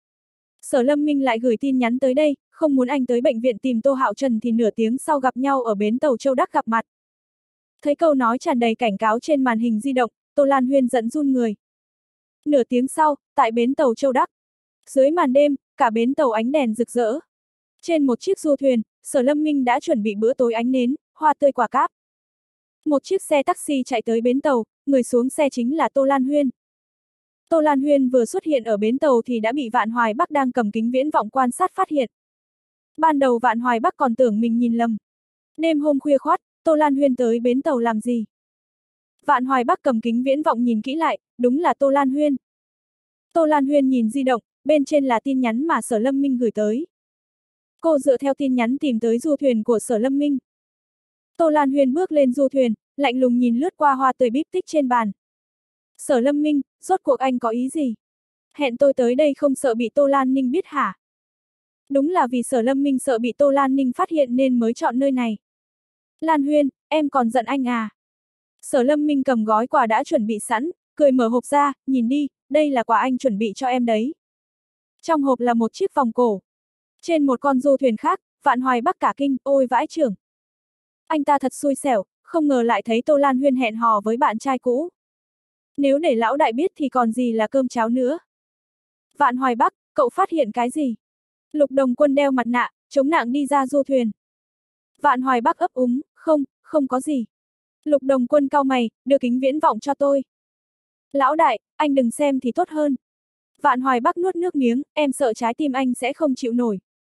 Sở Lâm Minh lại gửi tin nhắn tới đây, không muốn anh tới bệnh viện tìm Tô Hạo Trần thì nửa tiếng sau gặp nhau ở bến tàu Châu Đắc gặp mặt. Thấy câu nói tràn đầy cảnh cáo trên màn hình di động, Tô Lan Huyên giận run người. Nửa tiếng sau, tại bến tàu Châu Đắc. Dưới màn đêm, cả bến tàu ánh đèn rực rỡ. Trên một chiếc du thuyền, Sở Lâm Minh đã chuẩn bị bữa tối ánh nến, hoa tươi quả cáp. Một chiếc xe taxi chạy tới bến tàu, người xuống xe chính là Tô Lan Huyên. Tô Lan Huyên vừa xuất hiện ở bến tàu thì đã bị Vạn Hoài Bắc đang cầm kính viễn vọng quan sát phát hiện. Ban đầu Vạn Hoài Bắc còn tưởng mình nhìn lầm. Đêm hôm khuya khoắt, Tô Lan Huyên tới bến tàu làm gì? Vạn Hoài Bắc cầm kính viễn vọng nhìn kỹ lại, đúng là Tô Lan Huyên. Tô Lan Huyên nhìn di động, bên trên là tin nhắn mà Sở Lâm Minh gửi tới. Cô dựa theo tin nhắn tìm tới du thuyền của Sở Lâm Minh. Tô Lan Huyên bước lên du thuyền, lạnh lùng nhìn lướt qua hoa tươi bíp tích trên bàn. Sở Lâm Minh, rốt cuộc anh có ý gì? Hẹn tôi tới đây không sợ bị Tô Lan Ninh biết hả? Đúng là vì Sở Lâm Minh sợ bị Tô Lan Ninh phát hiện nên mới chọn nơi này. Lan Huyên, em còn giận anh à? Sở Lâm Minh cầm gói quà đã chuẩn bị sẵn, cười mở hộp ra, nhìn đi, đây là quà anh chuẩn bị cho em đấy. Trong hộp là một chiếc vòng cổ. Trên một con du thuyền khác, Vạn Hoài Bắc cả kinh, ôi vãi chưởng. Anh ta thật xui xẻo, không ngờ lại thấy Tô Lan Huyên hẹn hò với bạn trai cũ. Nếu để lão đại biết thì còn gì là cơm cháo nữa. Vạn Hoài Bắc, cậu phát hiện cái gì? Lục Đồng Quân đeo mặt nạ, chống nạng đi ra du thuyền. Vạn Hoài Bắc ấp úng, không, không có gì. Lục Đồng Quân cau mày, đưa kính viễn vọng cho tôi. Lão đại, anh đừng xem thì tốt hơn. Vạn Hoài Bắc nuốt nước miếng, em sợ trái tim anh sẽ không chịu nổi.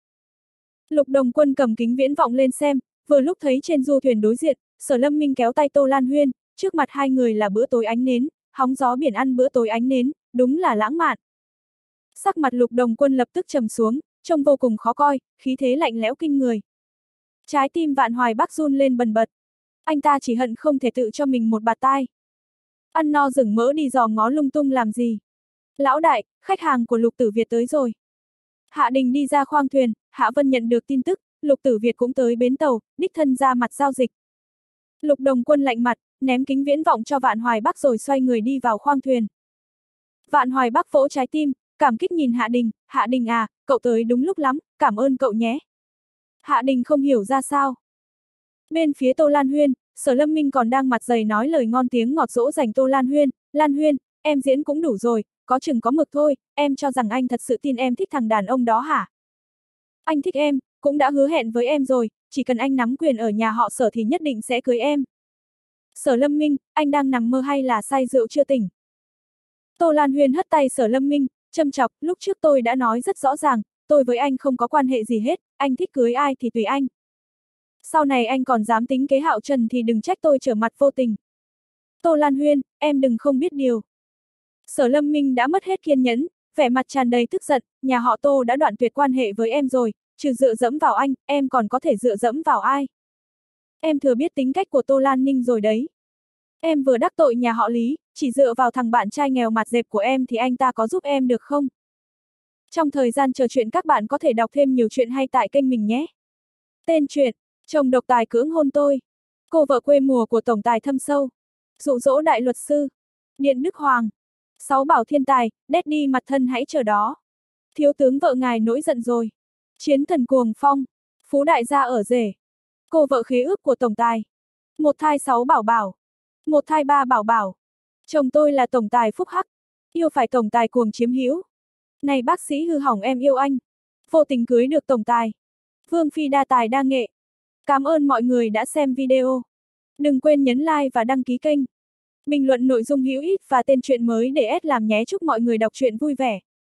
Lục Đồng Quân cầm kính viễn vọng lên xem, vừa lúc thấy trên du thuyền đối diện, Sở Lâm Minh kéo tay Tô Lan Huyên, trước mặt hai người là bữa tối ánh nến, hóng gió biển ăn bữa tối ánh nến, đúng là lãng mạn. Sắc mặt Lục Đồng Quân lập tức trầm xuống, trông vô cùng khó coi, khí thế lạnh lẽo kinh người. Trái tim Vạn Hoài Bắc run lên bần bật. Anh ta chỉ hận không thể tự cho mình một bạt tai. Ăn no rừng mỡ đi dò ngó lung tung làm gì? Lão đại, khách hàng của Lục Tử Việt tới rồi. Hạ Đình đi ra khoang thuyền, Hạ Vân nhận được tin tức, Lục Tử Việt cũng tới bến tàu, đích thân ra mặt giao dịch. Lục Đồng Quân lạnh mặt, ném kính viễn vọng cho Vạn Hoài Bắc rồi xoay người đi vào khoang thuyền. Vạn Hoài Bắc vỗ trái tim, cảm kích nhìn Hạ Đình, Hạ Đình à, cậu tới đúng lúc lắm, cảm ơn cậu nhé. Hạ Đình không hiểu ra sao. Bên phía Tô Lan Huyên, Sở Lâm Minh còn đang mặt dày nói lời ngon tiếng ngọt dỗ dành Tô Lan Huyên, Lan Huyên, em diễn cũng đủ rồi, có chừng có mực thôi, em cho rằng anh thật sự tin em thích thằng đàn ông đó hả? Anh thích em, cũng đã hứa hẹn với em rồi, chỉ cần anh nắm quyền ở nhà họ Sở thì nhất định sẽ cưới em. Sở Lâm Minh, anh đang nằm mơ hay là say rượu chưa tỉnh? Tô Lan Huyên hất tay Sở Lâm Minh, châm chọc, lúc trước tôi đã nói rất rõ ràng, tôi với anh không có quan hệ gì hết, anh thích cưới ai thì tùy anh. Sau này anh còn dám tính kế Hạo Trần thì đừng trách tôi trở mặt vô tình. Tô Lan Huyên, em đừng không biết điều. Sở Lâm Minh đã mất hết kiên nhẫn, vẻ mặt tràn đầy tức giận, nhà họ Tô đã đoạn tuyệt quan hệ với em rồi, trừ dựa dẫm vào anh, em còn có thể dựa dẫm vào ai? Em thừa biết tính cách của Tô Lan Ninh rồi đấy. Em vừa đắc tội nhà họ Lý, chỉ dựa vào thằng bạn trai nghèo mặt dẹp của em thì anh ta có giúp em được không? Trong thời gian chờ chuyện các bạn có thể đọc thêm nhiều chuyện hay tại kênh mình nhé. Tên truyện, chồng độc tài cưỡng hôn tôi. Cô vợ quê mùa của tổng tài thâm sâu. Dụ dỗ đại luật sư. Điện Đức Hoàng. Sáu bảo thiên tài, Daddy mặt thân hãy chờ đó. Thiếu tướng vợ ngài nổi giận rồi. Chiến thần cuồng phong. Phú đại gia ở rể. Cô vợ khế ước của tổng tài. Một thai sáu bảo bảo. Một thai ba bảo bảo. Chồng tôi là tổng tài phúc hắc. Yêu phải tổng tài cuồng chiếm hữu. Này bác sĩ hư hỏng em yêu anh. Vô tình cưới được tổng tài. Vương phi đa tài đa nghệ. Cảm ơn mọi người đã xem video. Đừng quên nhấn like và đăng ký kênh. Bình luận nội dung hữu ích và tên truyện mới để S làm nhé. Chúc mọi người đọc truyện vui vẻ.